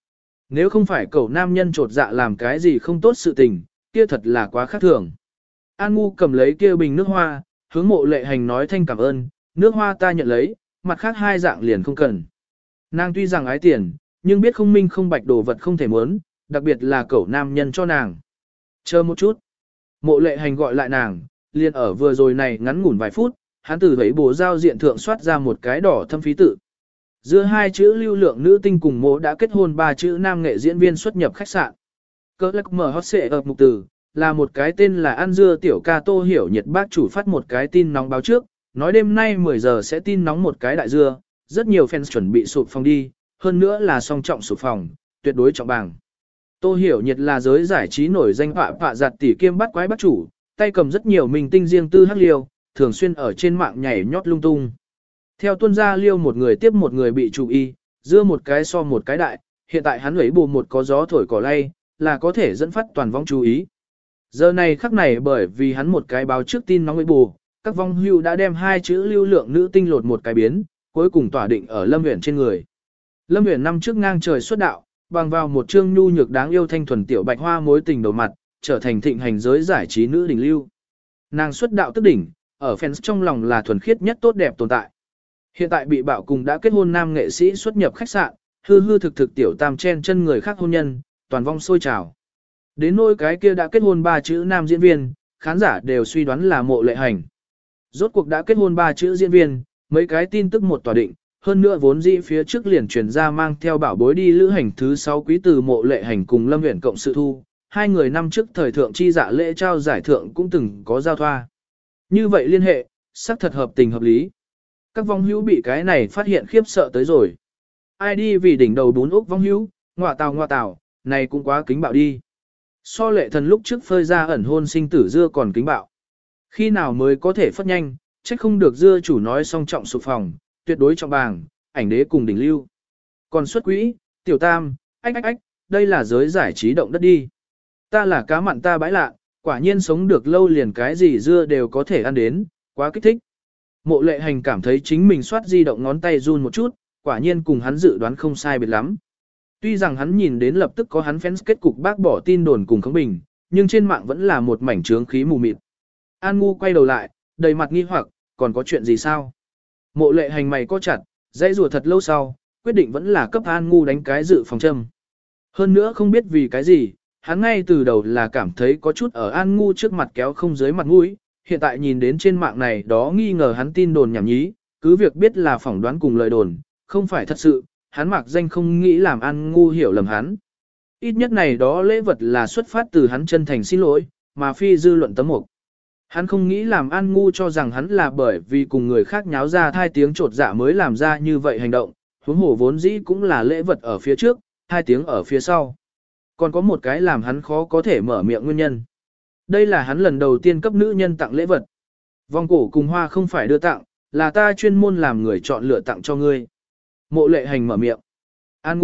Nếu không phải cậu nam nhân trột dạ làm cái gì không tốt sự tình, kia thật là quá khác thường. An Ngu cầm lấy kia bình nước hoa, hướng Mộ Lệ Hành nói thanh cảm ơn, nước hoa ta nhận lấy, mặt khác hai dạng liền không cần. Nàng tuy rằng ái tiền, nhưng biết không minh không bạch đồ vật không thể muốn, đặc biệt là cậu nam nhân cho nàng. Chờ một chút. Mộ Lệ Hành gọi lại nàng, liền ở vừa rồi này ngắn ngủn vài phút, hắn từ thấy bố giao diện thượng soát ra một cái đỏ thâm phí tự. Giữa hai chữ lưu lượng nữ tinh cùng mộ đã kết hôn, ba chữ nam nghệ diễn viên xuất nhập khách sạn. Cơ lắc mở hot xệ ập mục từ, là một cái tên là Ăn Dưa Tiểu Ca Tô Hiểu Nhiệt bác chủ phát một cái tin nóng báo trước, nói đêm nay 10 giờ sẽ tin nóng một cái đại dưa, rất nhiều fans chuẩn bị sụp phòng đi, hơn nữa là song trọng sụp phòng, tuyệt đối trọng bảng. Tô Hiểu Nhiệt là giới giải trí nổi danh phạ giặt tỷ kiêm bắt quái bác chủ, tay cầm rất nhiều minh tinh riêng tư hắc liêu, thường xuyên ở trên mạng nhảy nhót lung tung. Theo tuân gia liêu một người tiếp một người bị chú ý, dưa một cái so một cái đại, hiện tại hắn lấy bù một có gió thổi cỏ lay, là có thể dẫn phát toàn vong chú ý. Giờ này khắc này bởi vì hắn một cái báo trước tin nóng với bù, các vong hưu đã đem hai chữ lưu lượng nữ tinh lột một cái biến, cuối cùng tỏa định ở Lâm Uyển trên người. Lâm Uyển năm trước ngang trời xuất đạo, bằng vào một chương nhu nhược đáng yêu thanh thuần tiểu bạch hoa mối tình đầu mặt, trở thành thịnh hành giới giải trí nữ đỉnh lưu. Nàng xuất đạo tức đỉnh, ở fans trong lòng là thuần khiết nhất tốt đẹp tồn tại. Hiện tại bị bạo cùng đã kết hôn nam nghệ sĩ xuất nhập khách sạn, hư hư thực thực tiểu tam chen chân người khác hôn nhân, toàn vong sôi trào. Đến nỗi cái kia đã kết hôn ba chữ nam diễn viên, khán giả đều suy đoán là Mộ Lệ Hành. Rốt cuộc đã kết hôn ba chữ diễn viên, mấy cái tin tức một tòa định, hơn nữa vốn dĩ phía trước liền truyền ra mang theo bảo bối đi lữ hành thứ 6 quý từ Mộ Lệ Hành cùng Lâm Uyển cộng sự thu, hai người năm trước thời thượng chi dạ lễ trao giải thượng cũng từng có giao thoa. Như vậy liên hệ, xác thật hợp tình hợp lý. Các vong hữu bị cái này phát hiện khiếp sợ tới rồi. Ai đi vì đỉnh đầu bún úc vong hữu, ngoạ tào, này cũng quá kính bạo đi. So Lệ Thần lúc trước phơi ra ẩn hôn sinh tử dưa còn kính bạo. Khi nào mới có thể phát nhanh, trách không được dưa chủ nói song trọng sụp phòng, tuyệt đối trọng bàng, ảnh đế cùng đỉnh lưu. Còn xuất quỹ, tiểu tam, ách, đây là giới giải trí động đất đi. Ta là cá mặn ta bãi lạ, quả nhiên sống được lâu liền cái gì dưa đều có thể ăn đến, quá kích thích. Mộ Lệ Hành cảm thấy chính mình soát di động ngón tay run một chút, quả nhiên cùng hắn dự đoán không sai biệt lắm. Tuy rằng hắn nhìn đến lập tức có hắn fans kết cục bác bỏ tin đồn cùng khống bình, nhưng trên mạng vẫn là một mảnh trướng khí mù mịt. An Ngu quay đầu lại, đầy mặt nghi hoặc, còn có chuyện gì sao? Mộ Lệ Hành mày co chặt, dãy rùa thật lâu sau, quyết định vẫn là cấp An Ngu đánh cái dự phòng châm. Hơn nữa không biết vì cái gì, hắn ngay từ đầu là cảm thấy có chút ở An Ngu trước mặt kéo không dưới mặt mũi, hiện tại nhìn đến trên mạng này đó nghi ngờ hắn tin đồn nhảm nhí, cứ việc biết là phỏng đoán cùng lời đồn, không phải thật sự, hắn mặc danh không nghĩ làm An Ngu hiểu lầm hắn. Ít nhất này đó lễ vật là xuất phát từ hắn chân thành xin lỗi, mà phi dư luận tấm mục. Hắn không nghĩ làm An Ngu cho rằng hắn là bởi vì cùng người khác nháo ra thai tiếng trột dạ mới làm ra như vậy hành động, huống hồ vốn dĩ cũng là lễ vật ở phía trước, hai tiếng ở phía sau. Còn có một cái làm hắn khó có thể mở miệng nguyên nhân. Đây là hắn lần đầu tiên cấp nữ nhân tặng lễ vật. Vòng cổ cùng hoa không phải đưa tặng, là ta chuyên môn làm người chọn lựa tặng cho ngươi. Mộ Lệ Hành mở miệng. An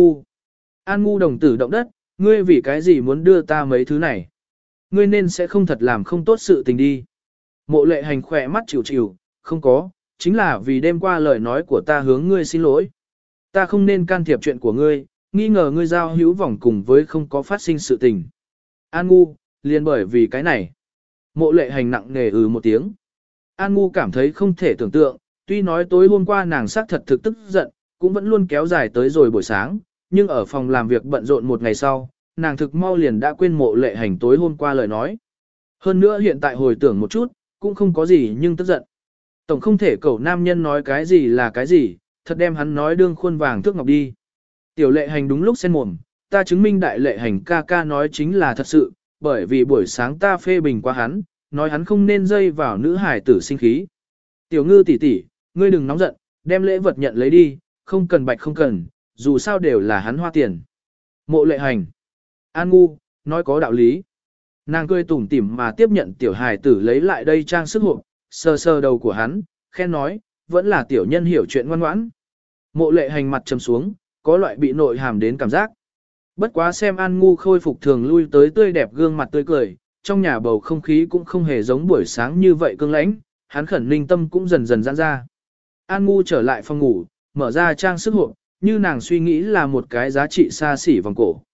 Ngu đồng tử động đất, ngươi vì cái gì muốn đưa ta mấy thứ này? Ngươi nên sẽ không thật làm không tốt sự tình đi. Mộ Lệ Hành khỏe mắt chịu, không có, chính là vì đêm qua lời nói của ta hướng ngươi xin lỗi. Ta không nên can thiệp chuyện của ngươi, nghi ngờ ngươi giao hữu vòng cùng với không có phát sinh sự tình. An Ngu, liền bởi vì cái này. Mộ Lệ Hành nặng nề một tiếng. An Ngu cảm thấy không thể tưởng tượng, tuy nói tối hôm qua nàng xác thật thực tức giận, cũng vẫn luôn kéo dài tới rồi buổi sáng, nhưng ở phòng làm việc bận rộn một ngày sau, nàng thực mau liền đã quên Mộ Lệ Hành tối hôm qua lời nói. Hơn nữa hiện tại hồi tưởng một chút, cũng không có gì nhưng tức giận. Tổng không thể cẩu nam nhân nói cái gì là cái gì, thật đem hắn nói đương khuôn vàng thước ngọc đi. Tiểu Lệ Hành đúng lúc sen mồm, ta chứng minh Đại Lệ Hành ca ca nói chính là thật sự, bởi vì buổi sáng ta phê bình qua hắn, nói hắn không nên dây vào nữ hải tử sinh khí. Tiểu Ngư tỷ tỷ, ngươi đừng nóng giận, đem lễ vật nhận lấy đi, không cần bạch không cần, dù sao đều là hắn hoa tiền. Mộ Lệ Hành. An Ngu, nói có đạo lý. Nàng cười tủm tỉm mà tiếp nhận tiểu hài tử lấy lại đây trang sức hộp, sờ sờ đầu của hắn, khen nói, vẫn là tiểu nhân hiểu chuyện ngoan ngoãn. Mộ Lệ Hành mặt trầm xuống, có loại bị nội hàm đến cảm giác. Bất quá xem An Ngu khôi phục thường lui tới tươi đẹp gương mặt tươi cười, trong nhà bầu không khí cũng không hề giống buổi sáng như vậy cương lãnh, hắn khẩn ninh tâm cũng dần dần giãn ra. An Ngu trở lại phòng ngủ, mở ra trang sức hộp, như nàng suy nghĩ là một cái giá trị xa xỉ vòng cổ.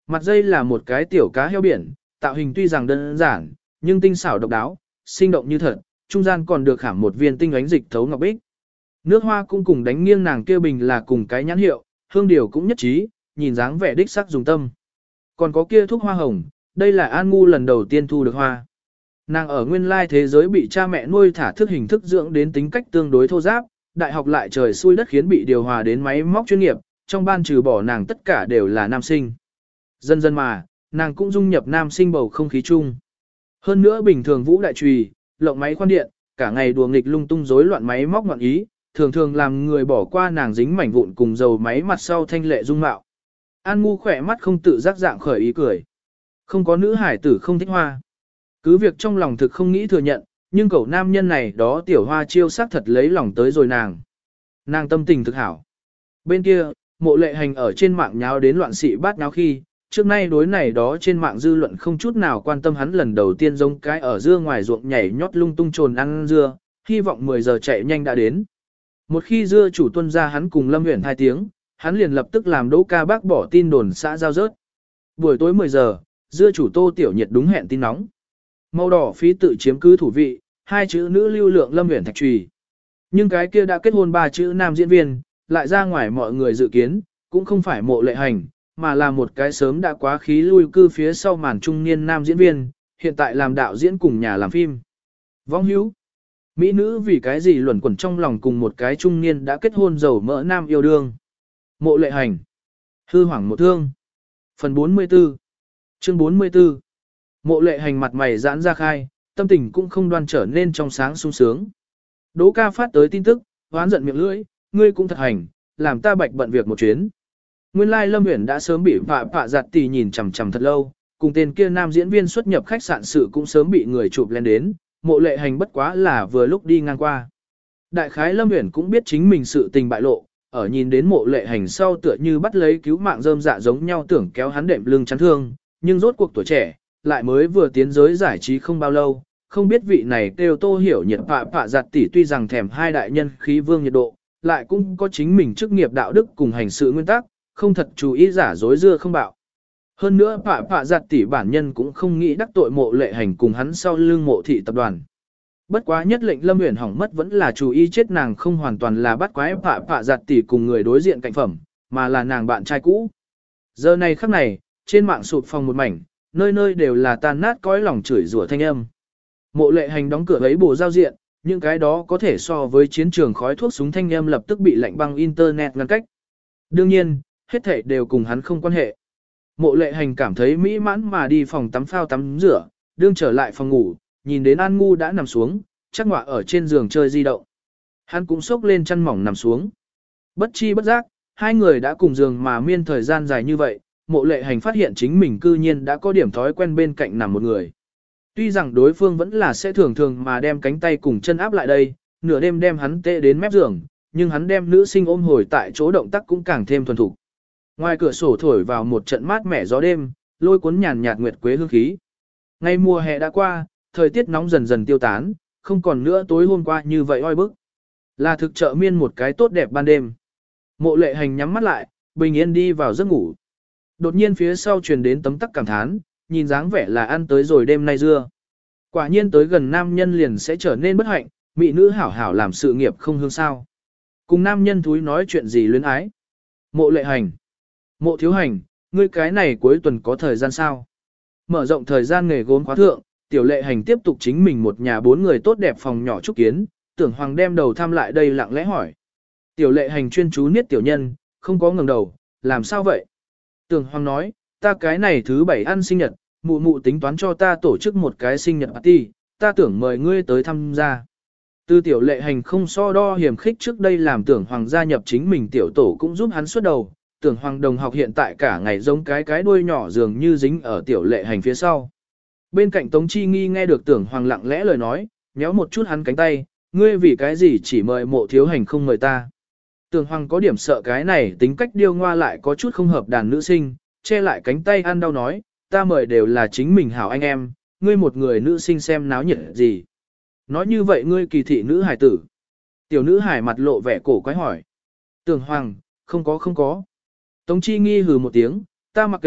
Mặt dây là một cái tiểu cá heo biển, tạo hình tuy rằng đơn giản, nhưng tinh xảo độc đáo, sinh động như thật, trung gian còn được khảm một viên tinh ánh dịch thấu ngọc bích. Nước hoa cũng cùng đánh nghiêng nàng kia bình là cùng cái nhãn hiệu, hương điều cũng nhất trí, nhìn dáng vẻ đích sắc dùng tâm. Còn có kia thuốc hoa hồng, đây là An Ngu lần đầu tiên thu được hoa. Nàng ở nguyên lai thế giới bị cha mẹ nuôi thả thức hình thức dưỡng đến tính cách tương đối thô giáp, đại học lại trời xui đất khiến bị điều hòa đến máy móc chuyên nghiệp, trong ban trừ bỏ nàng tất cả đều là nam sinh. Dần dần mà, nàng cũng dung nhập nam sinh bầu không khí chung. Hơn nữa bình thường vũ đại trùy, lộng máy khoan điện, cả ngày đùa nghịch lung tung rối loạn máy móc ngoạn ý, thường thường làm người bỏ qua nàng dính mảnh vụn cùng dầu máy mặt sau thanh lệ dung mạo. An Ngu khỏe mắt không tự giác dạng khởi ý cười. Không có nữ hải tử không thích hoa. Cứ việc trong lòng thực không nghĩ thừa nhận, nhưng cậu nam nhân này đó tiểu hoa chiêu sắc thật lấy lòng tới rồi nàng. Nàng tâm tình thực hảo. Bên kia, Mộ Lệ Hành ở trên mạng nháo đến loạn xị bát nháo khi, trước nay đối này đó trên mạng dư luận không chút nào quan tâm hắn lần đầu tiên giống cái ở dưa ngoài ruộng nhảy nhót lung tung trồn ăn dưa, hy vọng 10 giờ chạy nhanh đã đến. Một khi dưa chủ tuân ra hắn cùng Lâm Uyển 2 tiếng, hắn liền lập tức làm Đỗ Ca bác bỏ tin đồn xã giao rớt. Buổi tối 10 giờ, dưa chủ Tô Tiểu Nhiệt đúng hẹn tin nóng. Màu đỏ phí tự chiếm cứ thủ vị, 2 chữ nữ lưu lượng Lâm Uyển thạch trùy. Nhưng cái kia đã kết hôn 3 chữ nam diễn viên, lại ra ngoài mọi người dự kiến, cũng không phải Mộ Lệ Hành, mà là một cái sớm đã quá khí lui cư phía sau màn trung niên nam diễn viên, hiện tại làm đạo diễn cùng nhà làm phim. Vong hữu. Mỹ nữ vì cái gì luẩn quẩn trong lòng cùng một cái trung niên đã kết hôn giàu mỡ nam yêu đương. Mộ Lệ Hành. Hư hoảng một thương. Phần 44. Chương 44. Mộ Lệ Hành mặt mày giãn ra khai, tâm tình cũng không đoan trở nên trong sáng sung sướng. Đỗ Ca phát tới tin tức, hoán giận miệng lưỡi, ngươi cũng thật hành, làm ta bạch bận việc một chuyến. Nguyên lai Lâm Uyển đã sớm bị phạ giặt tì nhìn chằm chằm thật lâu, cùng tên kia nam diễn viên xuất nhập khách sạn sự cũng sớm bị người chụp lên đến, Mộ Lệ Hành bất quá là vừa lúc đi ngang qua. Đại khái Lâm Uyển cũng biết chính mình sự tình bại lộ, ở nhìn đến Mộ Lệ Hành sau tựa như bắt lấy cứu mạng rơm dạ giống nhau tưởng kéo hắn đệm lưng chắn thương, nhưng rốt cuộc tuổi trẻ, lại mới vừa tiến giới giải trí không bao lâu, không biết vị này kêu Tô Hiểu Nhiệt phạ giặt tỉ tuy rằng thèm hai đại nhân khí vương nhiệt độ, lại cũng có chính mình chức nghiệp đạo đức cùng hành sự nguyên tắc, không thật chú ý giả dối dưa không bạo. Hơn nữa phạ giặt tỉ bản nhân cũng không nghĩ đắc tội Mộ Lệ Hành cùng hắn sau lưng Mộ thị tập đoàn. Bất quá nhất lệnh Lâm Uyển hỏng mất vẫn là chú ý chết nàng không hoàn toàn là bắt quái phạ giặt tỉ cùng người đối diện cạnh phẩm, mà là nàng bạn trai cũ. Giờ này khắc này, trên mạng sụp phòng một mảnh, nơi nơi đều là tan nát cõi lòng chửi rủa thanh âm. Mộ Lệ Hành đóng cửa ấy bổ giao diện, những cái đó có thể so với chiến trường khói thuốc súng thanh âm lập tức bị lạnh băng internet ngăn cách. Đương nhiên, hết thảy đều cùng hắn không quan hệ. Mộ Lệ Hành cảm thấy mỹ mãn mà đi phòng tắm phao tắm rửa, đương trở lại phòng ngủ, nhìn đến An Ngu đã nằm xuống, chắc ngọa ở trên giường chơi di động. Hắn cũng xốc lên chăn mỏng nằm xuống. Bất chi bất giác, hai người đã cùng giường mà miên thời gian dài như vậy, Mộ Lệ Hành phát hiện chính mình cư nhiên đã có điểm thói quen bên cạnh nằm một người. Tuy rằng đối phương vẫn là sẽ thường thường mà đem cánh tay cùng chân áp lại đây, nửa đêm đem hắn tê đến mép giường, nhưng hắn đem nữ sinh ôm hồi tại chỗ động tác cũng càng thêm thuần thục. Ngoài cửa sổ thổi vào một trận mát mẻ gió đêm, lôi cuốn nhàn nhạt nguyệt quế hương khí. Ngày mùa hè đã qua, thời tiết nóng dần dần tiêu tán, không còn nữa tối hôm qua như vậy oi bức. Là thực trợ miên một cái tốt đẹp ban đêm. Mộ Lệ Hành nhắm mắt lại, bình yên đi vào giấc ngủ. Đột nhiên phía sau truyền đến tấm tắc cảm thán, nhìn dáng vẻ là ăn tới rồi đêm nay dưa. Quả nhiên tới gần nam nhân liền sẽ trở nên bất hạnh, mỹ nữ hảo hảo làm sự nghiệp không hương sao. Cùng nam nhân thúi nói chuyện gì luyến ái. Mộ Lệ Hành. Mộ Thiếu Hành, ngươi cái này cuối tuần có thời gian sao? Mở rộng thời gian nghề gốm khóa thượng, Tiểu Lệ Hành tiếp tục chính mình một nhà 4 người tốt đẹp phòng nhỏ trúc kiến, Tưởng Hoàng đem đầu thăm lại đây lặng lẽ hỏi. Tiểu Lệ Hành chuyên chú niết tiểu nhân, không có ngẩng đầu, làm sao vậy? Tưởng Hoàng nói, ta cái này thứ 7 ăn sinh nhật, mụ mụ tính toán cho ta tổ chức một cái sinh nhật party, ta tưởng mời ngươi tới tham gia. Từ Tiểu Lệ Hành không so đo hiểm khích trước đây làm Tưởng Hoàng gia nhập chính mình tiểu tổ cũng giúp hắn xuất đầu, Tưởng Hoàng đồng học hiện tại cả ngày giống cái đuôi nhỏ dường như dính ở Tiểu Lệ Hành phía sau. Bên cạnh Tống Chi Nghi nghe được Tưởng Hoàng lặng lẽ lời nói, méo một chút hắn cánh tay, ngươi vì cái gì chỉ mời Mộ Thiếu Hành không mời ta. Tưởng Hoàng có điểm sợ cái này tính cách điêu ngoa lại có chút không hợp đàn nữ sinh, che lại cánh tay ăn đau nói, ta mời đều là chính mình hảo anh em, ngươi một người nữ sinh xem náo nhiệt gì. Nói như vậy ngươi kỳ thị nữ hải tử. Tiểu nữ hải mặt lộ vẻ cổ quái hỏi. Tưởng Hoàng, không có. Tống Chi Nghi hừ một tiếng, ta mặc kệ,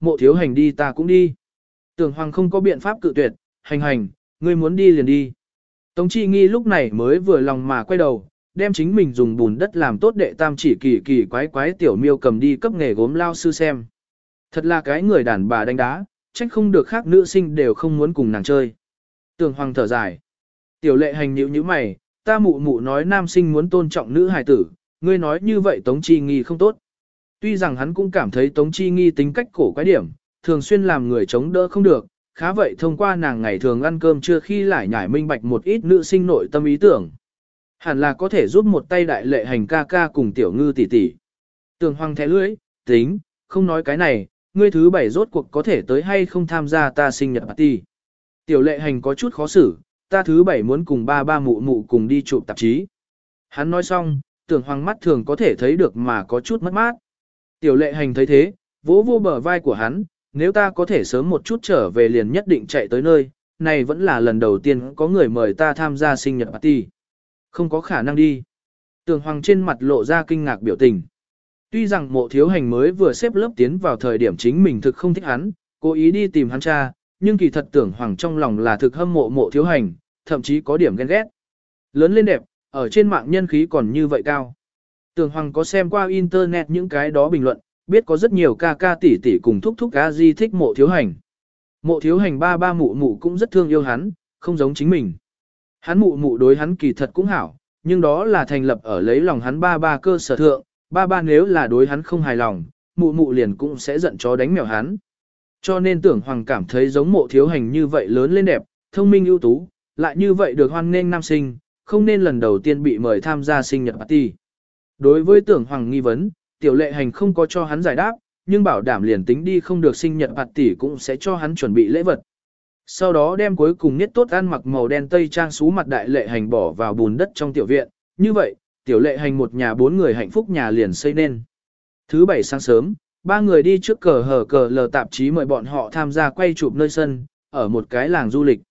Mộ Thiếu Hành đi ta cũng đi. Tưởng Hoàng không có biện pháp cự tuyệt, hành, ngươi muốn đi liền đi. Tống Chi Nghi lúc này mới vừa lòng mà quay đầu, đem chính mình dùng bùn đất làm tốt đệ tam chỉ kỳ quái tiểu miêu cầm đi cấp nghề gốm lao sư xem. Thật là cái người đàn bà đánh đá, trách không được khác nữ sinh đều không muốn cùng nàng chơi. Tưởng Hoàng thở dài. Tiểu Lệ Hành nhíu mày, ta mụ mụ nói nam sinh muốn tôn trọng nữ hài tử, ngươi nói như vậy Tống Chi Nghi không tốt. Tuy rằng hắn cũng cảm thấy Tống Chi Nghi tính cách cổ quái điểm, thường xuyên làm người chống đỡ không được, khá vậy thông qua nàng ngày thường ăn cơm trưa khi lại nhải minh bạch một ít nữ sinh nội tâm ý tưởng. Hẳn là có thể giúp một tay Đại Lệ Hành ca ca cùng Tiểu Ngư tỷ tỷ. Tưởng Hoàng thẻ lưỡi, tính, không nói cái này, ngươi thứ bảy rốt cuộc có thể tới hay không tham gia ta sinh nhật party. Tiểu Lệ Hành có chút khó xử, ta thứ bảy muốn cùng ba mụ mụ cùng đi chụp tạp chí. Hắn nói xong, Tưởng Hoàng mắt thường có thể thấy được mà có chút mất mát. Tiểu Lệ Hành thấy thế, vỗ vô bờ vai của hắn, nếu ta có thể sớm một chút trở về liền nhất định chạy tới nơi, này vẫn là lần đầu tiên có người mời ta tham gia sinh nhật party. Không có khả năng đi. Tưởng Hoàng trên mặt lộ ra kinh ngạc biểu tình. Tuy rằng Mộ Thiếu Hành mới vừa xếp lớp tiến vào thời điểm chính mình thực không thích hắn, cố ý đi tìm hắn cha, nhưng kỳ thật Tưởng Hoàng trong lòng là thực hâm mộ Mộ Thiếu Hành, thậm chí có điểm ghen ghét. Lớn lên đẹp, ở trên mạng nhân khí còn như vậy cao. Tưởng Hoàng có xem qua internet những cái đó bình luận, biết có rất nhiều ca ca tỷ tỷ cùng thúc a di thích Mộ Thiếu Hành. Mộ Thiếu Hành ba mụ mụ cũng rất thương yêu hắn, không giống chính mình. Hắn mụ mụ đối hắn kỳ thật cũng hảo, nhưng đó là thành lập ở lấy lòng hắn ba cơ sở thượng, ba nếu là đối hắn không hài lòng, mụ mụ liền cũng sẽ giận chó đánh mèo hắn. Cho nên Tưởng Hoàng cảm thấy giống Mộ Thiếu Hành như vậy lớn lên đẹp, thông minh ưu tú, lại như vậy được hoan nghênh nam sinh, không nên lần đầu tiên bị mời tham gia sinh nhật party. Đối với Tưởng Hoàng nghi vấn, Tiểu Lệ Hành không có cho hắn giải đáp, nhưng bảo đảm liền tính đi không được sinh nhật party cũng sẽ cho hắn chuẩn bị lễ vật. Sau đó đem cuối cùng niết tốt ăn mặc màu đen tây trang xú mặt Đại Lệ Hành bỏ vào bùn đất trong tiểu viện, như vậy, Tiểu Lệ Hành một nhà bốn người hạnh phúc nhà liền xây nên. Thứ bảy sáng sớm, ba người đi trước cờ lờ tạp chí mời bọn họ tham gia quay chụp nơi sân, ở một cái làng du lịch.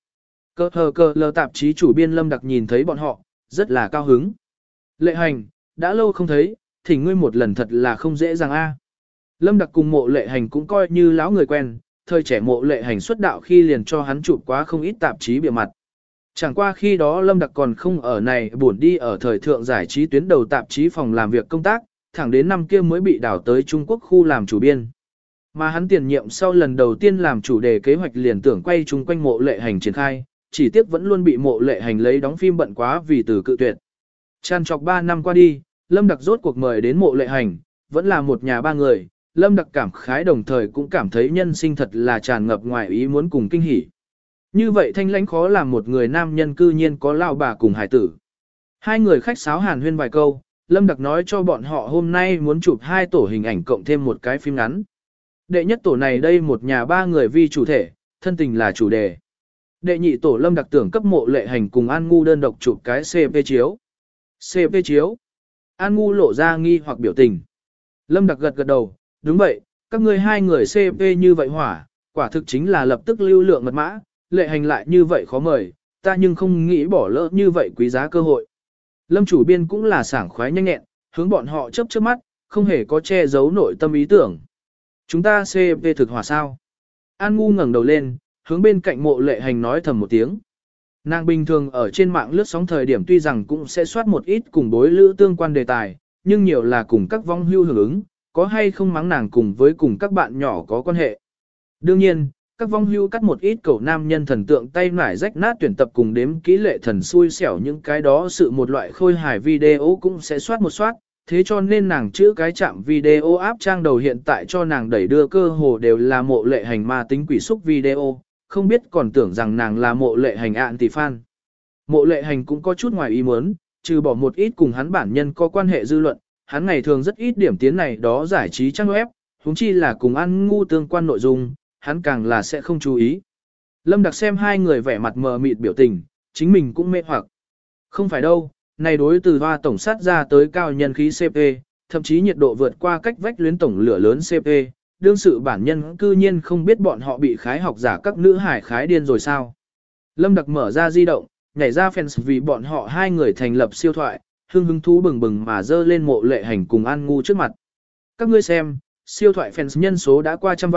Cờ lờ tạp chí chủ biên Lâm Đặc nhìn thấy bọn họ, rất là cao hứng. Lệ Hành, đã lâu không thấy, thỉnh ngươi một lần thật là không dễ dàng a. Lâm Đặc cùng Mộ Lệ Hành cũng coi như lão người quen, thời trẻ Mộ Lệ Hành xuất đạo khi liền cho hắn chụp quá không ít tạp chí bìa mặt. Chẳng qua khi đó Lâm Đặc còn không ở này buồn đi ở thời thượng giải trí tuyến đầu tạp chí phòng làm việc công tác, thẳng đến năm kia mới bị đào tới Trung Quốc khu làm chủ biên. Mà hắn tiền nhiệm sau lần đầu tiên làm chủ đề kế hoạch liền tưởng quay chung quanh Mộ Lệ Hành triển khai, chỉ tiếc vẫn luôn bị Mộ Lệ Hành lấy đóng phim bận quá vì từ cự tuyệt. Tràn trọc 3 năm qua đi, Lâm Đặc rốt cuộc mời đến Mộ Lệ Hành, vẫn là một nhà ba người, Lâm Đặc cảm khái đồng thời cũng cảm thấy nhân sinh thật là tràn ngập ngoài ý muốn cùng kinh hỉ. Như vậy thanh lãnh khó làm một người nam nhân cư nhiên có lao bà cùng hải tử. Hai người khách sáo hàn huyên vài câu, Lâm Đặc nói cho bọn họ hôm nay muốn chụp 2 tổ hình ảnh cộng thêm một cái phim ngắn. Đệ nhất tổ này đây một nhà ba người vi chủ thể, thân tình là chủ đề. Đệ nhị tổ Lâm Đặc tưởng cấp Mộ Lệ Hành cùng An Ngu đơn độc chụp cái CP chiếu. CP chiếu. An Ngu lộ ra nghi hoặc biểu tình. Lâm Đặc gật đầu, đúng vậy, các ngươi hai người CP như vậy hỏa, quả thực chính là lập tức lưu lượng mật mã, Lệ Hành lại như vậy khó mời, ta nhưng không nghĩ bỏ lỡ như vậy quý giá cơ hội. Lâm chủ biên cũng là sảng khoái nhanh nhẹn, hướng bọn họ chớp chớp mắt, không hề có che giấu nội tâm ý tưởng. Chúng ta CP thực hỏa sao? An Ngu ngẩng đầu lên, hướng bên cạnh Mộ Lệ Hành nói thầm một tiếng. Nàng bình thường ở trên mạng lướt sóng thời điểm tuy rằng cũng sẽ soát một ít cùng bối lữ tương quan đề tài, nhưng nhiều là cùng các vong hưu hưởng ứng, có hay không mắng nàng cùng với cùng các bạn nhỏ có quan hệ. Đương nhiên, các vong hưu cắt một ít cậu nam nhân thần tượng tay nải rách nát tuyển tập cùng đếm kỹ lệ thần xui xẻo những cái đó sự một loại khôi hài video cũng sẽ soát một soát, thế cho nên nàng chữ cái chạm video áp trang đầu hiện tại cho nàng đẩy đưa cơ hồ đều là Mộ Lệ Hành ma tính quỷ xúc video, không biết còn tưởng rằng nàng là Mộ Lệ Hành anti-fan. Mộ Lệ Hành cũng có chút ngoài ý muốn, trừ bỏ một ít cùng hắn bản nhân có quan hệ dư luận, hắn ngày thường rất ít điểm tiến này đó giải trí trang web, huống chi là cùng An Ngu tương quan nội dung, hắn càng là sẽ không chú ý. Lâm Đặc xem hai người vẻ mặt mờ mịt biểu tình, chính mình cũng mê hoặc. Không phải đâu, này đối từ hoa tổng sát ra tới cao nhân khí CP, thậm chí nhiệt độ vượt qua cách vách luyến tổng lửa lớn CP, đương sự bản nhân cư nhiên không biết bọn họ bị khái học giả các nữ hải khái điên rồi sao. Lâm Đặc mở ra di động, nhảy ra fans vì bọn họ hai người thành lập siêu thoại, hưng thú bừng bừng mà dơ lên Mộ Lệ Hành cùng An Ngu trước mặt. Các ngươi xem, siêu thoại fans nhân số đã qua 100 vạn,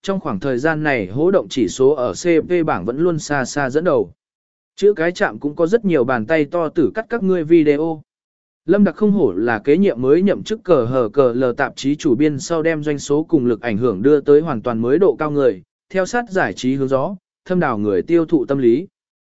trong khoảng thời gian này hố động chỉ số ở CP bảng vẫn luôn xa xa dẫn đầu. Chữ cái chạm cũng có rất nhiều bàn tay to tử cắt các ngươi video. Lâm Đặc không hổ là kế nhiệm mới nhậm chức cờ lờ tạp chí chủ biên sau đem doanh số cùng lực ảnh hưởng đưa tới hoàn toàn mới độ cao người, theo sát giải trí hướng gió, thâm đảo người tiêu thụ tâm lý.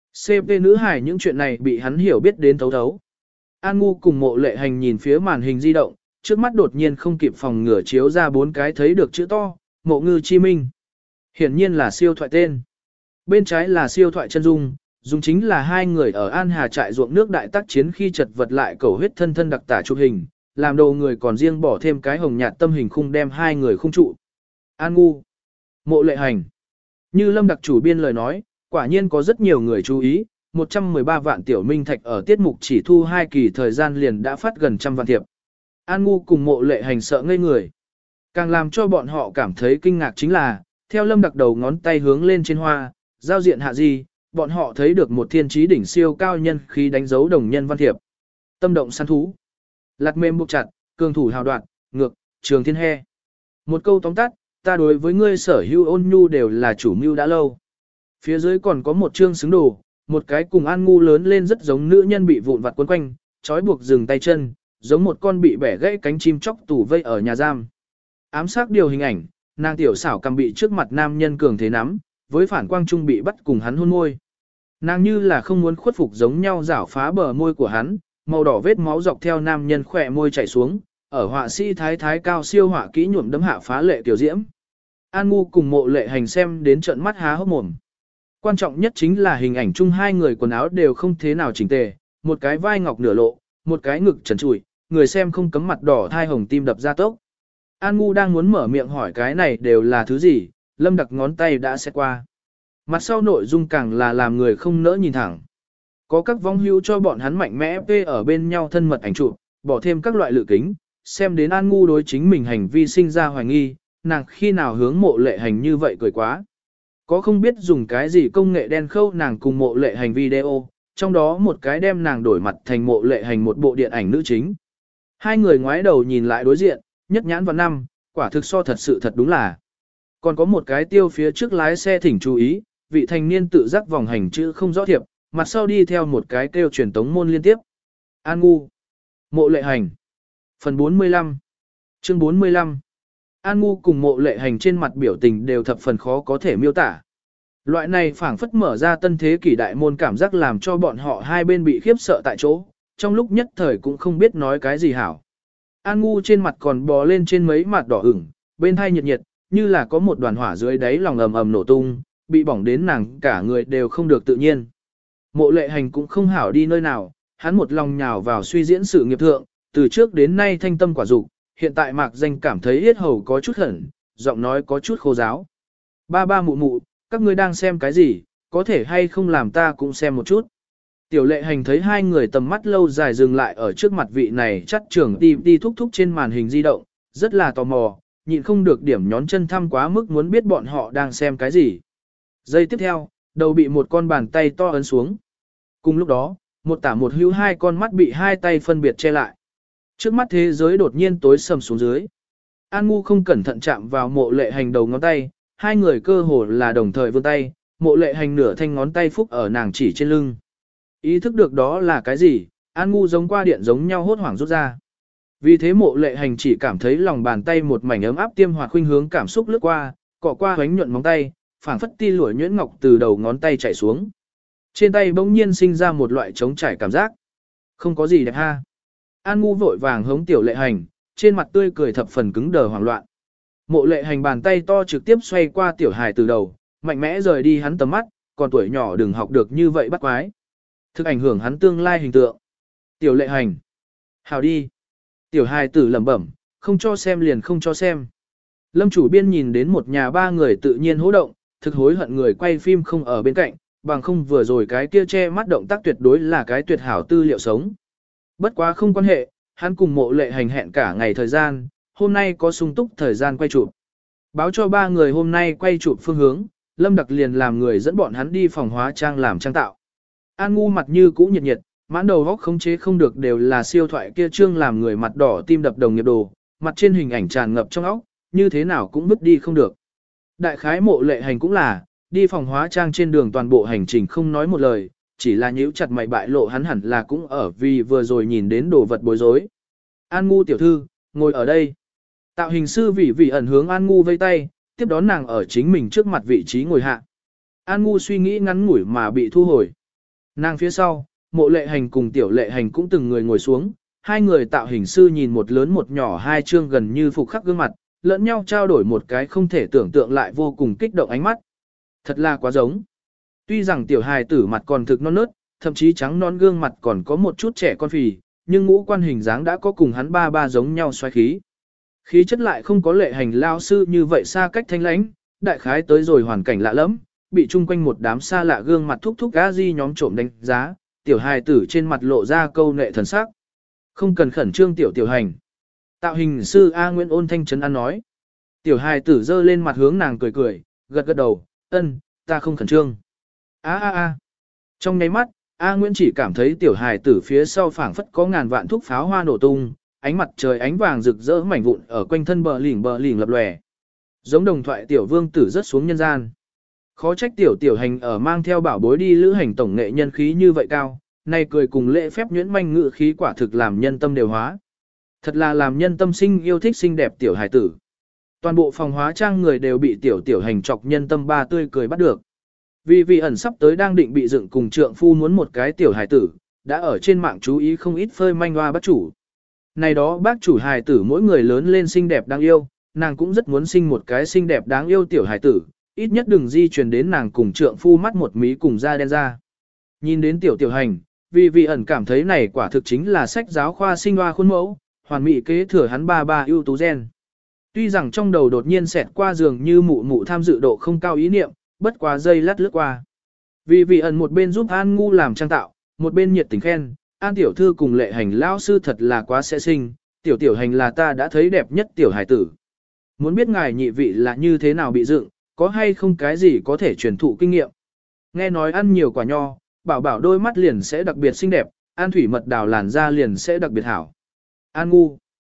CP nữ hài những chuyện này bị hắn hiểu biết đến thấu thấu. An Ngu cùng Mộ Lệ Hành nhìn phía màn hình di động, trước mắt đột nhiên không kịp phòng ngửa chiếu ra 4 cái thấy được chữ to, Mộ Ngư Chi Minh. Hiển nhiên là siêu thoại tên. Bên trái là siêu thoại chân dung, dùng chính là hai người ở An Hà trại ruộng nước đại tác chiến khi chật vật lại cầu huyết thân thân đặc tả chụp hình, làm đầu người còn riêng bỏ thêm cái hồng nhạt tâm hình khung đem hai người khung trụ. An Ngu, Mộ Lệ Hành. Như Lâm Đặc chủ biên lời nói, quả nhiên có rất nhiều người chú ý, 113 vạn tiểu minh thạch ở tiết mục chỉ thu 2 kỳ thời gian liền đã phát gần trăm vạn thiệp. An Ngu cùng Mộ Lệ Hành sợ ngây người. Càng làm cho bọn họ cảm thấy kinh ngạc chính là, theo Lâm Đặc đầu ngón tay hướng lên trên hoa, giao diện hạ di, bọn họ thấy được một thiên trí đỉnh siêu cao nhân khi đánh dấu đồng nhân văn thiệp. Tâm động săn thú. Lạt mềm buộc chặt, cường thủ hào đoạn, ngược, trường thiên he. Một câu tóm tắt, ta đối với ngươi sở hữu ôn nhu đều là chủ mưu đã lâu. Phía dưới còn có một chương xứng đồ, một cái cùng An Ngu lớn lên rất giống nữ nhân bị vụn vặt quấn quanh, trói buộc dừng tay chân, giống một con bị bẻ gãy cánh chim chóc tủ vây ở nhà giam. Ám sát điều hình ảnh, nàng tiểu xảo cầm bị trước mặt nam nhân cường thế nắm, với phản quang trung bị bắt cùng hắn hôn môi. Nàng như là không muốn khuất phục giống nhau rảo phá bờ môi của hắn, màu đỏ vết máu dọc theo nam nhân khỏe môi chảy xuống, ở họa sĩ thái thái cao siêu họa kỹ nhuộm đấm hạ phá lệ tiểu diễm. An Ngu cùng Mộ Lệ Hành xem đến trợn mắt há hốc mồm. Quan trọng nhất chính là hình ảnh chung hai người quần áo đều không thế nào chỉnh tề, một cái vai ngọc nửa lộ, một cái ngực trần trụi, người xem không cấm mặt đỏ thai hồng tim đập ra tốc. An Ngu đang muốn mở miệng hỏi cái này đều là thứ gì, Lâm Đặc ngón tay đã xét qua. Mặt sau nội dung càng là làm người không nỡ nhìn thẳng. Có các vong hữu cho bọn hắn mạnh mẽ ở bên nhau thân mật ảnh chụp, bỏ thêm các loại lự kính, xem đến An Ngu đối chính mình hành vi sinh ra hoài nghi, nàng khi nào hướng Mộ Lệ Hành như vậy cười quá. Có không biết dùng cái gì công nghệ đen khâu nàng cùng Mộ Lệ Hành video, trong đó một cái đem nàng đổi mặt thành Mộ Lệ Hành một bộ điện ảnh nữ chính. Hai người ngoái đầu nhìn lại đối diện, nhất nhãn vào năm, quả thực so thật sự thật đúng là. Còn có một cái tiêu phía trước lái xe thỉnh chú ý, vị thanh niên tự giác vòng hành chữ không rõ thiệp, mặt sau đi theo một cái kêu truyền tống môn liên tiếp. An Ngu, Mộ Lệ Hành. Phần 45. Chương 45. An Ngu cùng Mộ Lệ Hành trên mặt biểu tình đều thập phần khó có thể miêu tả. Loại này phảng phất mở ra tân thế kỷ đại môn cảm giác làm cho bọn họ hai bên bị khiếp sợ tại chỗ, trong lúc nhất thời cũng không biết nói cái gì hảo. An Ngu trên mặt còn bò lên trên mấy mặt đỏ ửng, bên hai nhiệt nhiệt, như là có một đoàn hỏa dưới đáy lòng ầm ầm nổ tung, bị bỏng đến nàng cả người đều không được tự nhiên. Mộ Lệ Hành cũng không hảo đi nơi nào, hắn một lòng nhào vào suy diễn sự nghiệp thượng, từ trước đến nay thanh tâm quả dục, hiện tại mạc danh cảm thấy yết hầu có chút hẩn, giọng nói có chút khô giáo. Ba ba mụ mụ, các ngươi đang xem cái gì, có thể hay không làm ta cũng xem một chút. Tiểu Lệ Hành thấy hai người tầm mắt lâu dài dừng lại ở trước mặt vị này chắc trưởng đi thúc thúc trên màn hình di động, rất là tò mò, nhịn không được điểm nhón chân thăm quá mức muốn biết bọn họ đang xem cái gì. Giây tiếp theo, đầu bị một con bàn tay to ấn xuống. Cùng lúc đó, một tả một hữu hai con mắt bị hai tay phân biệt che lại. Trước mắt thế giới đột nhiên tối sầm xuống dưới. An Ngu không cẩn thận chạm vào Mộ Lệ Hành đầu ngón tay, hai người cơ hồ là đồng thời vươn tay, Mộ Lệ Hành nửa thanh ngón tay phúc ở nàng chỉ trên lưng. Ý thức được đó là cái gì, An Ngu giống qua điện giống nhau hốt hoảng rút ra. Vì thế Mộ Lệ Hành chỉ cảm thấy lòng bàn tay một mảnh ấm áp tiêm hoạt khuynh hướng cảm xúc lướt qua, cọ qua hoánh nhuận móng tay, phảng phất ti lụa nhuyễn ngọc từ đầu ngón tay chảy xuống. Trên tay bỗng nhiên sinh ra một loại trống trải cảm giác. Không có gì đẹp ha. An Ngu vội vàng hống Tiểu Lệ Hành, trên mặt tươi cười thập phần cứng đờ hoảng loạn. Mộ Lệ Hành bàn tay to trực tiếp xoay qua Tiểu Hài từ đầu, mạnh mẽ rời đi hắn tầm mắt, còn tuổi nhỏ đừng học được như vậy bắt quái. Thực ảnh hưởng hắn tương lai hình tượng. Tiểu Lệ Hành. Hào đi. Tiểu Hài tử lẩm bẩm, không cho xem liền không cho xem. Lâm chủ biên nhìn đến một nhà ba người tự nhiên hô động, thực hối hận người quay phim không ở bên cạnh, bằng không vừa rồi cái kia che mắt động tác tuyệt đối là cái tuyệt hảo tư liệu sống. Bất quá không quan hệ, hắn cùng Mộ Lệ Hành hẹn cả ngày thời gian, hôm nay có sung túc thời gian quay chụp. Báo cho ba người hôm nay quay chụp phương hướng, Lâm Đặc liền làm người dẫn bọn hắn đi phòng hóa trang làm trang tạo. An Ngu mặt như cũ nhiệt nhiệt, mãn đầu góc khống chế không được đều là siêu thoại kia trương làm người mặt đỏ tim đập đồng nghiệp đồ, mặt trên hình ảnh tràn ngập trong óc, như thế nào cũng vứt đi không được. Đại khái mộ lệ hành cũng là, đi phòng hóa trang trên đường toàn bộ hành trình không nói một lời, chỉ là nhíu chặt mày bại lộ hắn hẳn là cũng ở vì vừa rồi nhìn đến đồ vật bối rối. An Ngu tiểu thư, ngồi ở đây. Tạo hình sư vị ẩn hướng An Ngu vây tay, tiếp đón nàng ở chính mình trước mặt vị trí ngồi hạ. An Ngu suy nghĩ ngắn ngủi mà bị thu hồi. Nàng phía sau, mộ lệ hành cùng tiểu lệ hành cũng từng người ngồi xuống, hai người tạo hình sư nhìn một lớn một nhỏ hai chương gần như phục khắc gương mặt, lẫn nhau trao đổi một cái không thể tưởng tượng lại vô cùng kích động ánh mắt. Thật là quá giống. Tuy rằng tiểu hài tử mặt còn thực non nớt, thậm chí trắng non gương mặt còn có một chút trẻ con phì, nhưng ngũ quan hình dáng đã có cùng hắn ba giống nhau xoáy khí. Khí chất lại không có lệ hành lao sư như vậy xa cách thanh lãnh, đại khái tới rồi hoàn cảnh lạ lẫm, bị chung quanh một đám xa lạ gương mặt thúc thúc gã di nhóm trộm đánh giá, tiểu hài tử trên mặt lộ ra câu nệ thần sắc. Không cần khẩn trương tiểu hành. Tạo hình sư A Nguyễn ôn thanh trấn an nói. Tiểu hài tử giơ lên mặt hướng nàng cười, gật gật đầu, ta không khẩn trương. A. Trong nháy mắt, A Nguyễn chỉ cảm thấy tiểu hài tử phía sau phảng phất có ngàn vạn thúc pháo hoa nổ tung, ánh mặt trời ánh vàng rực rỡ mảnh vụn ở quanh thân bờ lỉnh lập lòe. Giống đồng thoại tiểu vương tử rớt xuống nhân gian. Khó trách tiểu hành ở mang theo bảo bối đi lữ hành tổng nghệ nhân khí như vậy cao, nay cười cùng lễ phép nhuyễn manh ngự khí quả thực làm nhân tâm đều hóa. Thật là làm nhân tâm sinh yêu thích xinh đẹp tiểu hài tử. Toàn bộ phòng hóa trang người đều bị tiểu hành chọc nhân tâm ba tươi cười bắt được. Vì ẩn sắp tới đang định bị dựng cùng trượng phu muốn một cái tiểu hài tử, đã ở trên mạng chú ý không ít phơi manh hoa bác chủ. Này đó bác chủ hài tử mỗi người lớn lên xinh đẹp đáng yêu, nàng cũng rất muốn sinh một cái xinh đẹp đáng yêu tiểu hài tử, ít nhất đừng di truyền đến nàng cùng trượng phu mắt một mí cùng da đen ra. Nhìn đến tiểu hành, vì ẩn cảm thấy này quả thực chính là sách giáo khoa sinh hoa khuôn mẫu, hoàn mỹ kế thừa hắn ba ưu tú gen. Tuy rằng trong đầu đột nhiên xẹt qua dường như mụ tham dự độ không cao ý niệm, bất quá giây lát lướt qua. Vì ẩn một bên giúp An Ngu làm trang tạo, một bên nhiệt tình khen, An tiểu thư cùng lệ hành lao sư thật là quá sẽ sinh, tiểu hành là ta đã thấy đẹp nhất tiểu hải tử. Muốn biết ngài nhị vị là như thế nào bị dựng, có hay không cái gì có thể truyền thụ kinh nghiệm. Nghe nói ăn nhiều quả nho, bảo đôi mắt liền sẽ đặc biệt xinh đẹp, ăn thủy mật đào làn da liền sẽ đặc biệt hảo. An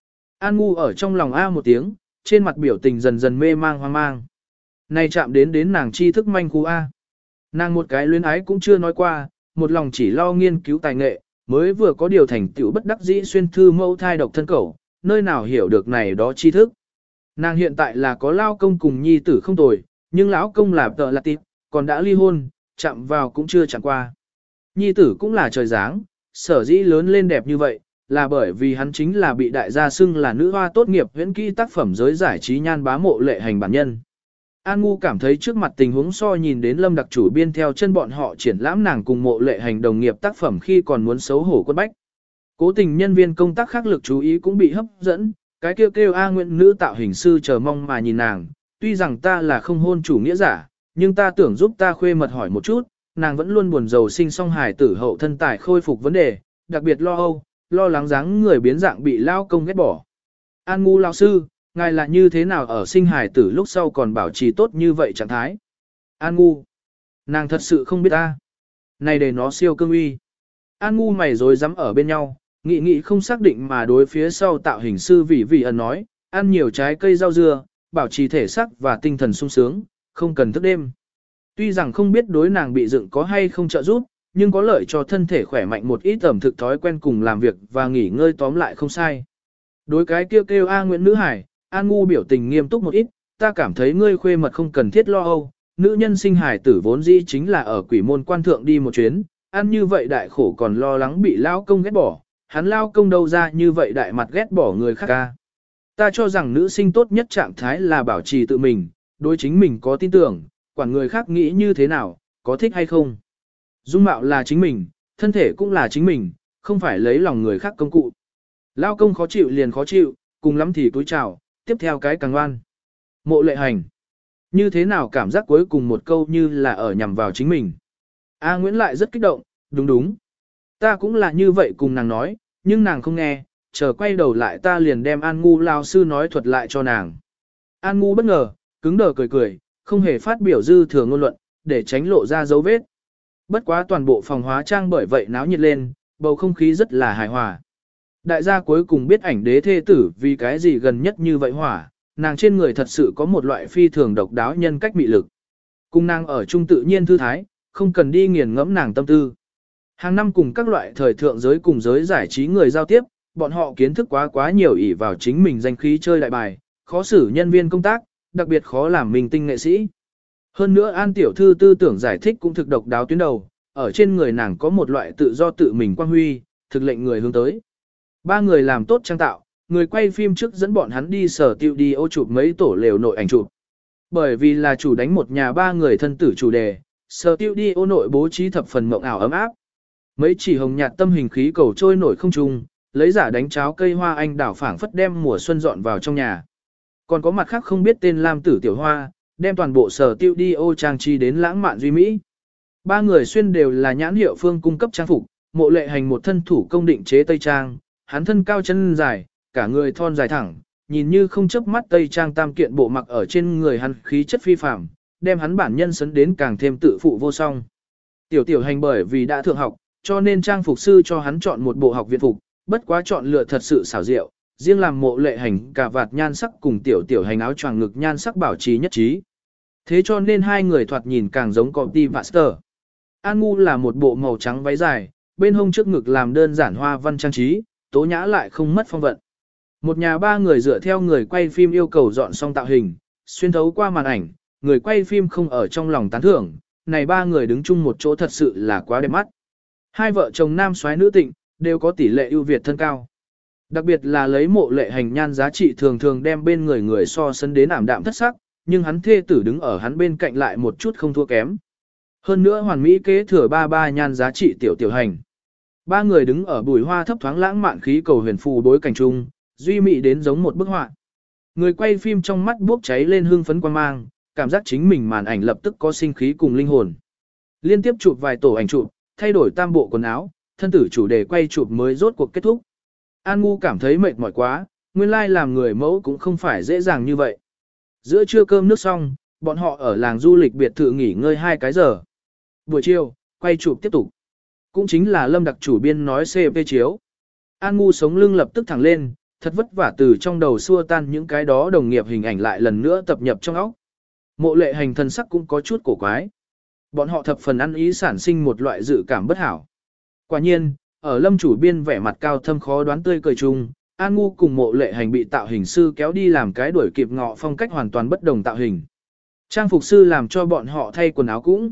Ngu ở trong lòng A một tiếng, trên mặt biểu tình dần dần mê mang hoang mang. Này chạm đến nàng tri thức manh khu A. Nàng một cái luyến ái cũng chưa nói qua, một lòng chỉ lo nghiên cứu tài nghệ, mới vừa có điều thành tựu bất đắc dĩ xuyên thư mẫu thai độc thân cẩu, nơi nào hiểu được này đó tri thức. Nàng hiện tại là có lao công cùng nhi tử không tồi, nhưng lão công là tợ là tịp, còn đã ly hôn, chạm vào cũng chưa chạm qua. Nhi tử cũng là trời dáng, sở dĩ lớn lên đẹp như vậy, là bởi vì hắn chính là bị đại gia xưng là nữ hoa tốt nghiệp huyễn kỹ tác phẩm giới giải trí nhan bá mộ lệ hành bản nhân. An Ngu cảm thấy trước mặt tình huống so nhìn đến Lâm đặc chủ biên theo chân bọn họ triển lãm nàng cùng mộ lệ hành đồng nghiệp tác phẩm khi còn muốn xấu hổ quân bách. Cố tình nhân viên công tác khác lực chú ý cũng bị hấp dẫn, cái kêu A Nguyễn nữ tạo hình sư chờ mong mà nhìn nàng, tuy rằng ta là không hôn chủ nghĩa giả, nhưng ta tưởng giúp ta khuê mật hỏi một chút, nàng vẫn luôn buồn rầu sinh song hài tử hậu thân tài khôi phục vấn đề, đặc biệt lo lắng dáng người biến dạng bị lao công ghét bỏ. An Ngu lao sư, ngài là như thế nào ở sinh hài tử lúc sau còn bảo trì tốt như vậy trạng thái? An Ngu, nàng thật sự không biết ta. Này để nó siêu cương uy. An Ngu mày rồi dám ở bên nhau, nghị không xác định mà đối phía sau tạo hình sư vì ẩn nói, ăn nhiều trái cây rau dưa, bảo trì thể sắc và tinh thần sung sướng, không cần thức đêm. Tuy rằng không biết đối nàng bị dựng có hay không trợ giúp, nhưng có lợi cho thân thể khỏe mạnh một ít ẩm thực thói quen cùng làm việc và nghỉ ngơi tóm lại không sai. Đối cái kêu A Nguyễn nữ hải, An Ngu biểu tình nghiêm túc một ít, ta cảm thấy ngươi khuê mật không cần thiết lo âu, nữ nhân sinh hải tử vốn dĩ chính là ở quỷ môn quan thượng đi một chuyến, ăn như vậy đại khổ còn lo lắng bị lao công ghét bỏ, hắn lao công đâu ra như vậy đại mặt ghét bỏ người khác ca. Ta cho rằng nữ sinh tốt nhất trạng thái là bảo trì tự mình, đối chính mình có tin tưởng, quản người khác nghĩ như thế nào, có thích hay không. Dung mạo là chính mình, thân thể cũng là chính mình, không phải lấy lòng người khác công cụ. Lao công khó chịu liền khó chịu, cùng lắm thì túi chào, tiếp theo cái càng ngoan. Mộ lệ hành. Như thế nào cảm giác cuối cùng một câu như là ở nhằm vào chính mình. A Nguyễn lại rất kích động, đúng. Ta cũng là như vậy cùng nàng nói, nhưng nàng không nghe, chờ quay đầu lại ta liền đem An Ngu lao sư nói thuật lại cho nàng. An Ngu bất ngờ, cứng đờ cười, không hề phát biểu dư thừa ngôn luận, để tránh lộ ra dấu vết. Bất quá toàn bộ phòng hóa trang bởi vậy náo nhiệt lên, bầu không khí rất là hài hòa. Đại gia cuối cùng biết ảnh đế thê tử vì cái gì gần nhất như vậy hỏa, nàng trên người thật sự có một loại phi thường độc đáo nhân cách mị lực. Cùng nàng ở chung tự nhiên thư thái, không cần đi nghiền ngẫm nàng tâm tư. Hàng năm cùng các loại thời thượng giới cùng giới giải trí người giao tiếp, bọn họ kiến thức quá nhiều ỷ vào chính mình danh khí chơi đại bài, khó xử nhân viên công tác, đặc biệt khó làm mình tinh nghệ sĩ. Hơn nữa An tiểu thư tư tưởng giải thích cũng thực độc đáo tuyến đầu, ở trên người nàng có một loại tự do tự mình quang huy, thực lệnh người hướng tới. Ba người làm tốt trang tạo, người quay phim trước dẫn bọn hắn đi sở tiệu đi ô chụp mấy tổ lều nội ảnh chụp. Bởi vì là chủ đánh một nhà ba người thân tử chủ đề, sở tiệu đi ô nội bố trí thập phần mộng ảo ấm áp. Mấy chỉ hồng nhạt tâm hình khí cầu trôi nổi không trung, lấy giả đánh cháo cây hoa anh đào phảng phất đem mùa xuân dọn vào trong nhà. Còn có mặt khác không biết tên lam tử tiểu hoa, đem toàn bộ sở tiêu đi ô trang trí đến lãng mạn duy mỹ. Ba người xuyên đều là nhãn hiệu phương cung cấp trang phục, Mộ Lệ Hành một thân thủ công định chế tây trang, hắn thân cao chân dài, cả người thon dài thẳng, nhìn như không chớp mắt tây trang tam kiện bộ mặc ở trên người hắn khí chất phi phàm, đem hắn bản nhân sấn đến càng thêm tự phụ vô song. Tiểu Hành bởi vì đã thượng học, cho nên trang phục sư cho hắn chọn một bộ học viện phục, bất quá chọn lựa thật sự xảo diệu, riêng làm Mộ Lệ Hành cả vạt nhan sắc cùng Tiểu Hành áo choàng ngực nhan sắc bảo trì nhất trí. Thế cho nên hai người thoạt nhìn càng giống Copy Master. An Ngu là một bộ màu trắng váy dài, bên hông trước ngực làm đơn giản hoa văn trang trí, tố nhã lại không mất phong vận. Một nhà ba người dựa theo người quay phim yêu cầu dọn xong tạo hình, xuyên thấu qua màn ảnh, người quay phim không ở trong lòng tán thưởng, này ba người đứng chung một chỗ thật sự là quá đẹp mắt. Hai vợ chồng nam soái nữ tịnh, đều có tỷ lệ ưu việt thân cao. Đặc biệt là lấy Mộ Lệ Hành nhan giá trị thường thường đem bên người so sánh đến ảm đạm thất sắc, nhưng hắn thê tử đứng ở hắn bên cạnh lại một chút không thua kém. Hơn nữa hoàn mỹ kế thừa ba nhan giá trị Tiểu Hành. Ba người đứng ở bùi hoa thấp thoáng lãng mạn khí cầu huyền phù đối cảnh trung, duy mỹ đến giống một bức họa. Người quay phim trong mắt bốc cháy lên hương phấn quan mang, cảm giác chính mình màn ảnh lập tức có sinh khí cùng linh hồn. Liên tiếp chụp vài tổ ảnh chụp, thay đổi tam bộ quần áo, thân tử chủ đề quay chụp mới rốt cuộc kết thúc. An Ngu cảm thấy mệt mỏi quá, nguyên lai làm người mẫu cũng không phải dễ dàng như vậy. Giữa trưa cơm nước xong, bọn họ ở làng du lịch biệt thự nghỉ ngơi 2 cái giờ. Buổi chiều, quay chụp tiếp tục. Cũng chính là Lâm đặc chủ biên nói CP chiếu. An Ngu sống lưng lập tức thẳng lên, thật vất vả từ trong đầu xua tan những cái đó đồng nghiệp hình ảnh lại lần nữa tập nhập trong óc. Mộ Lệ Hành thân sắc cũng có chút cổ quái. Bọn họ thập phần ăn ý sản sinh một loại dự cảm bất hảo. Quả nhiên, ở Lâm chủ biên vẻ mặt cao thâm khó đoán tươi cười chung, An Ngu cùng Mộ Lệ Hành bị tạo hình sư kéo đi làm cái đuổi kịp ngọ phong cách hoàn toàn bất đồng tạo hình. Trang phục sư làm cho bọn họ thay quần áo cũng.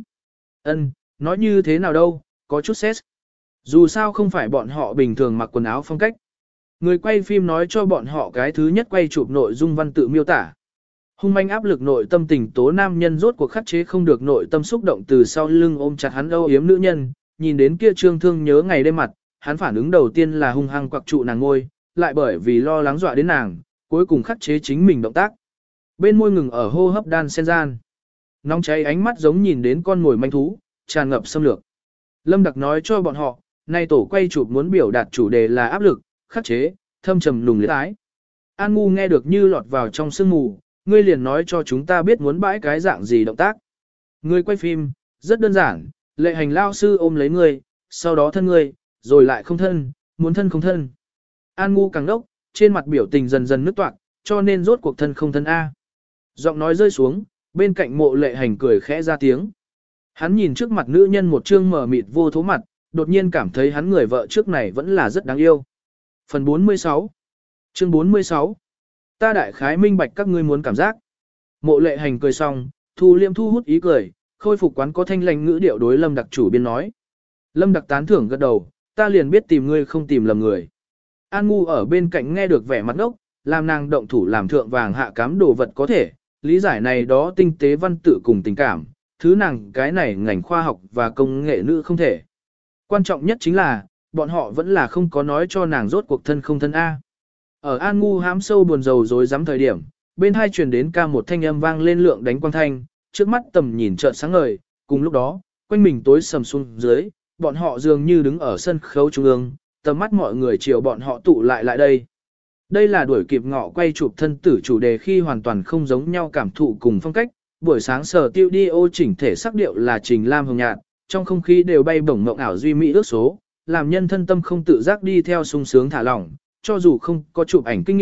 Nói như thế nào đâu, có chút xét. Dù sao không phải bọn họ bình thường mặc quần áo phong cách. Người quay phim nói cho bọn họ cái thứ nhất quay chụp nội dung văn tự miêu tả. Hung manh áp lực nội tâm tình tố nam nhân rốt cuộc khắc chế không được nội tâm xúc động từ sau lưng ôm chặt hắn âu yếm nữ nhân, nhìn đến kia trương thương nhớ ngày đêm mặt, hắn phản ứng đầu tiên là hung hăng quặc trụ nàng ngôi, lại bởi vì lo lắng dọa đến nàng, cuối cùng khắc chế chính mình động tác. Bên môi ngừng ở hô hấp đan sen gian. Nóng cháy ánh mắt giống nhìn đến con mồi manh thú, tràn ngập xâm lược. Lâm Đặc nói cho bọn họ, nay tổ quay chụp muốn biểu đạt chủ đề là áp lực, khắc chế, thâm trầm lùng liệt ái. An Ngu nghe được như lọt vào trong sương mù, ngươi liền nói cho chúng ta biết muốn bãi cái dạng gì động tác. Ngươi quay phim, rất đơn giản, Lệ Hành lao sư ôm lấy ngươi, sau đó thân ngươi, rồi lại không thân, muốn thân không thân. An Ngu càng đốc, trên mặt biểu tình dần dần nứt toạc, cho nên rốt cuộc thân không thân A. Giọng nói rơi xuống, bên cạnh Mộ Lệ Hành cười khẽ ra tiếng. Hắn nhìn trước mặt nữ nhân một trương mờ mịt vô thố mặt, đột nhiên cảm thấy hắn người vợ trước này vẫn là rất đáng yêu. Phần 46 Chương 46 Ta đại khái minh bạch các ngươi muốn cảm giác. Mộ Lệ Hành cười xong, thu liêm thu hút ý cười, khôi phục quán có thanh lành ngữ điệu đối Lâm Đặc chủ biên nói. Lâm Đặc tán thưởng gật đầu, ta liền biết tìm ngươi không tìm lầm người. An Ngu ở bên cạnh nghe được vẻ mặt ngốc, làm nàng động thủ làm thượng vàng hạ cám đồ vật có thể, lý giải này đó tinh tế văn tự cùng tình cảm, thứ nàng cái này ngành khoa học và công nghệ nữ không thể. Quan trọng nhất chính là, bọn họ vẫn là không có nói cho nàng rốt cuộc thân không thân A. Ở An Ngu hám sâu buồn rầu rối rắm thời điểm, bên hai truyền đến ca một thanh âm vang lên lượng đánh quang thanh, trước mắt tầm nhìn chợt sáng ngời, cùng lúc đó, quanh mình tối sầm xuống dưới, bọn họ dường như đứng ở sân khấu trung ương, tầm mắt mọi người chiều bọn họ tụ lại đây. Đây là đuổi kịp ngọ quay chụp thân tử chủ đề khi hoàn toàn không giống nhau cảm thụ cùng phong cách, buổi sáng sở tiêu đi ô chỉnh thể sắc điệu là trình lam hồng nhạt, trong không khí đều bay bổng mộng ảo duy mỹ ước số, làm nhân thân tâm không tự giác đi theo sung sướng thả lỏng, cho dù không có chụp ảnh kinh nghiệm,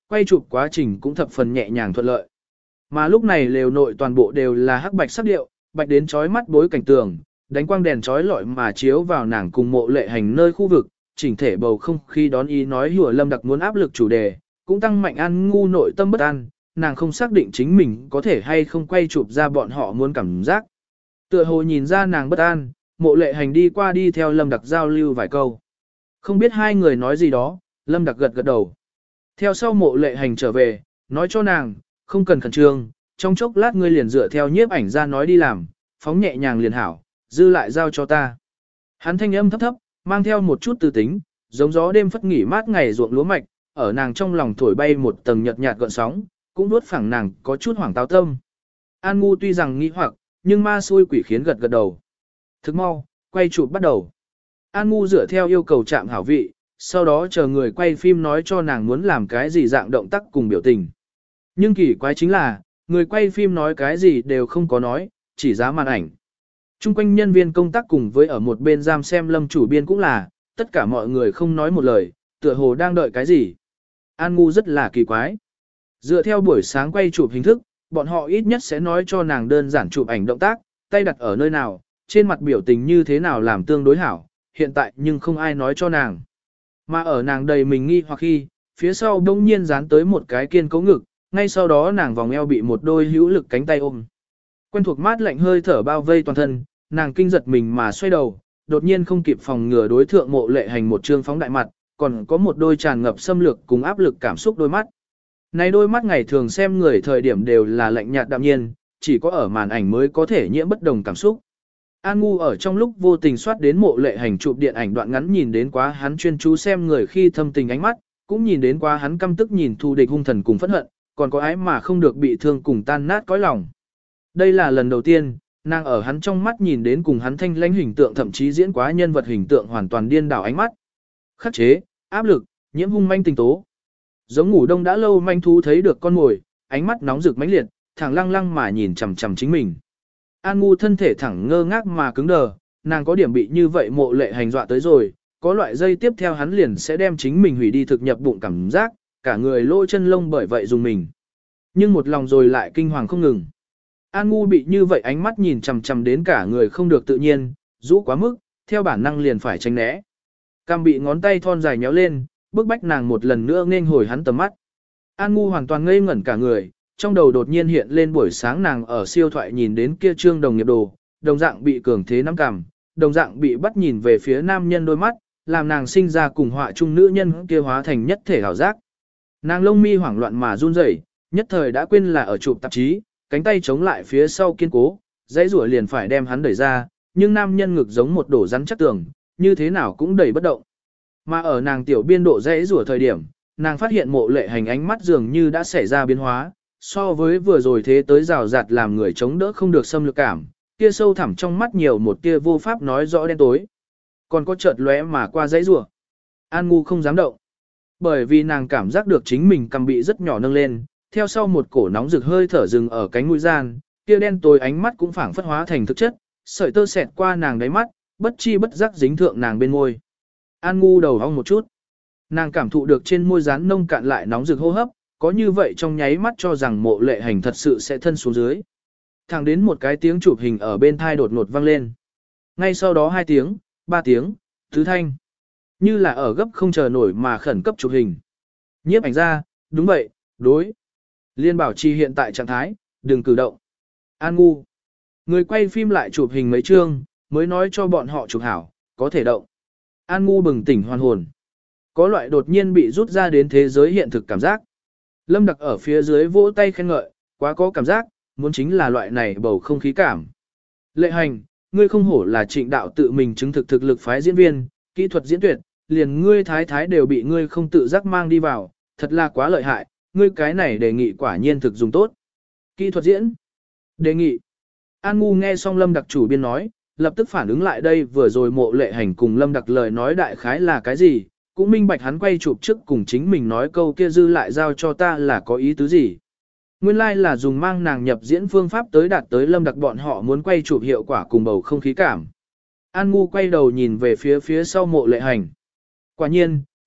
quay chụp quá trình cũng thập phần nhẹ nhàng thuận lợi. Mà lúc này lều nội toàn bộ đều là hắc bạch sắc điệu, bạch đến chói mắt bối cảnh tường, đánh quang đèn chói lọi mà chiếu vào nàng cùng Mộ Lệ Hành nơi khu vực, chỉnh thể bầu không khí đón ý nói hùa Lâm Đặc muốn áp lực chủ đề, cũng tăng mạnh An Ngu nội tâm bất an, nàng không xác định chính mình có thể hay không quay chụp ra bọn họ muốn cảm giác. Tựa hồ nhìn ra nàng bất an, Mộ Lệ Hành đi qua đi theo Lâm Đặc giao lưu vài câu. Không biết hai người nói gì đó, Lâm Đặc gật gật đầu. Theo sau Mộ Lệ Hành trở về, nói cho nàng, không cần khẩn trương, trong chốc lát ngươi liền dựa theo nhiếp ảnh ra nói đi làm, phóng nhẹ nhàng liền hảo, dư lại giao cho ta. Hắn thanh âm thấp thấp, mang theo một chút tư tính, giống gió đêm phất nghỉ mát ngày ruộng lúa mạch, ở nàng trong lòng thổi bay một tầng nhợt nhạt gợn sóng, cũng đuốt phẳng nàng có chút hoảng táo tâm. An Ngu tuy rằng nghi hoặc, nhưng ma xui quỷ khiến gật gật đầu. Thức mau, quay chụp bắt đầu. An Ngu dựa theo yêu cầu chạm hảo vị, sau đó chờ người quay phim nói cho nàng muốn làm cái gì dạng động tác cùng biểu tình. Nhưng kỳ quái chính là, người quay phim nói cái gì đều không có nói, chỉ giá màn ảnh. Trung quanh nhân viên công tác cùng với ở một bên giam xem Lâm chủ biên cũng là, tất cả mọi người không nói một lời, tựa hồ đang đợi cái gì. An Ngu rất là kỳ quái. Dựa theo buổi sáng quay chụp hình thức, bọn họ ít nhất sẽ nói cho nàng đơn giản chụp ảnh động tác, tay đặt ở nơi nào, trên mặt biểu tình như thế nào làm tương đối hảo, hiện tại nhưng không ai nói cho nàng. Mà ở nàng đầy mình nghi hoặc khi, phía sau đông nhiên dán tới một cái kiên cố ngực, ngay sau đó nàng vòng eo bị một đôi hữu lực cánh tay ôm. Quen thuộc mát lạnh hơi thở bao vây toàn thân, nàng kinh giật mình mà xoay đầu, đột nhiên không kịp phòng ngừa đối thượng Mộ Lệ Hành một trương phóng đại mặt, còn có một đôi tràn ngập xâm lược cùng áp lực cảm xúc đôi mắt. Này đôi mắt ngày thường xem người thời điểm đều là lạnh nhạt đạm nhiên, chỉ có ở màn ảnh mới có thể nhiễm bất đồng cảm xúc. An Ngu ở trong lúc vô tình soát đến Mộ Lệ Hành chụp điện ảnh đoạn ngắn nhìn đến quá hắn chuyên chú xem người khi thâm tình ánh mắt, cũng nhìn đến quá hắn căm tức nhìn thù địch hung thần cùng phẫn hận, còn có ái mà không được bị thương cùng tan nát cõi lòng. Đây là lần đầu tiên, nàng ở hắn trong mắt nhìn đến cùng hắn thanh lãnh hình tượng thậm chí diễn quá nhân vật hình tượng hoàn toàn điên đảo ánh mắt. Khắc chế, áp lực, nhiễm hung manh tình tố. Giống ngủ đông đã lâu manh thú thấy được con mồi, ánh mắt nóng rực mãnh liệt, thẳng lăng lăng mà nhìn chằm chằm chính mình. An Ngu thân thể thẳng ngơ ngác mà cứng đờ, nàng có điểm bị như vậy Mộ Lệ Hành dọa tới rồi, có loại dây tiếp theo hắn liền sẽ đem chính mình hủy đi thực nhập bụng cảm giác, cả người lỗ chân lông bởi vậy dùng mình. Nhưng một lòng rồi lại kinh hoàng không ngừng. An Ngu bị như vậy ánh mắt nhìn chằm chằm đến cả người không được tự nhiên, rũ quá mức, theo bản năng liền phải tránh né. Cam bị ngón tay thon dài nhéo lên, bức bách nàng một lần nữa nên hồi hắn tầm mắt. An Ngu hoàn toàn ngây ngẩn cả người, trong đầu đột nhiên hiện lên buổi sáng nàng ở siêu thoại nhìn đến kia trương đồng nghiệp đồ, đồng dạng bị cường thế nắm cằm, đồng dạng bị bắt nhìn về phía nam nhân đôi mắt, làm nàng sinh ra cùng họa chung nữ nhân kia hóa thành nhất thể hảo giác. Nàng lông mi hoảng loạn mà run rẩy, nhất thời đã quên là ở chụp tạp chí, cánh tay chống lại phía sau kiên cố, dãy rủa liền phải đem hắn đẩy ra, nhưng nam nhân ngực giống một đổ rắn chắc tường, như thế nào cũng đẩy bất động. Mà ở nàng tiểu biên độ dãy rủa thời điểm, nàng phát hiện Mộ Lệ Hành ánh mắt dường như đã xảy ra biến hóa, so với vừa rồi thế tới rào rạt làm người chống đỡ không được xâm lược cảm, kia sâu thẳm trong mắt nhiều một tia vô pháp nói rõ đen tối. Còn có chợt lóe mà qua dãy rủa. An Ngu không dám động, bởi vì nàng cảm giác được chính mình cầm bị rất nhỏ nâng lên, theo sau một cổ nóng rực hơi thở dừng ở cánh mũi gian, kia đen tối ánh mắt cũng phảng phất hóa thành thực chất, sợi tơ xẹt qua nàng đáy mắt, bất chi bất giác dính thượng nàng bên môi. An Ngu đầu hong một chút. Nàng cảm thụ được trên môi rán nông cạn lại nóng rực hô hấp, có như vậy trong nháy mắt cho rằng Mộ Lệ Hành thật sự sẽ thân xuống dưới. Thẳng đến một cái tiếng chụp hình ở bên thai đột ngột vang lên. Ngay sau đó 2 tiếng, 3 tiếng, thứ thanh. Như là ở gấp không chờ nổi mà khẩn cấp chụp hình. Nhiếp ảnh ra, đúng vậy, đối. Liên bảo trì hiện tại trạng thái, đừng cử động. An Ngu. Người quay phim lại chụp hình mấy chương, mới nói cho bọn họ chụp hảo, có thể động. An Ngu bừng tỉnh hoàn hồn. Có loại đột nhiên bị rút ra đến thế giới hiện thực cảm giác. Lâm Đặc ở phía dưới vỗ tay khen ngợi, quá có cảm giác, muốn chính là loại này bầu không khí cảm. Lệ Hành, ngươi không hổ là Trịnh đạo tự mình chứng thực thực lực phái diễn viên, kỹ thuật diễn tuyệt, liền ngươi thái thái đều bị ngươi không tự giác mang đi vào, thật là quá lợi hại, ngươi cái này đề nghị quả nhiên thực dùng tốt. Kỹ thuật diễn. Đề nghị. An Ngu nghe xong Lâm Đặc chủ biên nói, lập tức phản ứng lại đây vừa rồi Mộ Lệ Hành cùng Lâm Đặc lời nói đại khái là cái gì, cũng minh bạch hắn quay chụp trước cùng chính mình nói câu kia dư lại giao cho ta là có ý tứ gì. Nguyên lai like là dùng mang nàng nhập diễn phương pháp tới đạt tới Lâm Đặc bọn họ muốn quay chụp hiệu quả cùng bầu không khí cảm. An Ngu quay đầu nhìn về phía sau Mộ Lệ Hành. Quả nhiên,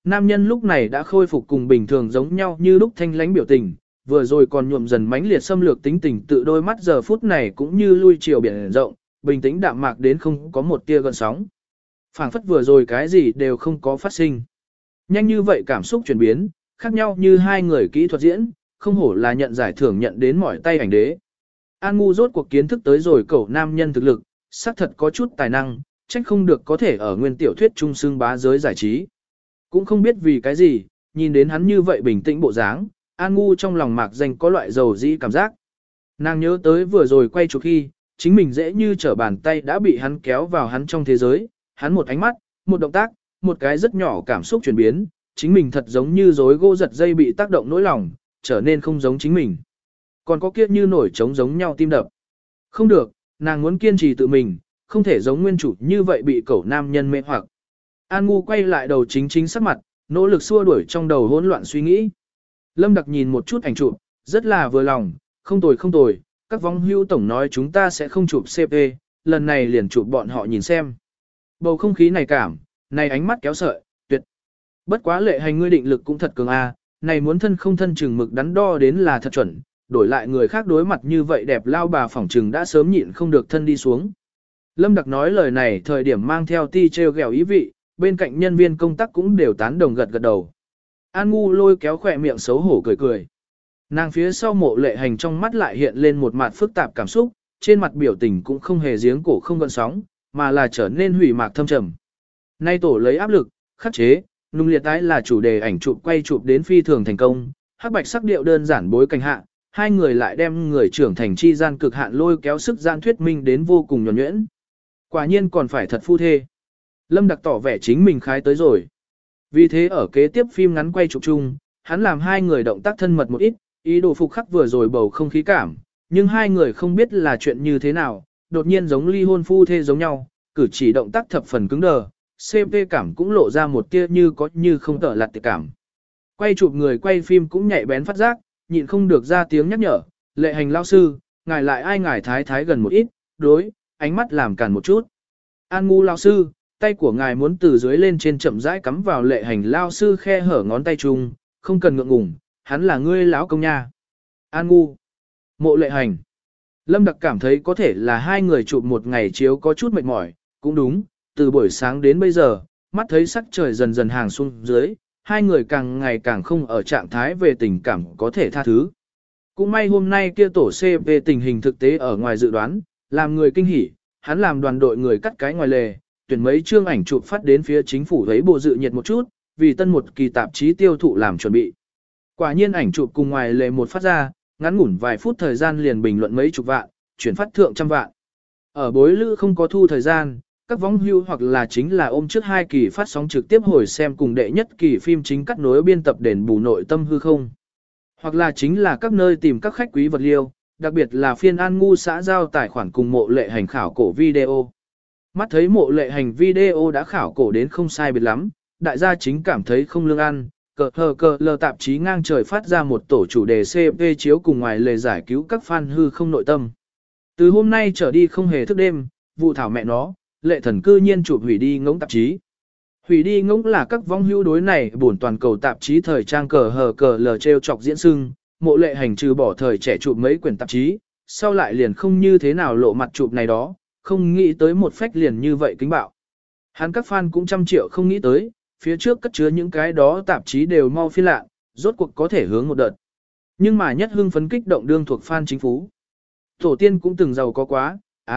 nam nhân lúc này đã khôi phục cùng bình thường giống nhau như lúc thanh lãnh biểu tình, vừa rồi còn nhuộm dần mãnh liệt xâm lược tính tình tự đôi mắt giờ phút này cũng như lui chiều biển rộng, bình tĩnh đạm mạc đến không có một tia gợn sóng. Phảng phất vừa rồi cái gì đều không có phát sinh. Nhanh như vậy cảm xúc chuyển biến, khác nhau như hai người kỹ thuật diễn, không hổ là nhận giải thưởng nhận đến mỏi tay ảnh đế. An Ngu rốt cuộc kiến thức tới rồi cậu nam nhân thực lực, xác thật có chút tài năng, trách không được có thể ở nguyên tiểu thuyết trung xương bá giới giải trí. Cũng không biết vì cái gì, nhìn đến hắn như vậy bình tĩnh bộ dáng, An Ngu trong lòng mạc danh có loại dầu dĩ cảm giác. Nàng nhớ tới vừa rồi quay chụp khi, chính mình dễ như trở bàn tay đã bị hắn kéo vào hắn trong thế giới, hắn một ánh mắt, một động tác, một cái rất nhỏ cảm xúc chuyển biến, chính mình thật giống như rối gỗ giật dây bị tác động nỗi lòng, trở nên không giống chính mình. Còn có kia như nổi trống giống nhau tim đập. Không được, nàng muốn kiên trì tự mình, không thể giống nguyên chủ như vậy bị cẩu nam nhân mê hoặc. An Ngu quay lại đầu chính sắc mặt, nỗ lực xua đuổi trong đầu hỗn loạn suy nghĩ. Lâm Đặc nhìn một chút ảnh chụp, rất là vừa lòng, không tồi, các vong hưu tổng nói chúng ta sẽ không chụp CP, lần này liền chụp bọn họ nhìn xem. Bầu không khí này cảm, này ánh mắt kéo sợi, tuyệt. Bất quá Lệ Hành ngươi định lực cũng thật cường a, này muốn thân không thân chừng mực đắn đo đến là thật chuẩn, đổi lại người khác đối mặt như vậy đẹp lao bà phỏng trừng đã sớm nhịn không được thân đi xuống. Lâm Đặc nói lời này thời điểm mang theo ti treo gẹo ý vị, bên cạnh nhân viên công tác cũng đều tán đồng gật đầu. An Ngu lôi kéo khỏe miệng xấu hổ cười. Nàng phía sau Mộ Lệ Hành trong mắt lại hiện lên một mặt phức tạp cảm xúc, trên mặt biểu tình cũng không hề giếng cổ không gợn sóng, mà là trở nên hủy mạc thâm trầm. Nay tổ lấy áp lực, khắc chế, nung liệt tái là chủ đề ảnh chụp quay chụp đến phi thường thành công, hắc bạch sắc điệu đơn giản bối cảnh hạ, hai người lại đem người trưởng thành chi gian cực hạn lôi kéo sức gian thuyết minh đến vô cùng nhuần nhuyễn. Quả nhiên còn phải thật phu thê. Lâm Đặc tỏ vẻ chính mình khái tới rồi. Vì thế ở kế tiếp phim ngắn quay chụp chung, hắn làm hai người động tác thân mật một ít, ý đồ phục khắc vừa rồi bầu không khí cảm, nhưng hai người không biết là chuyện như thế nào, đột nhiên giống ly hôn phu thê giống nhau, cử chỉ động tác thập phần cứng đờ, CP cảm cũng lộ ra một tia như có như không tở lạt tiệt cảm. Quay chụp người quay phim cũng nhạy bén phát giác, nhịn không được ra tiếng nhắc nhở, Lệ Hành lao sư, ngài lại ai ngài thái gần một ít, đối, ánh mắt làm cản một chút. An Ngu lao sư, tay của ngài muốn từ dưới lên trên chậm rãi cắm vào Lệ Hành lao sư khe hở ngón tay chung, không cần ngượng ngùng, hắn là ngươi lão công nha. An Ngu, Mộ Lệ Hành. Lâm Đặc cảm thấy có thể là hai người chụp một ngày chiếu có chút mệt mỏi, cũng đúng, từ buổi sáng đến bây giờ, mắt thấy sắc trời dần dần hàng xuống dưới, hai người càng ngày càng không ở trạng thái về tình cảm có thể tha thứ. Cũng may hôm nay kia tổ CP tình hình thực tế ở ngoài dự đoán, làm người kinh hỉ, hắn làm đoàn đội người cắt cái ngoài lề, tuyển mấy chương ảnh chụp phát đến phía chính phủ thấy bộ dự nhiệt một chút, vì tân một kỳ tạp chí tiêu thụ làm chuẩn bị. Quả nhiên ảnh chụp cùng ngoài lề một phát ra, ngắn ngủn vài phút thời gian liền bình luận mấy chục vạn, chuyển phát thượng trăm vạn. Ở bối lữ không có thu thời gian, các võng hưu hoặc là chính là ôm trước hai kỳ phát sóng trực tiếp hồi xem cùng đệ nhất kỳ phim chính cắt nối biên tập đền bù nội tâm hư không. Hoặc là chính là các nơi tìm các khách quý vật liêu, đặc biệt là phiên An Ngu xã giao tài khoản cùng Mộ Lệ Hành khảo cổ video. Mắt thấy Mộ Lệ Hành video đã khảo cổ đến không sai biệt lắm, đại gia chính cảm thấy không lương ăn, cờ lờ tạp chí ngang trời phát ra một tổ chủ đề CP chiếu cùng ngoài lề giải cứu các fan hư không nội tâm. Từ hôm nay trở đi không hề thức đêm, vụ thảo mẹ nó, Lệ Thần cư nhiên chụp hủy đi ngỗng tạp chí. Hủy đi ngỗng là các vong hữu đối này buồn toàn cầu tạp chí thời trang cờ lờ treo chọc diễn sưng, Mộ Lệ Hành trừ bỏ thời trẻ chụp mấy quyển tạp chí, sau lại liền không như thế nào lộ mặt chụp này đó, không nghĩ tới một phách liền như vậy kính bạo. Hắn các fan cũng trăm triệu không nghĩ tới, phía trước cất chứa những cái đó tạp chí đều mau phiên lạ, rốt cuộc có thể hướng một đợt. Nhưng mà nhất hưng phấn kích động đương thuộc fan chính phú. Tổ tiên cũng từng giàu có quá,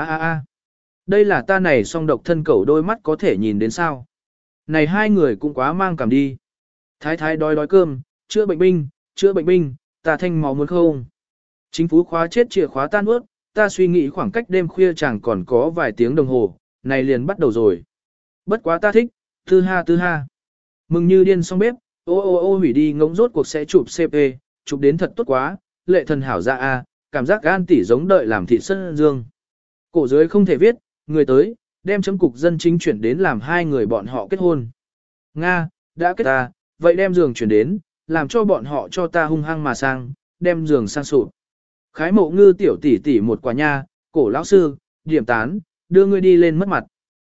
đây là ta này song độc thân cẩu đôi mắt có thể nhìn đến sao. Này hai người cũng quá mang cảm đi. Thái thái đói cơm, chữa bệnh binh, ta thanh máu muốn không. Chính phú khóa chết chìa khóa tan ướt, ta suy nghĩ khoảng cách đêm khuya chẳng còn có vài tiếng đồng hồ, này liền bắt đầu rồi. Bất quá ta thích, tư ha. Mừng như điên xong bếp, ô hủy đi ngỗng rốt cuộc sẽ chụp CP, chụp đến thật tốt quá, Lệ Thần hảo ra a, cảm giác gan tỉ giống đợi làm thị sân dương. Cổ dưới không thể viết, người tới, đem chấm cục dân chính chuyển đến làm hai người bọn họ kết hôn. Nga, đã kết ta, vậy đem giường chuyển đến, làm cho bọn họ cho ta hung hăng mà sang, đem giường sang sụp. Khái Mộ Ngư tiểu tỷ tỷ một quả nha, cổ lão sư, điểm tán, đưa ngươi đi lên mất mặt.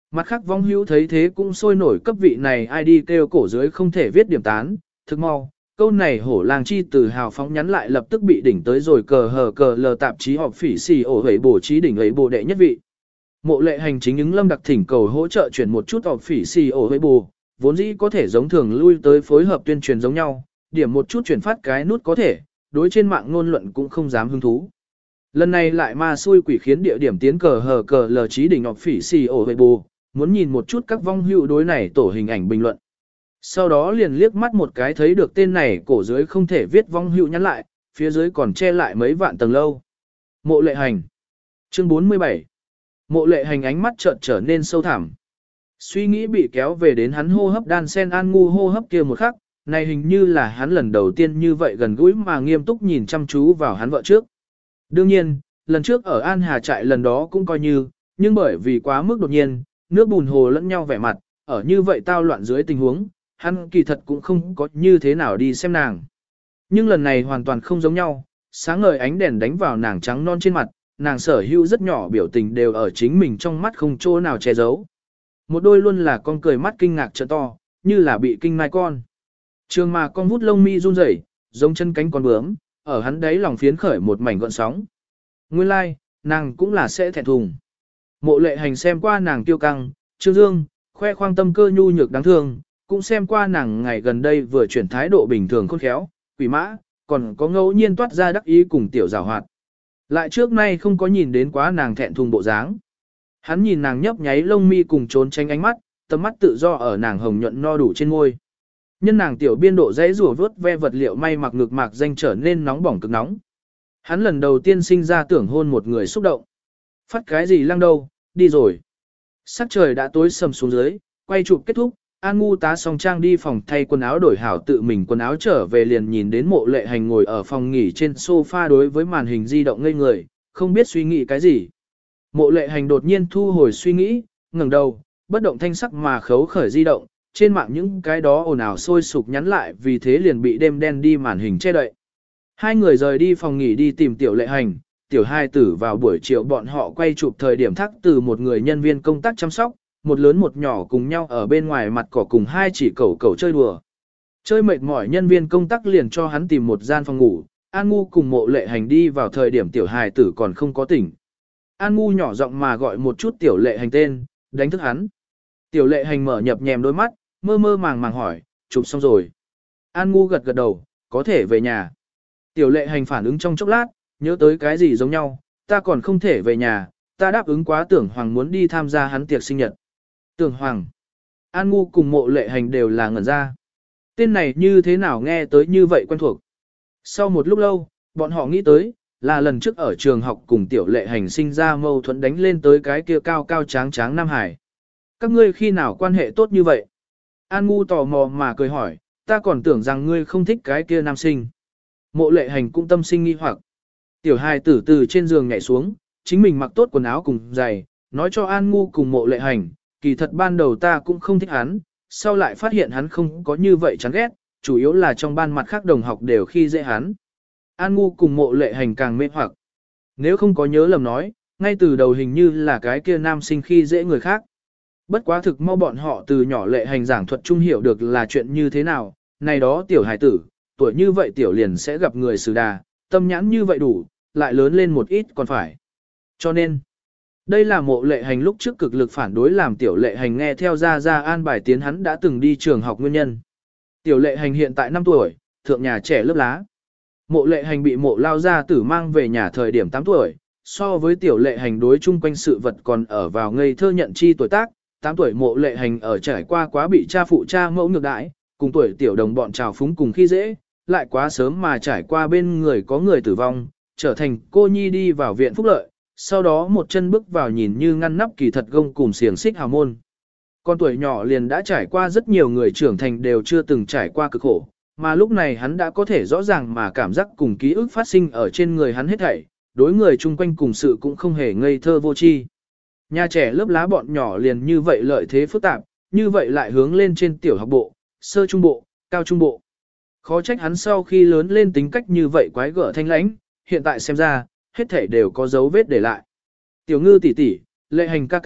Mặt khác vong hữu thấy thế cũng sôi nổi cấp vị này ai đi kêu cổ dưới không thể viết điểm tán, thực mau, câu này hổ làng chi từ hào phóng nhắn lại lập tức bị đỉnh tới rồi cờ lờ tạp chí họp phỉ xì ổ hấy bổ trí đỉnh ấy bổ đệ nhất vị. Mộ lệ hành chính ứng lâm đặc thỉnh cầu hỗ trợ chuyển một chút họp phỉ xì ổ hấy bổ, vốn dĩ có thể giống thường lui tới phối hợp tuyên truyền giống nhau, điểm một chút chuyển phát cái nút có thể, đối trên mạng ngôn luận cũng không dám hứng thú. Lần này lại ma xui quỷ khiến địa điểm tiến cờ lờ trí đỉnh họp phỉ xì ổ hấy bổ, muốn nhìn một chút các vong hữu đối này tổ hình ảnh bình luận. Sau đó liền liếc mắt một cái thấy được tên này cổ dưới không thể viết vong hữu nhắn lại, phía dưới còn che lại mấy vạn tầng lâu. Mộ lệ hành. Chương 47. Mộ lệ hành ánh mắt chợt trở nên sâu thẳm. Suy nghĩ bị kéo về đến hắn hô hấp đan sen an ngu hô hấp kia một khắc, này hình như là hắn lần đầu tiên như vậy gần gũi mà nghiêm túc nhìn chăm chú vào hắn vợ trước. Đương nhiên, lần trước ở An Hà trại lần đó cũng coi như, nhưng bởi vì quá mức đột nhiên, nước bùn hồ lẫn nhau vẻ mặt, ở như vậy tao loạn dưới tình huống, hắn kỳ thật cũng không có như thế nào đi xem nàng. Nhưng lần này hoàn toàn không giống nhau, sáng ngời ánh đèn đánh vào nàng trắng non trên mặt, nàng sở hữu rất nhỏ biểu tình đều ở chính mình trong mắt không chỗ nào che giấu. Một đôi luôn là con cười mắt kinh ngạc trợ to, như là bị kinh mai con. Trường mà con vút lông mi run rẩy, giống chân cánh con bướm, ở hắn đấy lòng phiến khởi một mảnh gợn sóng. Nguyên lai, like, nàng cũng là sẽ thẹn thùng. Mộ lệ hành xem qua nàng tiêu căng, trương dương, khoe khoang tâm cơ nhu nhược đáng thương, cũng xem qua nàng ngày gần đây vừa chuyển thái độ bình thường khôn khéo, quỷ mã, còn có ngẫu nhiên toát ra đắc ý cùng tiểu giảo hoạt. Lại trước nay không có nhìn đến quá nàng thẹn thùng bộ dáng. Hắn nhìn nàng nhấp nháy lông mi cùng trốn tránh ánh mắt, tầm mắt tự do ở nàng hồng nhuận no đủ trên môi. Nhân nàng tiểu biên độ dãy rùa vớt ve vật liệu may mặc ngực mạc danh trở nên nóng bỏng cực nóng. Hắn lần đầu tiên sinh ra tưởng hôn một người xúc động. Phát cái gì lăng đâu, đi rồi. Sắc trời đã tối sầm xuống dưới, quay chụp kết thúc, An Ngu tá xong trang đi phòng thay quần áo đổi hảo tự mình quần áo trở về liền nhìn đến mộ lệ hành ngồi ở phòng nghỉ trên sofa đối với màn hình di động ngây người, không biết suy nghĩ cái gì. Mộ lệ hành đột nhiên thu hồi suy nghĩ, ngẩng đầu, bất động thanh sắc mà khấu khởi di động, trên mạng những cái đó ồn ào sôi sục nhắn lại vì thế liền bị đêm đen đi màn hình che đậy. Hai người rời đi phòng nghỉ đi tìm tiểu lệ hành, tiểu hai tử vào buổi chiều bọn họ quay chụp thời điểm thắc từ một người nhân viên công tác chăm sóc, một lớn một nhỏ cùng nhau ở bên ngoài mặt cỏ cùng hai chỉ cẩu chơi đùa. Chơi mệt mỏi nhân viên công tác liền cho hắn tìm một gian phòng ngủ, An Ngu cùng mộ lệ hành đi vào thời điểm tiểu hài tử còn không có tỉnh. An Ngu nhỏ giọng mà gọi một chút tiểu lệ hành tên, đánh thức hắn. Tiểu lệ hành mở nhập nhèm đôi mắt, mơ mơ màng màng hỏi, chụp xong rồi. An Ngu gật gật đầu, có thể về nhà. Tiểu lệ hành phản ứng trong chốc lát, nhớ tới cái gì giống nhau, ta còn không thể về nhà, ta đáp ứng quá Tưởng Hoàng muốn đi tham gia hắn tiệc sinh nhật. Tưởng Hoàng. An Ngu cùng mộ lệ hành đều là ngẩn ra. Tên này như thế nào nghe tới như vậy quen thuộc. Sau một lúc lâu, bọn họ nghĩ tới, là lần trước ở trường học cùng tiểu lệ hành sinh ra mâu thuẫn đánh lên tới cái kia cao cao tráng tráng Nam Hải. Các ngươi khi nào quan hệ tốt như vậy? An Ngu tò mò mà cười hỏi, ta còn tưởng rằng ngươi không thích cái kia nam sinh. Mộ lệ hành cũng tâm sinh nghi hoặc. Tiểu hài tử từ trên giường nhảy xuống, chính mình mặc tốt quần áo cùng giày, nói cho An Ngu cùng mộ lệ hành, kỳ thật ban đầu ta cũng không thích hắn, sau lại phát hiện hắn không có như vậy chán ghét, chủ yếu là trong ban mặt khác đồng học đều khi dễ hắn. An Ngu cùng mộ lệ hành càng mê hoặc. Nếu không có nhớ lầm nói, ngay từ đầu hình như là cái kia nam sinh khi dễ người khác. Bất quá thực mau bọn họ từ nhỏ lệ hành giảng thuật trung hiểu được là chuyện như thế nào, này đó tiểu hài tử, tuổi như vậy tiểu liền sẽ gặp người xử đà, tâm nhãn như vậy đủ, lại lớn lên một ít còn phải. Cho nên, đây là mộ lệ hành lúc trước cực lực phản đối làm tiểu lệ hành nghe theo ra an bài tiến hắn đã từng đi trường học nguyên nhân. Tiểu lệ hành hiện tại 5 tuổi, thượng nhà trẻ lớp lá. Mộ lệ hành bị mộ lao gia tử mang về nhà thời điểm 8 tuổi, so với tiểu lệ hành đối chung quanh sự vật còn ở vào ngây thơ nhận chi tuổi tác, 8 tuổi mộ lệ hành ở trải qua quá bị cha phụ cha mẫu ngược đãi, cùng tuổi tiểu đồng bọn trào phúng cùng khi dễ, lại quá sớm mà trải qua bên người có người tử vong, trở thành cô nhi đi vào viện phúc lợi, sau đó một chân bước vào nhìn như ngăn nắp kỳ thật gông cùng xiềng xích hào môn. Con tuổi nhỏ liền đã trải qua rất nhiều người trưởng thành đều chưa từng trải qua cực khổ, mà lúc này hắn đã có thể rõ ràng mà cảm giác cùng ký ức phát sinh ở trên người hắn hết thảy, đối người chung quanh cùng sự cũng không hề ngây thơ vô tri. Nhà trẻ lớp lá bọn nhỏ liền như vậy lợi thế phức tạp, như vậy lại hướng lên trên tiểu học bộ, sơ trung bộ, cao trung bộ. Khó trách hắn sau khi lớn lên tính cách như vậy quái gở thanh lãnh, hiện tại xem ra, hết thảy đều có dấu vết để lại. Tiểu ngư tỷ tỷ, lệ hành ca ca,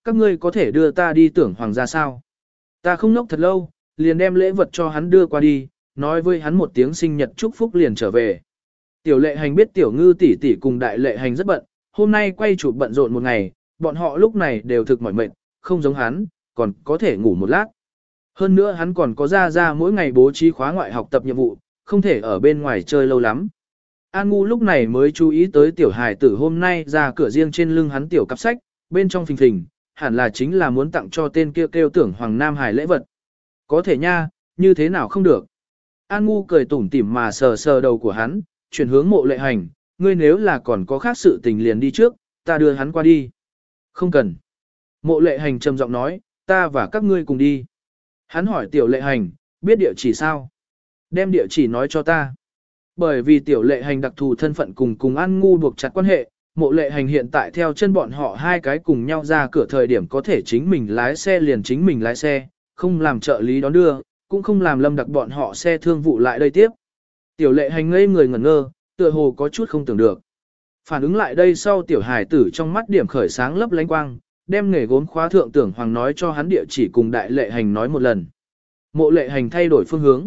các ngươi có thể đưa ta đi tưởng hoàng gia sao. Ta không nốc thật lâu, liền đem lễ vật cho hắn đưa qua đi, nói với hắn một tiếng sinh nhật chúc phúc liền trở về. Tiểu lệ hành biết tiểu ngư tỷ tỷ cùng đại lệ hành rất bận, hôm nay quay chụp bận rộn một ngày, bọn họ lúc này đều thực mỏi mệt, không giống hắn, còn có thể ngủ một lát. Hơn nữa hắn còn có ra mỗi ngày bố trí khóa ngoại học tập nhiệm vụ, không thể ở bên ngoài chơi lâu lắm. An Ngu lúc này mới chú ý tới tiểu hài tử hôm nay ra cửa riêng trên lưng hắn tiểu cặp sách, bên trong phình phình, hẳn là chính là muốn tặng cho tên kia kêu tưởng Hoàng Nam Hải lễ vật. Có thể nha, như thế nào không được. An Ngu cười tủm tỉm mà sờ sờ đầu của hắn, chuyển hướng Mộ Lệ Hành, ngươi nếu là còn có khác sự tình liền đi trước, ta đưa hắn qua đi. Không cần. Mộ Lệ Hành trầm giọng nói, ta và các ngươi cùng đi. Hắn hỏi tiểu lệ hành, biết địa chỉ sao? Đem địa chỉ nói cho ta. Bởi vì tiểu lệ hành đặc thù thân phận cùng An Ngu buộc chặt quan hệ, Mộ Lệ Hành hiện tại theo chân bọn họ hai cái cùng nhau ra cửa thời điểm có thể chính mình lái xe liền chính mình lái xe, không làm trợ lý đón đưa, cũng không làm lâm đặc bọn họ xe thương vụ lại đây tiếp. Tiểu lệ hành ngây người ngẩn ngơ, tựa hồ có chút không tưởng được. Phản ứng lại đây sau tiểu hải tử trong mắt điểm khởi sáng lấp lánh quang, đem nghề gốm khóa thượng tưởng Hoàng nói cho hắn địa chỉ cùng đại lệ hành nói một lần. Mộ Lệ Hành thay đổi phương hướng.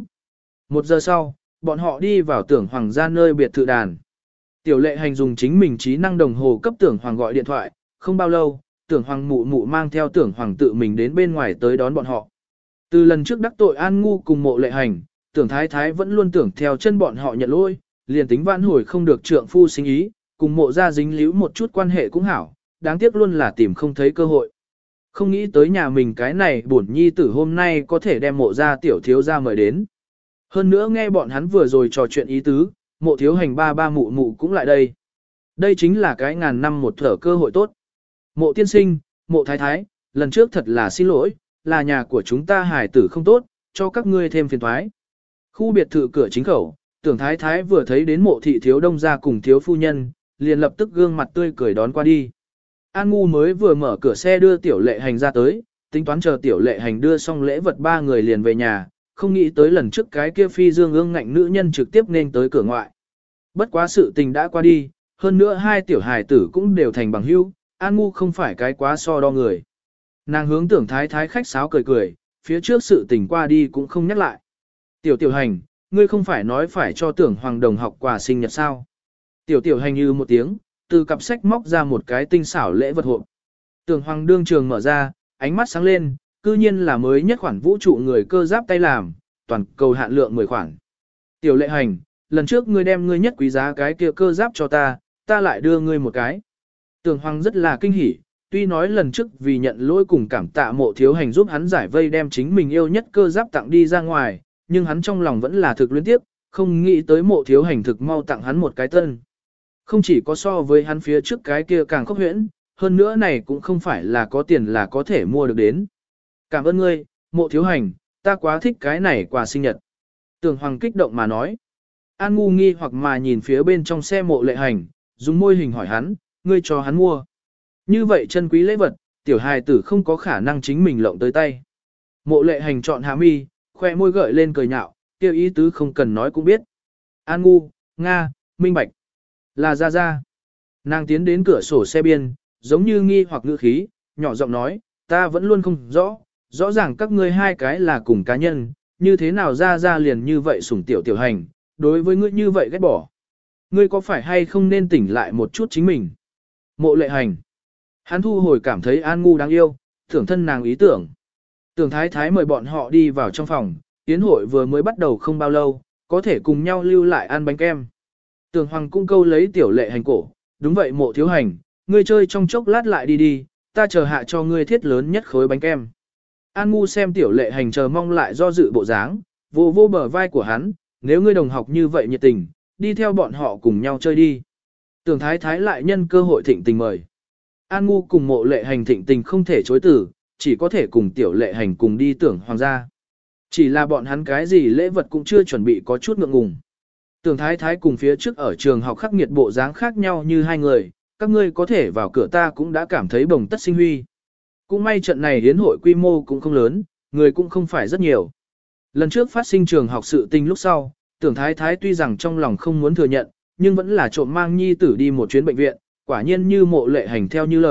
1 giờ sau, bọn họ đi vào tưởng Hoàng ra nơi biệt thự đàn. Tiểu lệ hành dùng chính mình trí năng đồng hồ cấp tưởng Hoàng gọi điện thoại, không bao lâu, tưởng Hoàng mụ mụ mang theo tưởng Hoàng tự mình đến bên ngoài tới đón bọn họ. Từ lần trước đắc tội An Ngu cùng Mộ Lệ Hành, tưởng thái thái vẫn luôn tưởng theo chân bọn họ nhận lỗi, liền tính vãn hồi không được trượng phu sinh ý, cùng mộ ra dính líu một chút quan hệ cũng hảo, đáng tiếc luôn là tìm không thấy cơ hội. Không nghĩ tới nhà mình cái này bổn nhi tử hôm nay có thể đem mộ ra tiểu thiếu ra mời đến. Hơn nữa nghe bọn hắn vừa rồi trò chuyện ý tứ, mộ thiếu hành ba ba mụ mụ cũng lại đây. Đây chính là cái ngàn năm một thở cơ hội tốt. Mộ tiên sinh, mộ thái thái, lần trước thật là xin lỗi, là nhà của chúng ta hài tử không tốt, cho các ngươi thêm phiền thoái. Khu biệt thự cửa chính khẩu, tưởng thái thái vừa thấy đến mộ thị thiếu đông gia cùng thiếu phu nhân, liền lập tức gương mặt tươi cười đón qua đi. An Ngu mới vừa mở cửa xe đưa tiểu lệ hành ra tới, tính toán chờ tiểu lệ hành đưa xong lễ vật 3 người liền về nhà, không nghĩ tới lần trước cái kia phi dương ương ngạnh nữ nhân trực tiếp nên tới cửa ngoại. Bất quá sự tình đã qua đi, hơn nữa hai tiểu hài tử cũng đều thành bằng hữu, An Ngu không phải cái quá so đo người. Nàng hướng tưởng thái thái khách sáo cười cười, phía trước sự tình qua đi cũng không nhắc lại. Tiểu hành, ngươi không phải nói phải cho tưởng Hoàng đồng học quà sinh nhật sao? Tiểu hành như một tiếng, từ cặp sách móc ra một cái tinh xảo lễ vật hộp. Tưởng Hoàng đương trường mở ra, ánh mắt sáng lên, cư nhiên là mới nhất khoản vũ trụ người cơ giáp tay làm, toàn cầu hạn lượng 10 khoản. Tiểu lệ hành, lần trước ngươi đem ngươi nhất quý giá cái kia cơ giáp cho ta, ta lại đưa ngươi một cái. Tưởng Hoàng rất là kinh hỉ, tuy nói lần trước vì nhận lỗi cùng cảm tạ mộ thiếu hành giúp hắn giải vây đem chính mình yêu nhất cơ giáp tặng đi ra ngoài, nhưng hắn trong lòng vẫn là thực luyến tiếp, không nghĩ tới mộ thiếu hành thực mau tặng hắn một cái tân. Không chỉ có so với hắn phía trước cái kia càng khốc huyễn, hơn nữa này cũng không phải là có tiền là có thể mua được đến. Cảm ơn ngươi, mộ thiếu hành, ta quá thích cái này quà sinh nhật. Tưởng Hoàng kích động mà nói. An Ngu nghi hoặc mà nhìn phía bên trong xe mộ lệ hành, dùng môi hình hỏi hắn, ngươi cho hắn mua. Như vậy chân quý lễ vật, tiểu hài tử không có khả năng chính mình lộng tới tay. Mộ lệ hành chọn hạ mi, khoe môi gợi lên cười nhạo, kêu ý tứ không cần nói cũng biết. An Ngu, Nga, minh bạch. Là ra. Nàng tiến đến cửa sổ xe biên, giống như nghi hoặc ngữ khí, nhỏ giọng nói, ta vẫn luôn không rõ ràng các ngươi hai cái là cùng cá nhân, như thế nào ra liền như vậy sủng tiểu hành, đối với ngươi như vậy ghét bỏ. Ngươi có phải hay không nên tỉnh lại một chút chính mình? Mộ lệ hành. Hắn thu hồi cảm thấy An Ngu đáng yêu, thưởng thân nàng ý tưởng. Tưởng thái thái mời bọn họ đi vào trong phòng, yến hội vừa mới bắt đầu không bao lâu, có thể cùng nhau lưu lại ăn bánh kem. Tưởng Hoàng cũng câu lấy tiểu lệ hành cổ, đúng vậy mộ thiếu hành, ngươi chơi trong chốc lát lại đi, ta chờ hạ cho ngươi thiết lớn nhất khối bánh kem. An Ngu xem tiểu lệ hành chờ mong lại do dự bộ dáng, vô bờ vai của hắn, nếu ngươi đồng học như vậy nhiệt tình, đi theo bọn họ cùng nhau chơi đi. Tưởng thái thái lại nhân cơ hội thịnh tình mời. An Ngu cùng mộ lệ hành thịnh tình không thể chối từ, chỉ có thể cùng tiểu lệ hành cùng đi tưởng Hoàng gia. Chỉ là bọn hắn cái gì lễ vật cũng chưa chuẩn bị có chút ngượng ngùng. Tưởng thái thái cùng phía trước ở trường học khắc nghiệt bộ dáng khác nhau như hai người, các ngươi có thể vào cửa ta cũng đã cảm thấy bồng tất sinh huy. Cũng may trận này hiến hội quy mô cũng không lớn, người cũng không phải rất nhiều. Lần trước phát sinh trường học sự tình lúc sau, tưởng thái thái tuy rằng trong lòng không muốn thừa nhận, nhưng vẫn là trộm mang nhi tử đi một chuyến bệnh viện, quả nhiên như mộ lệ hành theo như lời,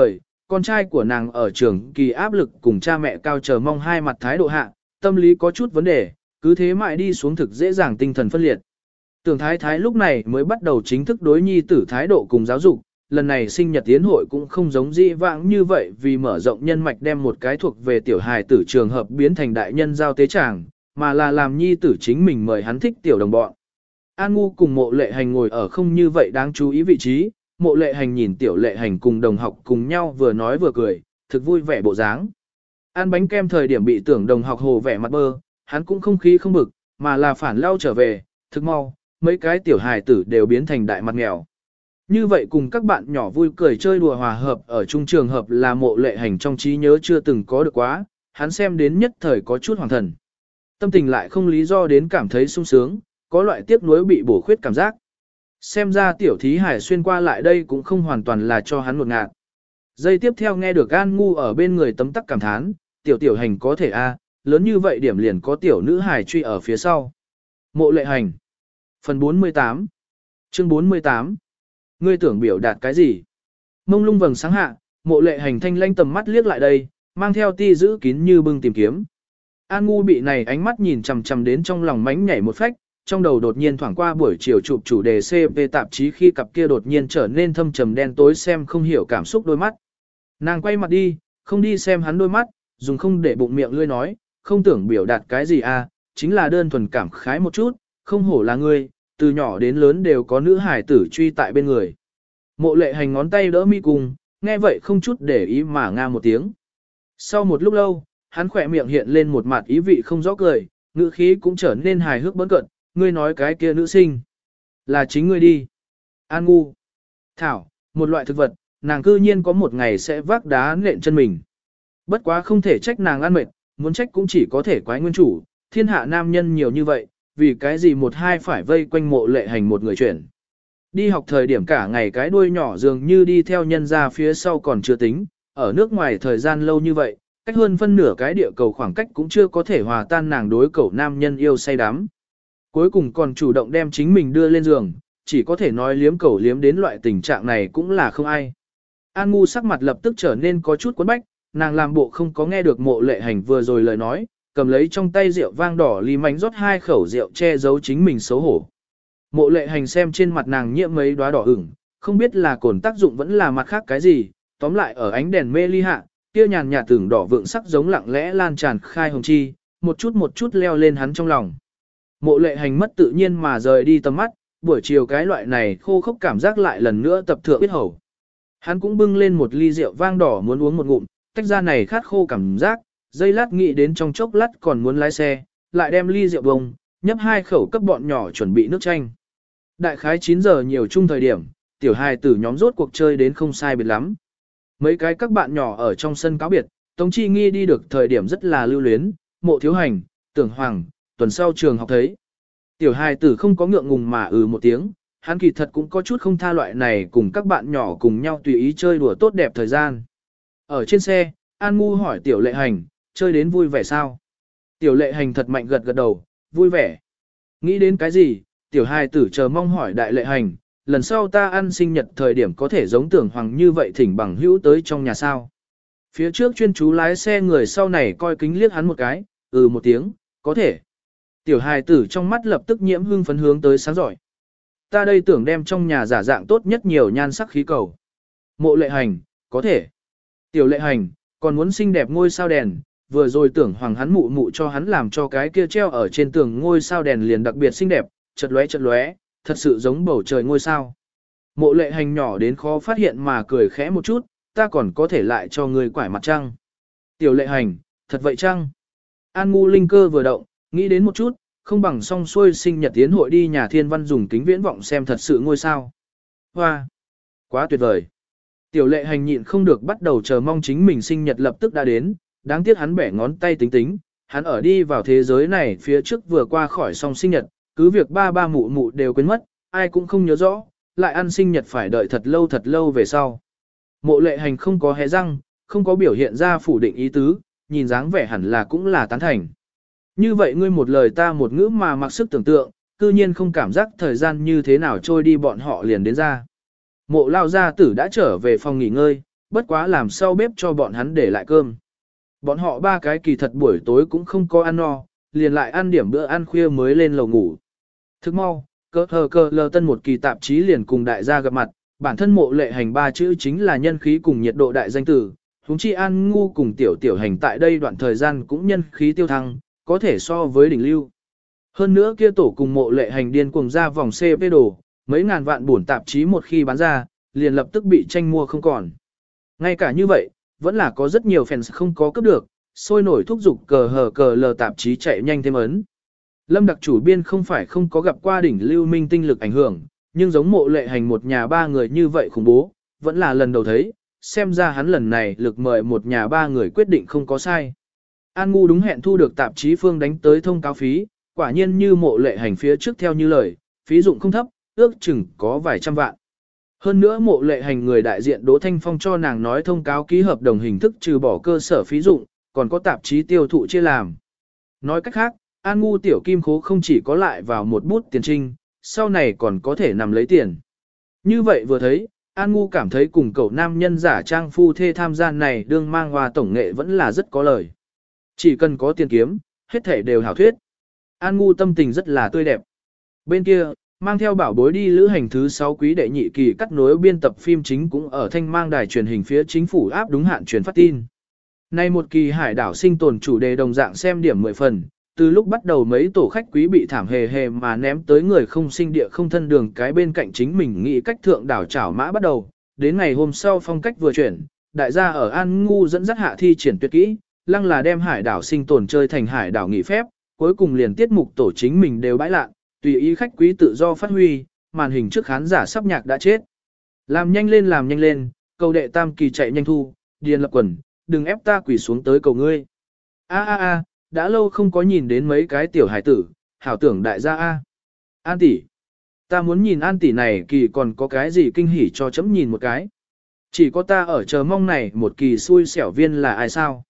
con trai của nàng ở trường kỳ áp lực cùng cha mẹ cao chờ mong hai mặt thái độ hạ, tâm lý có chút vấn đề, cứ thế mãi đi xuống thực dễ dàng tinh thần phân liệt. Tưởng thái thái lúc này mới bắt đầu chính thức đối nhi tử thái độ cùng giáo dục, lần này sinh nhật tiến hội cũng không giống dĩ vãng như vậy vì mở rộng nhân mạch đem một cái thuộc về tiểu hài tử trường hợp biến thành đại nhân giao tế tràng, mà là làm nhi tử chính mình mời hắn thích tiểu đồng bọn. An Ngu cùng Mộ Lệ Hành ngồi ở không như vậy đáng chú ý vị trí, Mộ Lệ Hành nhìn tiểu Lệ Hành cùng đồng học cùng nhau vừa nói vừa cười, thực vui vẻ bộ dáng. Ăn bánh kem thời điểm bị tưởng đồng học hồ vẻ mặt bơ, hắn cũng không khí không bực, mà là phản lao trở về, thực mau, mấy cái tiểu hài tử đều biến thành đại mặt nghèo. Như vậy cùng các bạn nhỏ vui cười chơi đùa hòa hợp ở chung trường hợp là Mộ Lệ Hành trong trí nhớ chưa từng có được quá, hắn xem đến nhất thời có chút hoàng thần. Tâm tình lại không lý do đến cảm thấy sung sướng, có loại tiếc nuối bị bổ khuyết cảm giác. Xem ra tiểu thí hải xuyên qua lại đây cũng không hoàn toàn là cho hắn một ngạt. Giây tiếp theo nghe được An Ngu ở bên người tấm tắc cảm thán, tiểu hành có thể a, lớn như vậy điểm liền có tiểu nữ hải truy ở phía sau. Mộ Lệ Hành. Phần 48. Chương 48. Ngươi tưởng biểu đạt cái gì? Mông lung vầng sáng hạ, Mộ Lệ Hành thanh lanh tầm mắt liếc lại đây, mang theo ti giữ kín như bưng tìm kiếm. An Ngu bị này ánh mắt nhìn chằm chằm đến trong lòng mánh nhảy một phách, trong đầu đột nhiên thoảng qua buổi chiều chụp chủ đề CP tạp chí khi cặp kia đột nhiên trở nên thâm trầm đen tối xem không hiểu cảm xúc đôi mắt. Nàng quay mặt đi, không đi xem hắn đôi mắt, dùng không để bụng miệng lươi nói, không tưởng biểu đạt cái gì à, chính là đơn thuần cảm khái một chút, không hổ là ngươi, từ nhỏ đến lớn đều có nữ hải tử truy tại bên người. Mộ Lệ Hành ngón tay đỡ mi cùng, nghe vậy không chút để ý mà nga một tiếng. Sau một lúc lâu, hắn khỏe miệng hiện lên một mặt ý vị không rõ cười, ngữ khí cũng trở nên hài hước bỡn cợt, ngươi nói cái kia nữ sinh. Là chính ngươi đi. An Ngu. Thảo, một loại thực vật, nàng cư nhiên có một ngày sẽ vác đá nện chân mình. Bất quá không thể trách nàng ăn mệt, muốn trách cũng chỉ có thể quái nguyên chủ, thiên hạ nam nhân nhiều như vậy, vì cái gì một hai phải vây quanh Mộ Lệ Hành một người chuyển. Đi học thời điểm cả ngày cái đuôi nhỏ dường như đi theo nhân ra phía sau còn chưa tính, ở nước ngoài thời gian lâu như vậy, cách hơn phân nửa cái địa cầu khoảng cách cũng chưa có thể hòa tan nàng đối cậu nam nhân yêu say đắm. Cuối cùng còn chủ động đem chính mình đưa lên giường, chỉ có thể nói liếm cẩu liếm đến loại tình trạng này cũng là không ai. An Ngu sắc mặt lập tức trở nên có chút quấn bách, nàng làm bộ không có nghe được Mộ Lệ Hành vừa rồi lời nói, cầm lấy trong tay rượu vang đỏ ly mánh rót hai khẩu rượu che giấu chính mình xấu hổ. Mộ Lệ Hành xem trên mặt nàng nhiễm mấy đóa đỏ ửng, không biết là cồn tác dụng vẫn là mặt khác cái gì, tóm lại ở ánh đèn mê ly hạ, kia nhàn nhạt tưởng đỏ vượng sắc giống lặng lẽ lan tràn khai hồng chi, một chút leo lên hắn trong lòng. Mộ Lệ Hành mất tự nhiên mà rời đi tầm mắt, buổi chiều cái loại này khô khốc cảm giác lại lần nữa tập thượng biết hầu. Hắn cũng bưng lên một ly rượu vang đỏ muốn uống một ngụm, tách ra này khát khô cảm giác, giây lát nghĩ đến trong chốc lát còn muốn lái xe, lại đem ly rượu bông, nhấp hai khẩu cấp bọn nhỏ chuẩn bị nước chanh. Đại khái 9 giờ nhiều chung thời điểm, tiểu hài tử nhóm rốt cuộc chơi đến không sai biệt lắm. Mấy cái các bạn nhỏ ở trong sân cáo biệt, Tống Chi Nghi đi được thời điểm rất là lưu luyến, Mộ Thiếu Hành, Tưởng Hoàng, tuần sau trường học thấy. Tiểu hài tử không có ngượng ngùng mà một tiếng, hắn kỳ thật cũng có chút không tha loại này cùng các bạn nhỏ cùng nhau tùy ý chơi đùa tốt đẹp thời gian. Ở trên xe, An Ngu hỏi Tiểu Lệ Hành, chơi đến vui vẻ sao? Tiểu Lệ Hành thật mạnh gật gật đầu, vui vẻ. Nghĩ đến cái gì? Tiểu hài tử chờ mong hỏi Đại Lệ Hành, lần sau ta ăn sinh nhật thời điểm có thể giống Tưởng Hoàng như vậy thỉnh bằng hữu tới trong nhà sao? Phía trước chuyên chú lái xe người sau này coi kính liếc hắn một cái, một tiếng, có thể. Tiểu hài tử trong mắt lập tức nhiễm hưng phấn hướng tới sáng giỏi. Ta đây tưởng đem trong nhà giả dạng tốt nhất nhiều nhan sắc khí cầu. Mộ Lệ Hành, có thể. Tiểu Lệ Hành, còn muốn xinh đẹp ngôi sao đèn, vừa rồi Tưởng Hoàng hắn mụ mụ cho hắn làm cho cái kia treo ở trên tường ngôi sao đèn liền đặc biệt xinh đẹp, chật lóe, thật sự giống bầu trời ngôi sao. Mộ Lệ Hành nhỏ đến khó phát hiện mà cười khẽ một chút, ta còn có thể lại cho người quải mặt trăng. Tiểu Lệ Hành, thật vậy chăng? An Ngu linh cơ vừa động, nghĩ đến một chút, không bằng song xuôi sinh nhật tiến hội đi nhà thiên văn dùng kính viễn vọng xem thật sự ngôi sao. Hoa! Quá tuyệt vời! Tiểu Lệ Hành nhịn không được bắt đầu chờ mong chính mình sinh nhật lập tức đã đến, đáng tiếc hắn bẻ ngón tay tính, hắn ở đi vào thế giới này phía trước vừa qua khỏi xong sinh nhật, cứ việc ba mụ mụ đều quên mất, ai cũng không nhớ rõ, lại ăn sinh nhật phải đợi thật lâu về sau. Mộ Lệ Hành không có hé răng, không có biểu hiện ra phủ định ý tứ, nhìn dáng vẻ hẳn là cũng là tán thành. Như vậy ngươi một lời ta một ngữ mà mặc sức tưởng tượng, cư nhiên không cảm giác thời gian như thế nào trôi đi bọn họ liền đến ra. Mộ lao gia tử đã trở về phòng nghỉ ngơi, bất quá làm sau bếp cho bọn hắn để lại cơm. Bọn họ ba cái kỳ thật buổi tối cũng không có ăn no, liền lại ăn điểm bữa ăn khuya mới lên lầu ngủ. Thức mau, cờ lờ tân một kỳ tạp chí liền cùng đại gia gặp mặt, bản thân Mộ Lệ Hành ba chữ chính là nhân khí cùng nhiệt độ đại danh tử, huống chi An Ngu cùng tiểu tiểu hành tại đây đoạn thời gian cũng nhân khí tiêu thăng, có thể so với đỉnh lưu. Hơn nữa kia tổ cùng Mộ Lệ Hành điên cuồng ra vòng CP đồ, mấy ngàn vạn buồn tạp chí một khi bán ra, liền lập tức bị tranh mua không còn. Ngay cả như vậy, vẫn là có rất nhiều fans không có cướp được, sôi nổi thúc giục cờ lờ tạp chí chạy nhanh thêm ấn. Lâm đặc chủ biên không phải không có gặp qua đỉnh lưu minh tinh lực ảnh hưởng, nhưng giống Mộ Lệ Hành một nhà ba người như vậy khủng bố, vẫn là lần đầu thấy, xem ra hắn lần này lực mời một nhà ba người quyết định không có sai. An Ngu đúng hẹn thu được tạp chí phương đánh tới thông cáo phí, quả nhiên như Mộ Lệ Hành phía trước theo như lời, phí dụng không thấp, ước chừng có vài trăm vạn. Hơn nữa Mộ Lệ Hành người đại diện Đỗ Thanh Phong cho nàng nói thông cáo ký hợp đồng hình thức trừ bỏ cơ sở phí dụng, còn có tạp chí tiêu thụ chia làm. Nói cách khác, An Ngu tiểu kim khố không chỉ có lại vào một bút tiền trinh, sau này còn có thể nằm lấy tiền. Như vậy vừa thấy, An Ngu cảm thấy cùng cậu nam nhân giả trang phu thê tham gia này đương mang hoa tổng nghệ vẫn là rất có lời. Chỉ cần có tiền kiếm, hết thể đều hảo thuyết. An Ngu tâm tình rất là tươi đẹp. Bên kia, mang theo bảo bối đi lữ hành thứ 6 quý đệ nhị kỳ cắt nối biên tập phim chính cũng ở thanh mang đài truyền hình phía chính phủ áp đúng hạn truyền phát tin. Nay một kỳ hải đảo sinh tồn chủ đề đồng dạng xem điểm 10 phần, từ lúc bắt đầu mấy tổ khách quý bị thảm hề hề mà ném tới người không sinh địa không thân đường cái bên cạnh chính mình nghĩ cách thượng đảo chảo mã bắt đầu, đến ngày hôm sau phong cách vừa chuyển, đại gia ở An Ngu dẫn dắt hạ thi triển tuyệt kỹ, lăng là đem hải đảo sinh tồn chơi thành hải đảo nghỉ phép, cuối cùng liền tiết mục tổ chính mình đều bãi lạ, tùy ý khách quý tự do phát huy, màn hình trước khán giả sắp nhạc đã chết. Làm nhanh lên, cầu đệ tam kỳ chạy nhanh thu, điền lập quần, đừng ép ta quỳ xuống tới cầu ngươi. A, đã lâu không có nhìn đến mấy cái tiểu hải tử, hảo tưởng đại gia A. An tỷ, ta muốn nhìn An tỷ này kỳ còn có cái gì kinh hỉ cho chấm nhìn một cái. Chỉ có ta ở chờ mong này một kỳ xui xẻo viên là ai sao.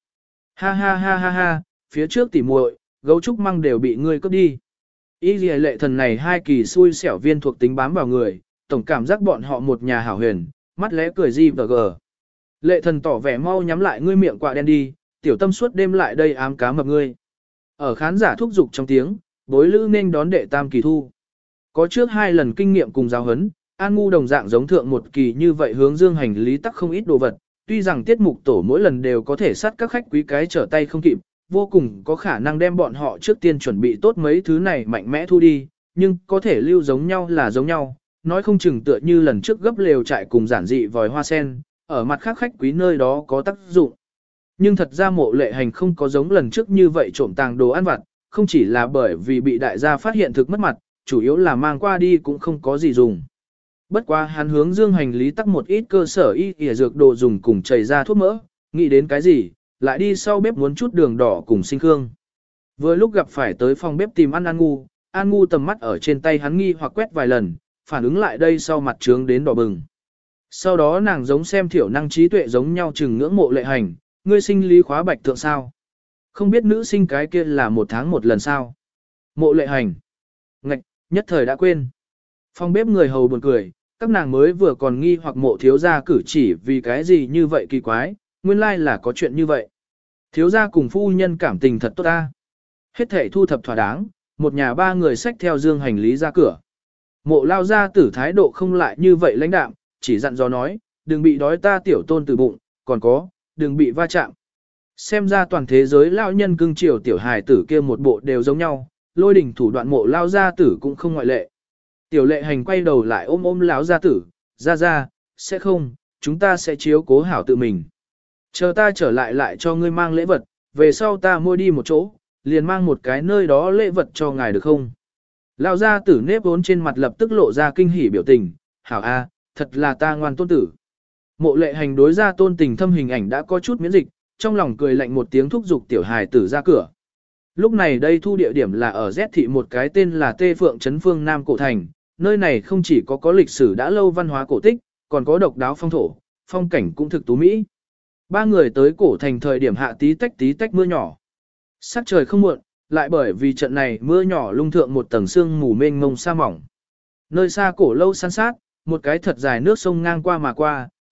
Ha, phía trước tỷ muội, gấu trúc măng đều bị ngươi cướp đi. Ý gì lệ thần này hai kỳ xui xẻo viên thuộc tính bám vào người, tổng cảm giác bọn họ một nhà hảo huyền, mắt lẽ cười gì và gờ. Lệ thần tỏ vẻ mau nhắm lại ngươi miệng quạ đen đi, tiểu tâm suốt đêm lại đây ám cá mập ngươi. Ở khán giả thúc giục trong tiếng, bối lữ nên đón đệ tam kỳ thu. Có trước 2 lần kinh nghiệm cùng giáo huấn, An Ngu đồng dạng giống thượng một kỳ như vậy hướng dương hành lý tắc không ít đồ vật, tuy rằng tiết mục tổ mỗi lần đều có thể sát các khách quý cái trở tay không kịp, vô cùng có khả năng đem bọn họ trước tiên chuẩn bị tốt mấy thứ này mạnh mẽ thu đi, nhưng có thể lưu giống nhau là giống nhau, nói không chừng tựa như lần trước gấp lều trại cùng giản dị vòi hoa sen, ở mặt khác khách quý nơi đó có tác dụng. Nhưng thật ra Mộ Lệ Hành không có giống lần trước như vậy trộm tàng đồ ăn vặt, không chỉ là bởi vì bị đại gia phát hiện thực mất mặt, chủ yếu là mang qua đi cũng không có gì dùng. Bất quá hắn hướng dương hành lý tắc một ít cơ sở y y dược đồ dùng cùng chảy ra thuốc mỡ, nghĩ đến cái gì, lại đi sau bếp muốn chút đường đỏ cùng sinh khương. Vừa lúc gặp phải tới phòng bếp tìm ăn An Ngu tầm mắt ở trên tay hắn nghi hoặc quét vài lần, phản ứng lại đây sau mặt trướng đến đỏ bừng. Sau đó nàng giống xem thiểu năng trí tuệ giống nhau chừng ngưỡng Mộ Lệ Hành, ngươi sinh lý khóa bạch thượng sao? Không biết nữ sinh cái kia là 1 tháng 1 lần sao? Mộ Lệ Hành. Ngạch, nhất thời đã quên. Phòng bếp người hầu buồn cười, các nàng mới vừa còn nghi hoặc Mộ thiếu gia cử chỉ vì cái gì như vậy kỳ quái, nguyên lai là có chuyện như vậy. Thiếu gia cùng phu nhân cảm tình thật tốt ta. Hết thể thu thập thỏa đáng, một nhà 3 người xách theo dương hành lý ra cửa. Mộ lao gia tử thái độ không lại như vậy lãnh đạm, chỉ dặn dò nói, đừng bị đói ta tiểu tôn từ bụng, còn có, đừng bị va chạm. Xem ra toàn thế giới lao nhân cưng chiều tiểu hài tử kia một bộ đều giống nhau, lôi đỉnh thủ đoạn Mộ lao gia tử cũng không ngoại lệ. Tiểu Lệ Hành quay đầu lại ôm lão gia tử, ra, sẽ không, chúng ta sẽ chiếu cố hảo tự mình. Chờ ta trở lại cho ngươi mang lễ vật, về sau ta mua đi một chỗ, liền mang một cái nơi đó lễ vật cho ngài được không? Lão gia tử nếp vốn trên mặt lập tức lộ ra kinh hỉ biểu tình, hảo a, thật là ta ngoan tôn tử. Mộ Lệ Hành đối ra tôn tình thâm hình ảnh đã có chút miễn dịch, trong lòng cười lạnh một tiếng thúc giục tiểu hài tử ra cửa. Lúc này đây thu địa điểm là ở Z thị một cái tên là Tê Phượng Trấn Phương Nam Cổ Thành, nơi này không chỉ có lịch sử đã lâu văn hóa cổ tích, còn có độc đáo phong thổ, phong cảnh cũng thực tú mỹ. 3 người tới cổ thành thời điểm hạ tí tách mưa nhỏ. Sắc trời không muộn, lại bởi vì trận này mưa nhỏ lung thượng một tầng sương mù mênh mông sa mỏng. Nơi xa cổ lâu san sát, một cái thật dài nước sông ngang qua mà qua,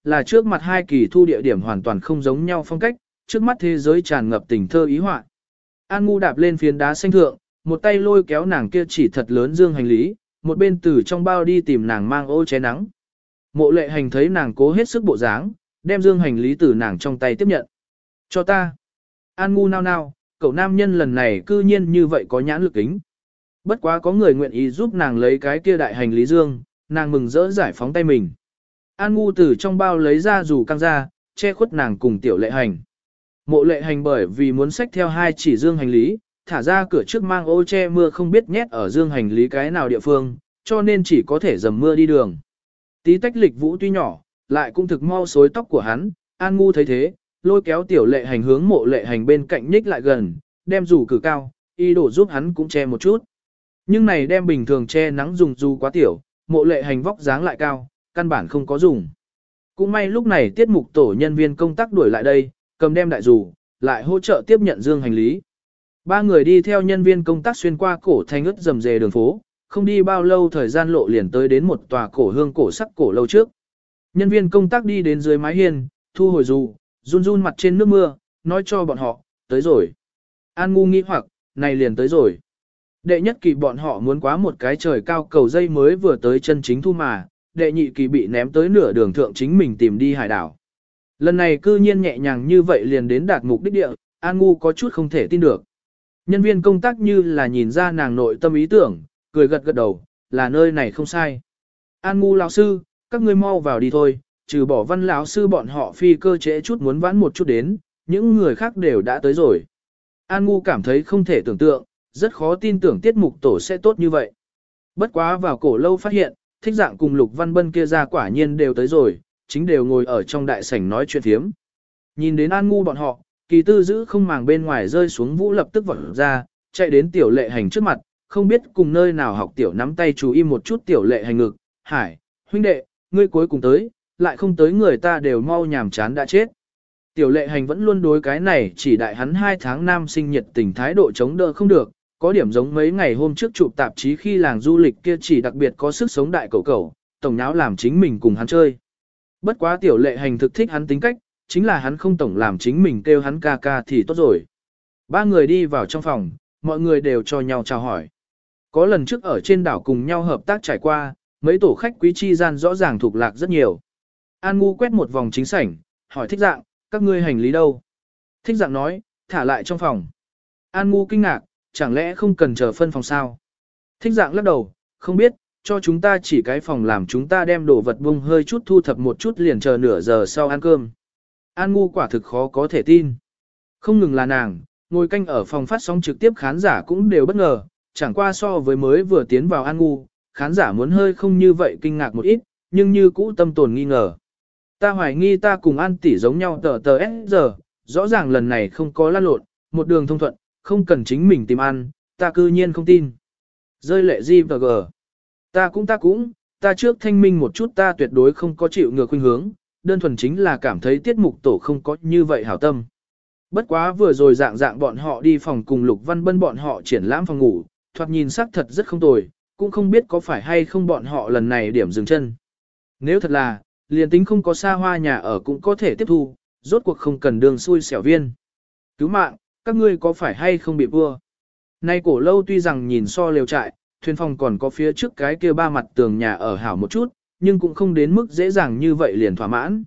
là trước mặt hai kỳ thu địa điểm hoàn toàn không giống nhau phong cách, trước mắt thế giới tràn ngập tình thơ ý họa. An Ngu đạp lên phiến đá xanh thượng, một tay lôi kéo nàng kia chỉ thật lớn dương hành lý, một bên từ trong bao đi tìm nàng mang ô che nắng. Mộ Lệ Hành thấy nàng cố hết sức bộ dáng, đem dương hành lý từ nàng trong tay tiếp nhận. Cho ta. An Ngu nao nao, cậu nam nhân lần này cư nhiên như vậy có nhãn lực kính. Bất quá có người nguyện ý giúp nàng lấy cái kia đại hành lý dương, nàng mừng rỡ giải phóng tay mình. An Ngu từ trong bao lấy ra dù căng ra, che khuất nàng cùng Tiểu Lệ Hành. Mộ Lệ Hành bởi vì muốn xách theo hai chỉ dương hành lý, thả ra cửa trước mang ô che mưa không biết nhét ở dương hành lý cái nào địa phương, cho nên chỉ có thể dầm mưa đi đường. Tí tách lịch vũ tuy nhỏ, lại cũng thực mau xối tóc của hắn, An Ngu thấy thế, lôi kéo Tiểu Lệ Hành hướng Mộ Lệ Hành bên cạnh nhích lại gần, đem dù cử cao, y đổ giúp hắn cũng che một chút. Nhưng này đem bình thường che nắng dùng dù quá tiểu, Mộ Lệ Hành vóc dáng lại cao, căn bản không có dùng. Cũng may lúc này tiết mục tổ nhân viên công tác đuổi lại đây, cầm đem đại dù, lại hỗ trợ tiếp nhận dương hành lý. Ba người đi theo nhân viên công tác xuyên qua cổ thanh ướt rầm rề đường phố, không đi bao lâu thời gian lộ liền tới đến một tòa cổ hương cổ sắc cổ lâu trước. Nhân viên công tác đi đến dưới mái hiên, thu hồi dù, run run mặt trên nước mưa, nói cho bọn họ, tới rồi. An Ngu nghĩ hoặc, này liền tới rồi. Đệ nhất kỳ bọn họ muốn quá một cái trời cao cầu dây mới vừa tới chân chính thu mà, đệ nhị kỳ bị ném tới nửa đường thượng chính mình tìm đi hải đảo. Lần này cư nhiên nhẹ nhàng như vậy liền đến đạt mục đích địa, An Ngu có chút không thể tin được. Nhân viên công tác như là nhìn ra nàng nội tâm ý tưởng, cười gật gật đầu, là nơi này không sai. An Ngu lão sư, các ngươi mau vào đi thôi, trừ bỏ Văn lão sư bọn họ phi cơ trễ chút muốn vãn một chút đến, những người khác đều đã tới rồi. An Ngu cảm thấy không thể tưởng tượng, rất khó tin tưởng tiết mục tổ sẽ tốt như vậy. Bất quá vào cổ lâu phát hiện, Thích Dạng cùng Lục Văn Bân kia ra quả nhiên đều tới rồi, chính đều ngồi ở trong đại sảnh nói chuyện thiếm. Nhìn đến An Ngu bọn họ, Kỳ Tư giữ không màng bên ngoài rơi xuống vũ lập tức vọt ra, chạy đến Tiểu Lệ Hành trước mặt, không biết cùng nơi nào học tiểu nắm tay chú im một chút Tiểu Lệ Hành ngực, "Hải, huynh đệ, ngươi cuối cùng tới, lại không tới người ta đều mau nhàm chán đã chết." Tiểu Lệ Hành vẫn luôn đối cái này chỉ đại hắn 2 tháng nam sinh nhiệt tình thái độ chống đỡ không được, có điểm giống mấy ngày hôm trước chụp tạp chí khi làng du lịch kia chỉ đặc biệt có sức sống đại cẩu cẩu, tổng nháo làm chính mình cùng hắn chơi. Bất quá Tiểu Lệ Hành thực thích hắn tính cách, chính là hắn không tổng làm chính mình kêu hắn ca ca thì tốt rồi. Ba người đi vào trong phòng, mọi người đều cho nhau chào hỏi. Có lần trước ở trên đảo cùng nhau hợp tác trải qua, mấy tổ khách quý chi gian rõ ràng thuộc lạc rất nhiều. An Ngu quét một vòng chính sảnh, hỏi Thích Dạng, các ngươi hành lý đâu? Thích Dạng nói, thả lại trong phòng. An Ngu kinh ngạc, chẳng lẽ không cần chờ phân phòng sao? Thích Dạng lắc đầu, không biết, cho chúng ta chỉ cái phòng làm chúng ta đem đồ vật bung hơi chút thu thập một chút liền chờ nửa giờ sau ăn cơm. An Ngu quả thực khó có thể tin. Không ngừng là nàng, ngồi canh ở phòng phát sóng trực tiếp khán giả cũng đều bất ngờ, chẳng qua so với mới vừa tiến vào An Ngu, khán giả muốn hơi không như vậy kinh ngạc một ít, nhưng như cũ tâm tồn nghi ngờ. Ta hoài nghi ta cùng An tỷ giống nhau tờ giờ, rõ ràng lần này không có lăn lộn, một đường thông thuận, không cần chính mình tìm ăn, ta cư nhiên không tin. Rơi lệ gì và gờ. Ta cũng, ta trước thanh minh một chút ta tuyệt đối không có chịu ngược khuynh hướng, đơn thuần chính là cảm thấy tiết mục tổ không có như vậy hảo tâm. Bất quá vừa rồi dạng bọn họ đi phòng cùng Lục Văn Bân bọn họ triển lãm phòng ngủ, thoạt nhìn sắc thật rất không tồi, cũng không biết có phải hay không bọn họ lần này điểm dừng chân. Nếu thật là, liền tính không có xa hoa nhà ở cũng có thể tiếp thu, rốt cuộc không cần đường xui xẻo viên. Cứu mạng, các ngươi có phải hay không bị vua? Nay cổ lâu tuy rằng nhìn so lều trại, thuyền phòng còn có phía trước cái kia 3 mặt tường nhà ở hảo một chút, nhưng cũng không đến mức dễ dàng như vậy liền thỏa mãn.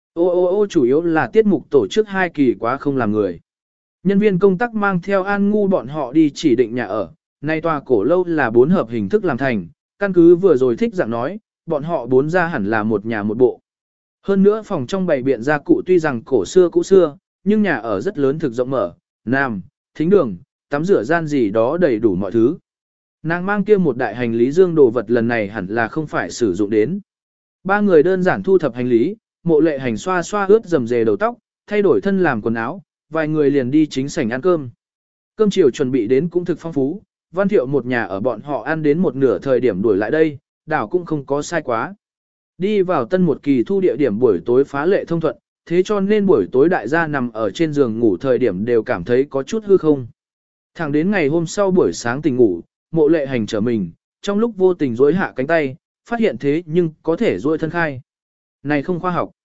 Ô chủ yếu là tiết mục tổ chức 2 kỳ quá không làm người. Nhân viên công tác mang theo An Ngu bọn họ đi chỉ định nhà ở, nay tòa cổ lâu là 4 hợp hình thức làm thành, căn cứ vừa rồi Thích Dạng nói, bọn họ 4 ra hẳn là một nhà một bộ. Hơn nữa phòng trong bày biện gia cụ tuy rằng cổ xưa cũ xưa, nhưng nhà ở rất lớn thực rộng mở, nam, thính đường, tắm rửa gian gì đó đầy đủ mọi thứ. Nàng mang kia một đại hành lý dương đồ vật lần này hẳn là không phải sử dụng đến. 3 người đơn giản thu thập hành lý, Mộ Lệ Hành xoa xoa ướt rầm rề đầu tóc, thay đổi thân làm quần áo, vài người liền đi chính sảnh ăn cơm. Cơm chiều chuẩn bị đến cũng thực phong phú, Văn Thiệu một nhà ở bọn họ ăn đến một nửa thời điểm đuổi lại đây, đảo cũng không có sai quá. Đi vào tân một kỳ thu địa điểm buổi tối phá lệ thông thuận, thế cho nên buổi tối đại gia nằm ở trên giường ngủ thời điểm đều cảm thấy có chút hư không. Thẳng đến ngày hôm sau buổi sáng tỉnh ngủ, Mộ Lệ Hành trở mình, trong lúc vô tình duỗi hạ cánh tay, phát hiện thế nhưng có thể duỗi thân khai. Này không khoa học.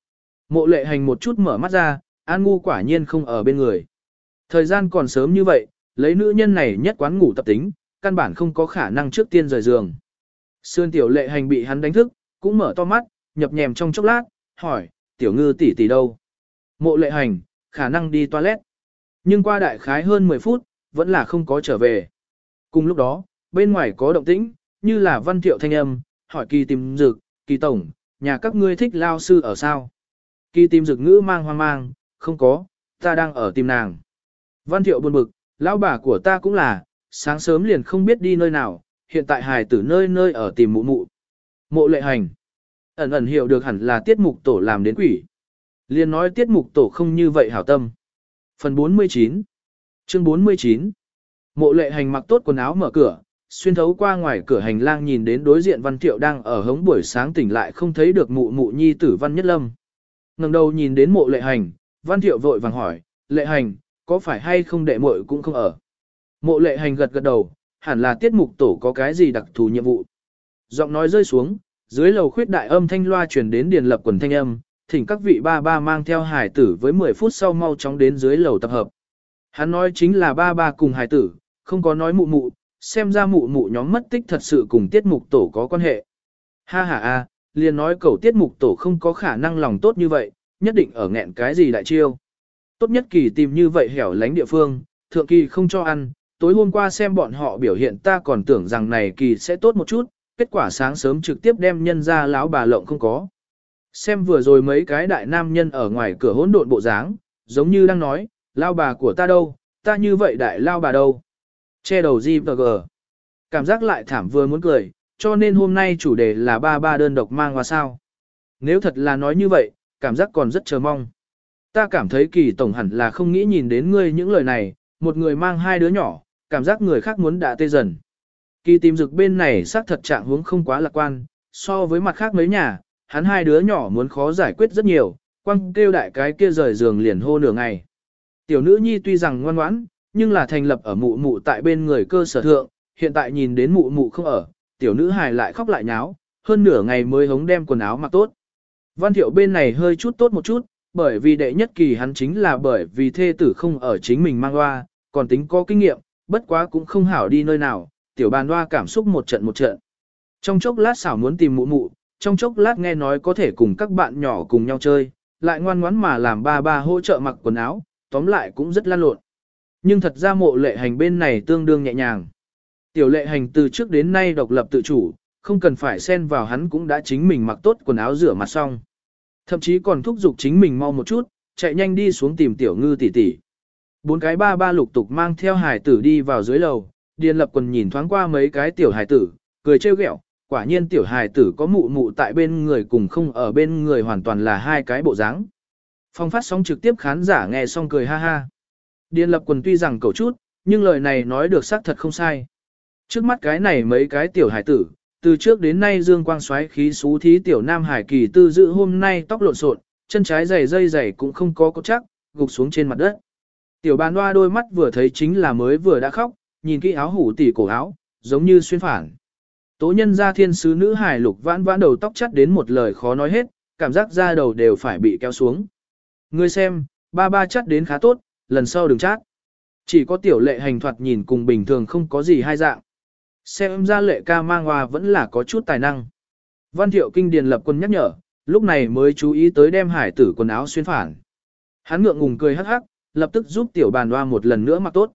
Mộ lệ hành một chút mở mắt ra, An Ngu quả nhiên không ở bên người. Thời gian còn sớm như vậy, lấy nữ nhân này nhất quán ngủ tập tính, căn bản không có khả năng trước tiên rời giường. Sương tiểu lệ hành bị hắn đánh thức, cũng mở to mắt, nhập nhèm trong chốc lát, hỏi, tiểu ngư tỷ tỷ đâu? Mộ lệ hành, khả năng đi toilet. Nhưng qua đại khái hơn 10 phút, vẫn là không có trở về. Cùng lúc đó, bên ngoài có động tĩnh, như là Văn Thiệu thanh âm, hỏi Kỳ Tìm Dực, Kỳ Tổng, nhà các ngươi thích lao sư ở sao? Kỳ Tìm Dực ngữ mang hoang mang, không có, ta đang ở tìm nàng. Văn Thiệu buồn bực, lão bà của ta cũng là, sáng sớm liền không biết đi nơi nào, hiện tại hài tử nơi nơi ở tìm mụ mụ. Mộ lệ hành, ẩn ẩn hiểu được hẳn là tiết mục tổ làm đến quỷ. Liền nói tiết mục tổ không như vậy hảo tâm. Phần 49 Chương 49 Mộ lệ hành mặc tốt quần áo mở cửa, xuyên thấu qua ngoài cửa hành lang nhìn đến đối diện Văn Thiệu đang ở hống buổi sáng tỉnh lại không thấy được mụ mụ nhi tử Văn Nhất Lâm. Ngẩng đầu nhìn đến mộ lệ hành, Văn Thiệu vội vàng hỏi, lệ hành, có phải hay không đệ muội cũng không ở. Mộ lệ hành gật gật đầu, hẳn là tiết mục tổ có cái gì đặc thù nhiệm vụ. Giọng nói rơi xuống, dưới lầu khuyết đại âm thanh loa truyền đến Điền Lập quần thanh âm, thỉnh các vị ba ba mang theo hải tử với 10 phút sau mau chóng đến dưới lầu tập hợp. Hắn nói chính là ba ba cùng hải tử, không có nói mụ mụ, xem ra mụ mụ nhóm mất tích thật sự cùng tiết mục tổ có quan hệ. Ha ha a, liền nói cầu tiết mục tổ không có khả năng lòng tốt như vậy, nhất định ở nghẹn cái gì đại chiêu. Tốt nhất kỳ tìm như vậy hẻo lánh địa phương, thượng kỳ không cho ăn, tối hôm qua xem bọn họ biểu hiện ta còn tưởng rằng này kỳ sẽ tốt một chút, kết quả sáng sớm trực tiếp đem nhân ra lão bà lộng không có. Xem vừa rồi mấy cái đại nam nhân ở ngoài cửa hỗn độn bộ dáng, giống như đang nói, lao bà của ta đâu, ta như vậy đại lao bà đâu. Che đầu gì và gờ. Cảm giác lại thảm vừa muốn cười, cho nên hôm nay chủ đề là ba ba đơn độc mang hoa sao. Nếu thật là nói như vậy, cảm giác còn rất chờ mong. Ta cảm thấy kỳ tổng hẳn là không nghĩ nhìn đến ngươi những lời này, một người mang hai đứa nhỏ, cảm giác người khác muốn đã tê dần. Kỳ tìm dực bên này xác thật trạng huống không quá lạc quan, so với mặt khác mấy nhà, hắn hai đứa nhỏ muốn khó giải quyết rất nhiều, quăng kêu đại cái kia rời giường liền hô nửa ngày. Tiểu nữ nhi tuy rằng ngoan ngoãn, nhưng là thành lập ở mụ mụ tại bên người cơ sở thượng, hiện tại nhìn đến mụ mụ không ở, tiểu nữ hài lại khóc lại nháo, hơn nửa ngày mới hống đem quần áo mặc tốt. Văn Thiệu bên này hơi chút tốt một chút, bởi vì đệ nhất kỳ hắn chính là bởi vì thê tử không ở chính mình mang hoa, còn tính có kinh nghiệm, bất quá cũng không hảo đi nơi nào, tiểu bàn hoa cảm xúc một trận một trận. Trong chốc lát xảo muốn tìm mụ mụ, trong chốc lát nghe nói có thể cùng các bạn nhỏ cùng nhau chơi, lại ngoan ngoãn mà làm ba ba hỗ trợ mặc quần áo, tóm lại cũng rất lan lộn. Nhưng thật ra mộ lệ hành bên này tương đương nhẹ nhàng. Tiểu lệ hành từ trước đến nay độc lập tự chủ, không cần phải xen vào hắn cũng đã chính mình mặc tốt quần áo rửa mặt xong. Thậm chí còn thúc giục chính mình mau một chút, chạy nhanh đi xuống tìm tiểu ngư tỷ tỷ. Bốn cái ba ba lục tục mang theo hải tử đi vào dưới lầu, Điền Lập quần nhìn thoáng qua mấy cái tiểu hải tử, cười trêu ghẹo, quả nhiên tiểu hải tử có mụ mụ tại bên người cùng không ở bên người hoàn toàn là hai cái bộ dáng. Phong phát sóng trực tiếp khán giả nghe xong cười ha ha. Điền Lập quần tuy rằng cầu chút, nhưng lời này nói được xác thật không sai. Trước mắt cái này mấy cái tiểu hải tử, từ trước đến nay dương quang xoáy khí xú thí tiểu nam hải kỳ tư dự hôm nay tóc lộn xộn, chân trái giày dây giày cũng không có cốt chắc, gục xuống trên mặt đất. Tiểu bàn hoa đôi mắt vừa thấy chính là mới vừa đã khóc, nhìn kỹ áo hủ tỉ cổ áo, giống như xuyên phản. Tố nhân gia thiên sứ nữ hải lục vãn vãn đầu tóc chắt đến một lời khó nói hết, cảm giác da đầu đều phải bị kéo xuống. Ngươi xem, ba ba chắt đến khá tốt, lần sau đừng chát. Chỉ có tiểu lệ hành thoạt nhìn cùng bình thường không có gì hai dạng. Xem ra lệ ca mang hoa vẫn là có chút tài năng. Văn Thiệu kinh Điền Lập quân nhắc nhở, lúc này mới chú ý tới đem hải tử quần áo xuyên phản. Hắn ngượng ngùng cười hắc hắc, lập tức giúp tiểu bàn hoa một lần nữa mặc tốt.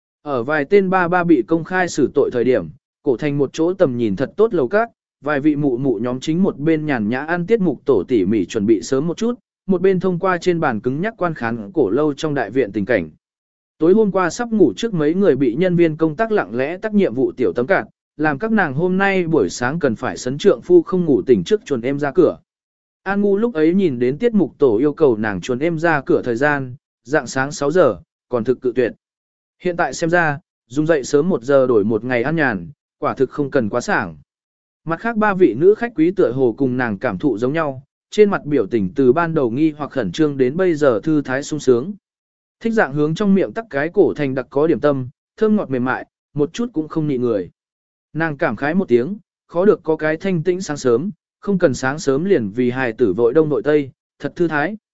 Ở vài tên ba ba bị công khai xử tội thời điểm, cổ thành một chỗ tầm nhìn thật tốt lầu các, vài vị mụ mụ nhóm chính một bên nhàn nhã ăn tiết mục tổ tỉ mỉ chuẩn bị sớm một chút, một bên thông qua trên bàn cứng nhắc quan khán cổ lâu trong đại viện tình cảnh. Tối hôm qua sắp ngủ trước mấy người bị nhân viên công tác lặng lẽ tác nhiệm vụ tiểu tấm cạn, làm các nàng hôm nay buổi sáng cần phải sấn trượng phu không ngủ tỉnh trước chuồn em ra cửa. An Ngu lúc ấy nhìn đến tiết mục tổ yêu cầu nàng chuồn em ra cửa thời gian, dạng sáng 6 giờ, còn thực cự tuyệt. Hiện tại xem ra, dùng dậy sớm 1 giờ đổi một ngày ăn nhàn, quả thực không cần quá sảng. Mặt khác ba vị nữ khách quý tựa hồ cùng nàng cảm thụ giống nhau, trên mặt biểu tình từ ban đầu nghi hoặc khẩn trương đến bây giờ thư thái sung sướng. Thích dạng hướng trong miệng tắc cái cổ thành đặc có điểm tâm, thơm ngọt mềm mại, một chút cũng không nị người. Nàng cảm khái một tiếng, khó được có cái thanh tĩnh sáng sớm, không cần sáng sớm liền vì hài tử vội đông vội tây, thật thư thái.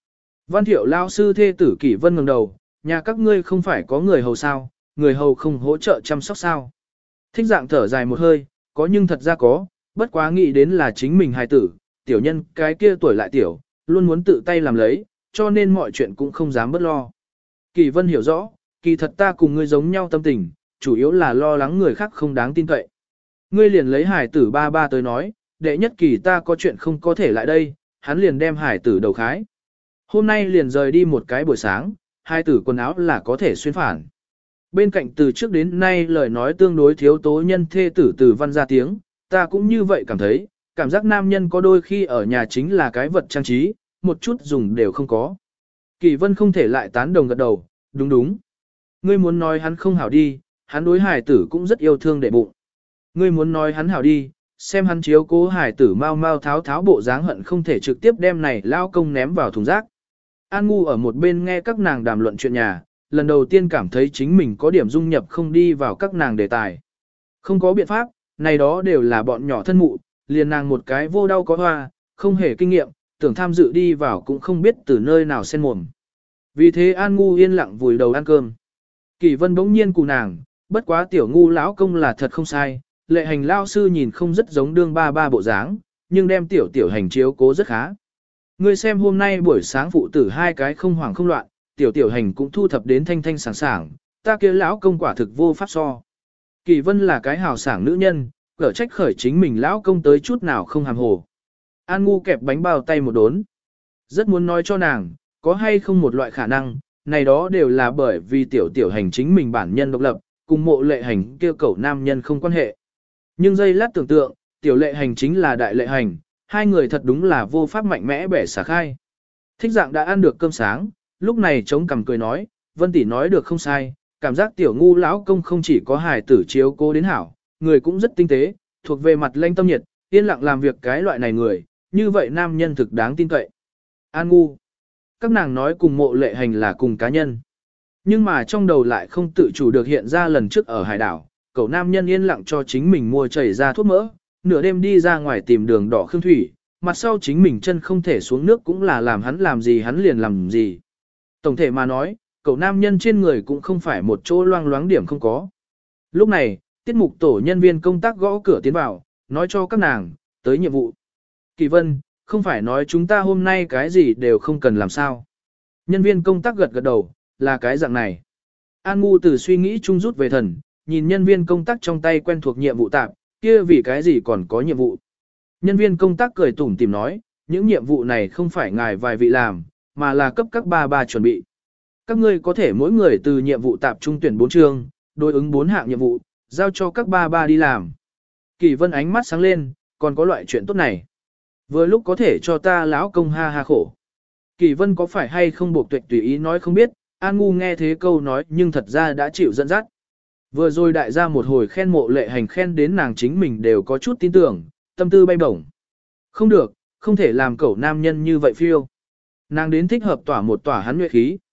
Văn Thiệu lao sư thê tử Kỷ Vân ngẩng đầu, nhà các ngươi không phải có người hầu sao, người hầu không hỗ trợ chăm sóc sao. Thích dạng thở dài một hơi, có nhưng thật ra có, bất quá nghĩ đến là chính mình hài tử, tiểu nhân cái kia tuổi lại tiểu, luôn muốn tự tay làm lấy, cho nên mọi chuyện cũng không dám bất lo. Kỳ Vân hiểu rõ, kỳ thật ta cùng ngươi giống nhau tâm tình, chủ yếu là lo lắng người khác không đáng tin cậy. Ngươi liền lấy hải tử ba ba tới nói, đệ nhất kỳ ta có chuyện không có thể lại đây, hắn liền đem hải tử đầu khái. Hôm nay liền rời đi một cái buổi sáng, hải tử quần áo là có thể xuyên phản. Bên cạnh từ trước đến nay lời nói tương đối thiếu tố nhân thê tử từ văn ra tiếng, ta cũng như vậy cảm thấy, cảm giác nam nhân có đôi khi ở nhà chính là cái vật trang trí, một chút dùng đều không có. Kỳ Vân không thể lại tán đồng gật đầu, đúng đúng. Ngươi muốn nói hắn không hảo đi, hắn đối hải tử cũng rất yêu thương đệ bụng. Ngươi muốn nói hắn hảo đi, xem hắn chiếu cố hải tử mau mau tháo tháo bộ dáng hận không thể trực tiếp đem này lao công ném vào thùng rác. An Ngu ở một bên nghe các nàng đàm luận chuyện nhà, lần đầu tiên cảm thấy chính mình có điểm dung nhập không đi vào các nàng đề tài. Không có biện pháp, này đó đều là bọn nhỏ thân mụ, liền nàng một cái vô đau có hoa, không hề kinh nghiệm, tưởng tham dự đi vào cũng không biết từ nơi nào xen mồm. Vì thế An Ngu yên lặng vùi đầu ăn cơm. Kỳ Vân bỗng nhiên cù nàng, bất quá tiểu Ngu lão công là thật không sai, lệ hành lao sư nhìn không rất giống đương ba ba bộ dáng, nhưng đem tiểu tiểu hành chiếu cố rất khá. Ngươi xem hôm nay buổi sáng phụ tử hai cái không hoảng không loạn, tiểu tiểu hành cũng thu thập đến thanh thanh sảng sảng, ta kia lão công quả thực vô pháp so. Kỳ Vân là cái hào sảng nữ nhân, cở trách khởi chính mình lão công tới chút nào không hàm hồ. An Ngu kẹp bánh bao tay một đốn. Rất muốn nói cho nàng, có hay không một loại khả năng, này đó đều là bởi vì tiểu tiểu hành chính mình bản nhân độc lập, cùng mộ lệ hành kêu cầu nam nhân không quan hệ. Nhưng giây lát tưởng tượng, tiểu lệ hành chính là đại lệ hành, hai người thật đúng là vô pháp mạnh mẽ bẻ xả khai. Thích dạng đã ăn được cơm sáng, lúc này chống cằm cười nói, Vân tỷ nói được không sai, cảm giác tiểu Ngu lão công không chỉ có hài tử chiếu cố đến hảo, người cũng rất tinh tế, thuộc về mặt lanh tâm nhiệt, yên lặng làm việc cái loại này người, như vậy nam nhân thực đáng tin cậy. An Ngu, các nàng nói cùng mộ lệ hành là cùng cá nhân, nhưng mà trong đầu lại không tự chủ được hiện ra lần trước ở hải đảo, cậu nam nhân yên lặng cho chính mình mua chảy ra thuốc mỡ, nửa đêm đi ra ngoài tìm đường đỏ khương thủy, mặt sau chính mình chân không thể xuống nước cũng là làm hắn làm gì hắn liền làm gì. Tổng thể mà nói, cậu nam nhân trên người cũng không phải một chỗ loang loáng điểm không có. Lúc này, tiết mục tổ nhân viên công tác gõ cửa tiến vào, nói cho các nàng, tới nhiệm vụ. Kỳ Vân, không phải nói chúng ta hôm nay cái gì đều không cần làm sao. Nhân viên công tác gật gật đầu, là cái dạng này. An Ngu từ suy nghĩ chung rút về thần, nhìn nhân viên công tác trong tay quen thuộc nhiệm vụ tạm, kia vì cái gì còn có nhiệm vụ. Nhân viên công tác cười tủm tỉm nói, những nhiệm vụ này không phải ngài vài vị làm, mà là cấp các ba chuẩn bị. Các ngươi có thể mỗi người từ nhiệm vụ tạp trung tuyển 4 chương, đối ứng 4 hạng nhiệm vụ, giao cho các ba đi làm. Kỳ Vân ánh mắt sáng lên, còn có loại chuyện tốt này. Vừa lúc có thể cho ta lão công ha ha khổ. Kỳ Vân có phải hay không buộc tuệ tùy ý nói không biết, An Ngu nghe thế câu nói nhưng thật ra đã chịu dẫn dắt. Vừa rồi đại gia một hồi khen mộ lệ hành khen đến nàng chính mình đều có chút tin tưởng, tâm tư bay bổng. Không được, không thể làm cẩu nam nhân như vậy phiêu. Nàng đến thích hợp tỏa một tỏa hắn nhuệ khí.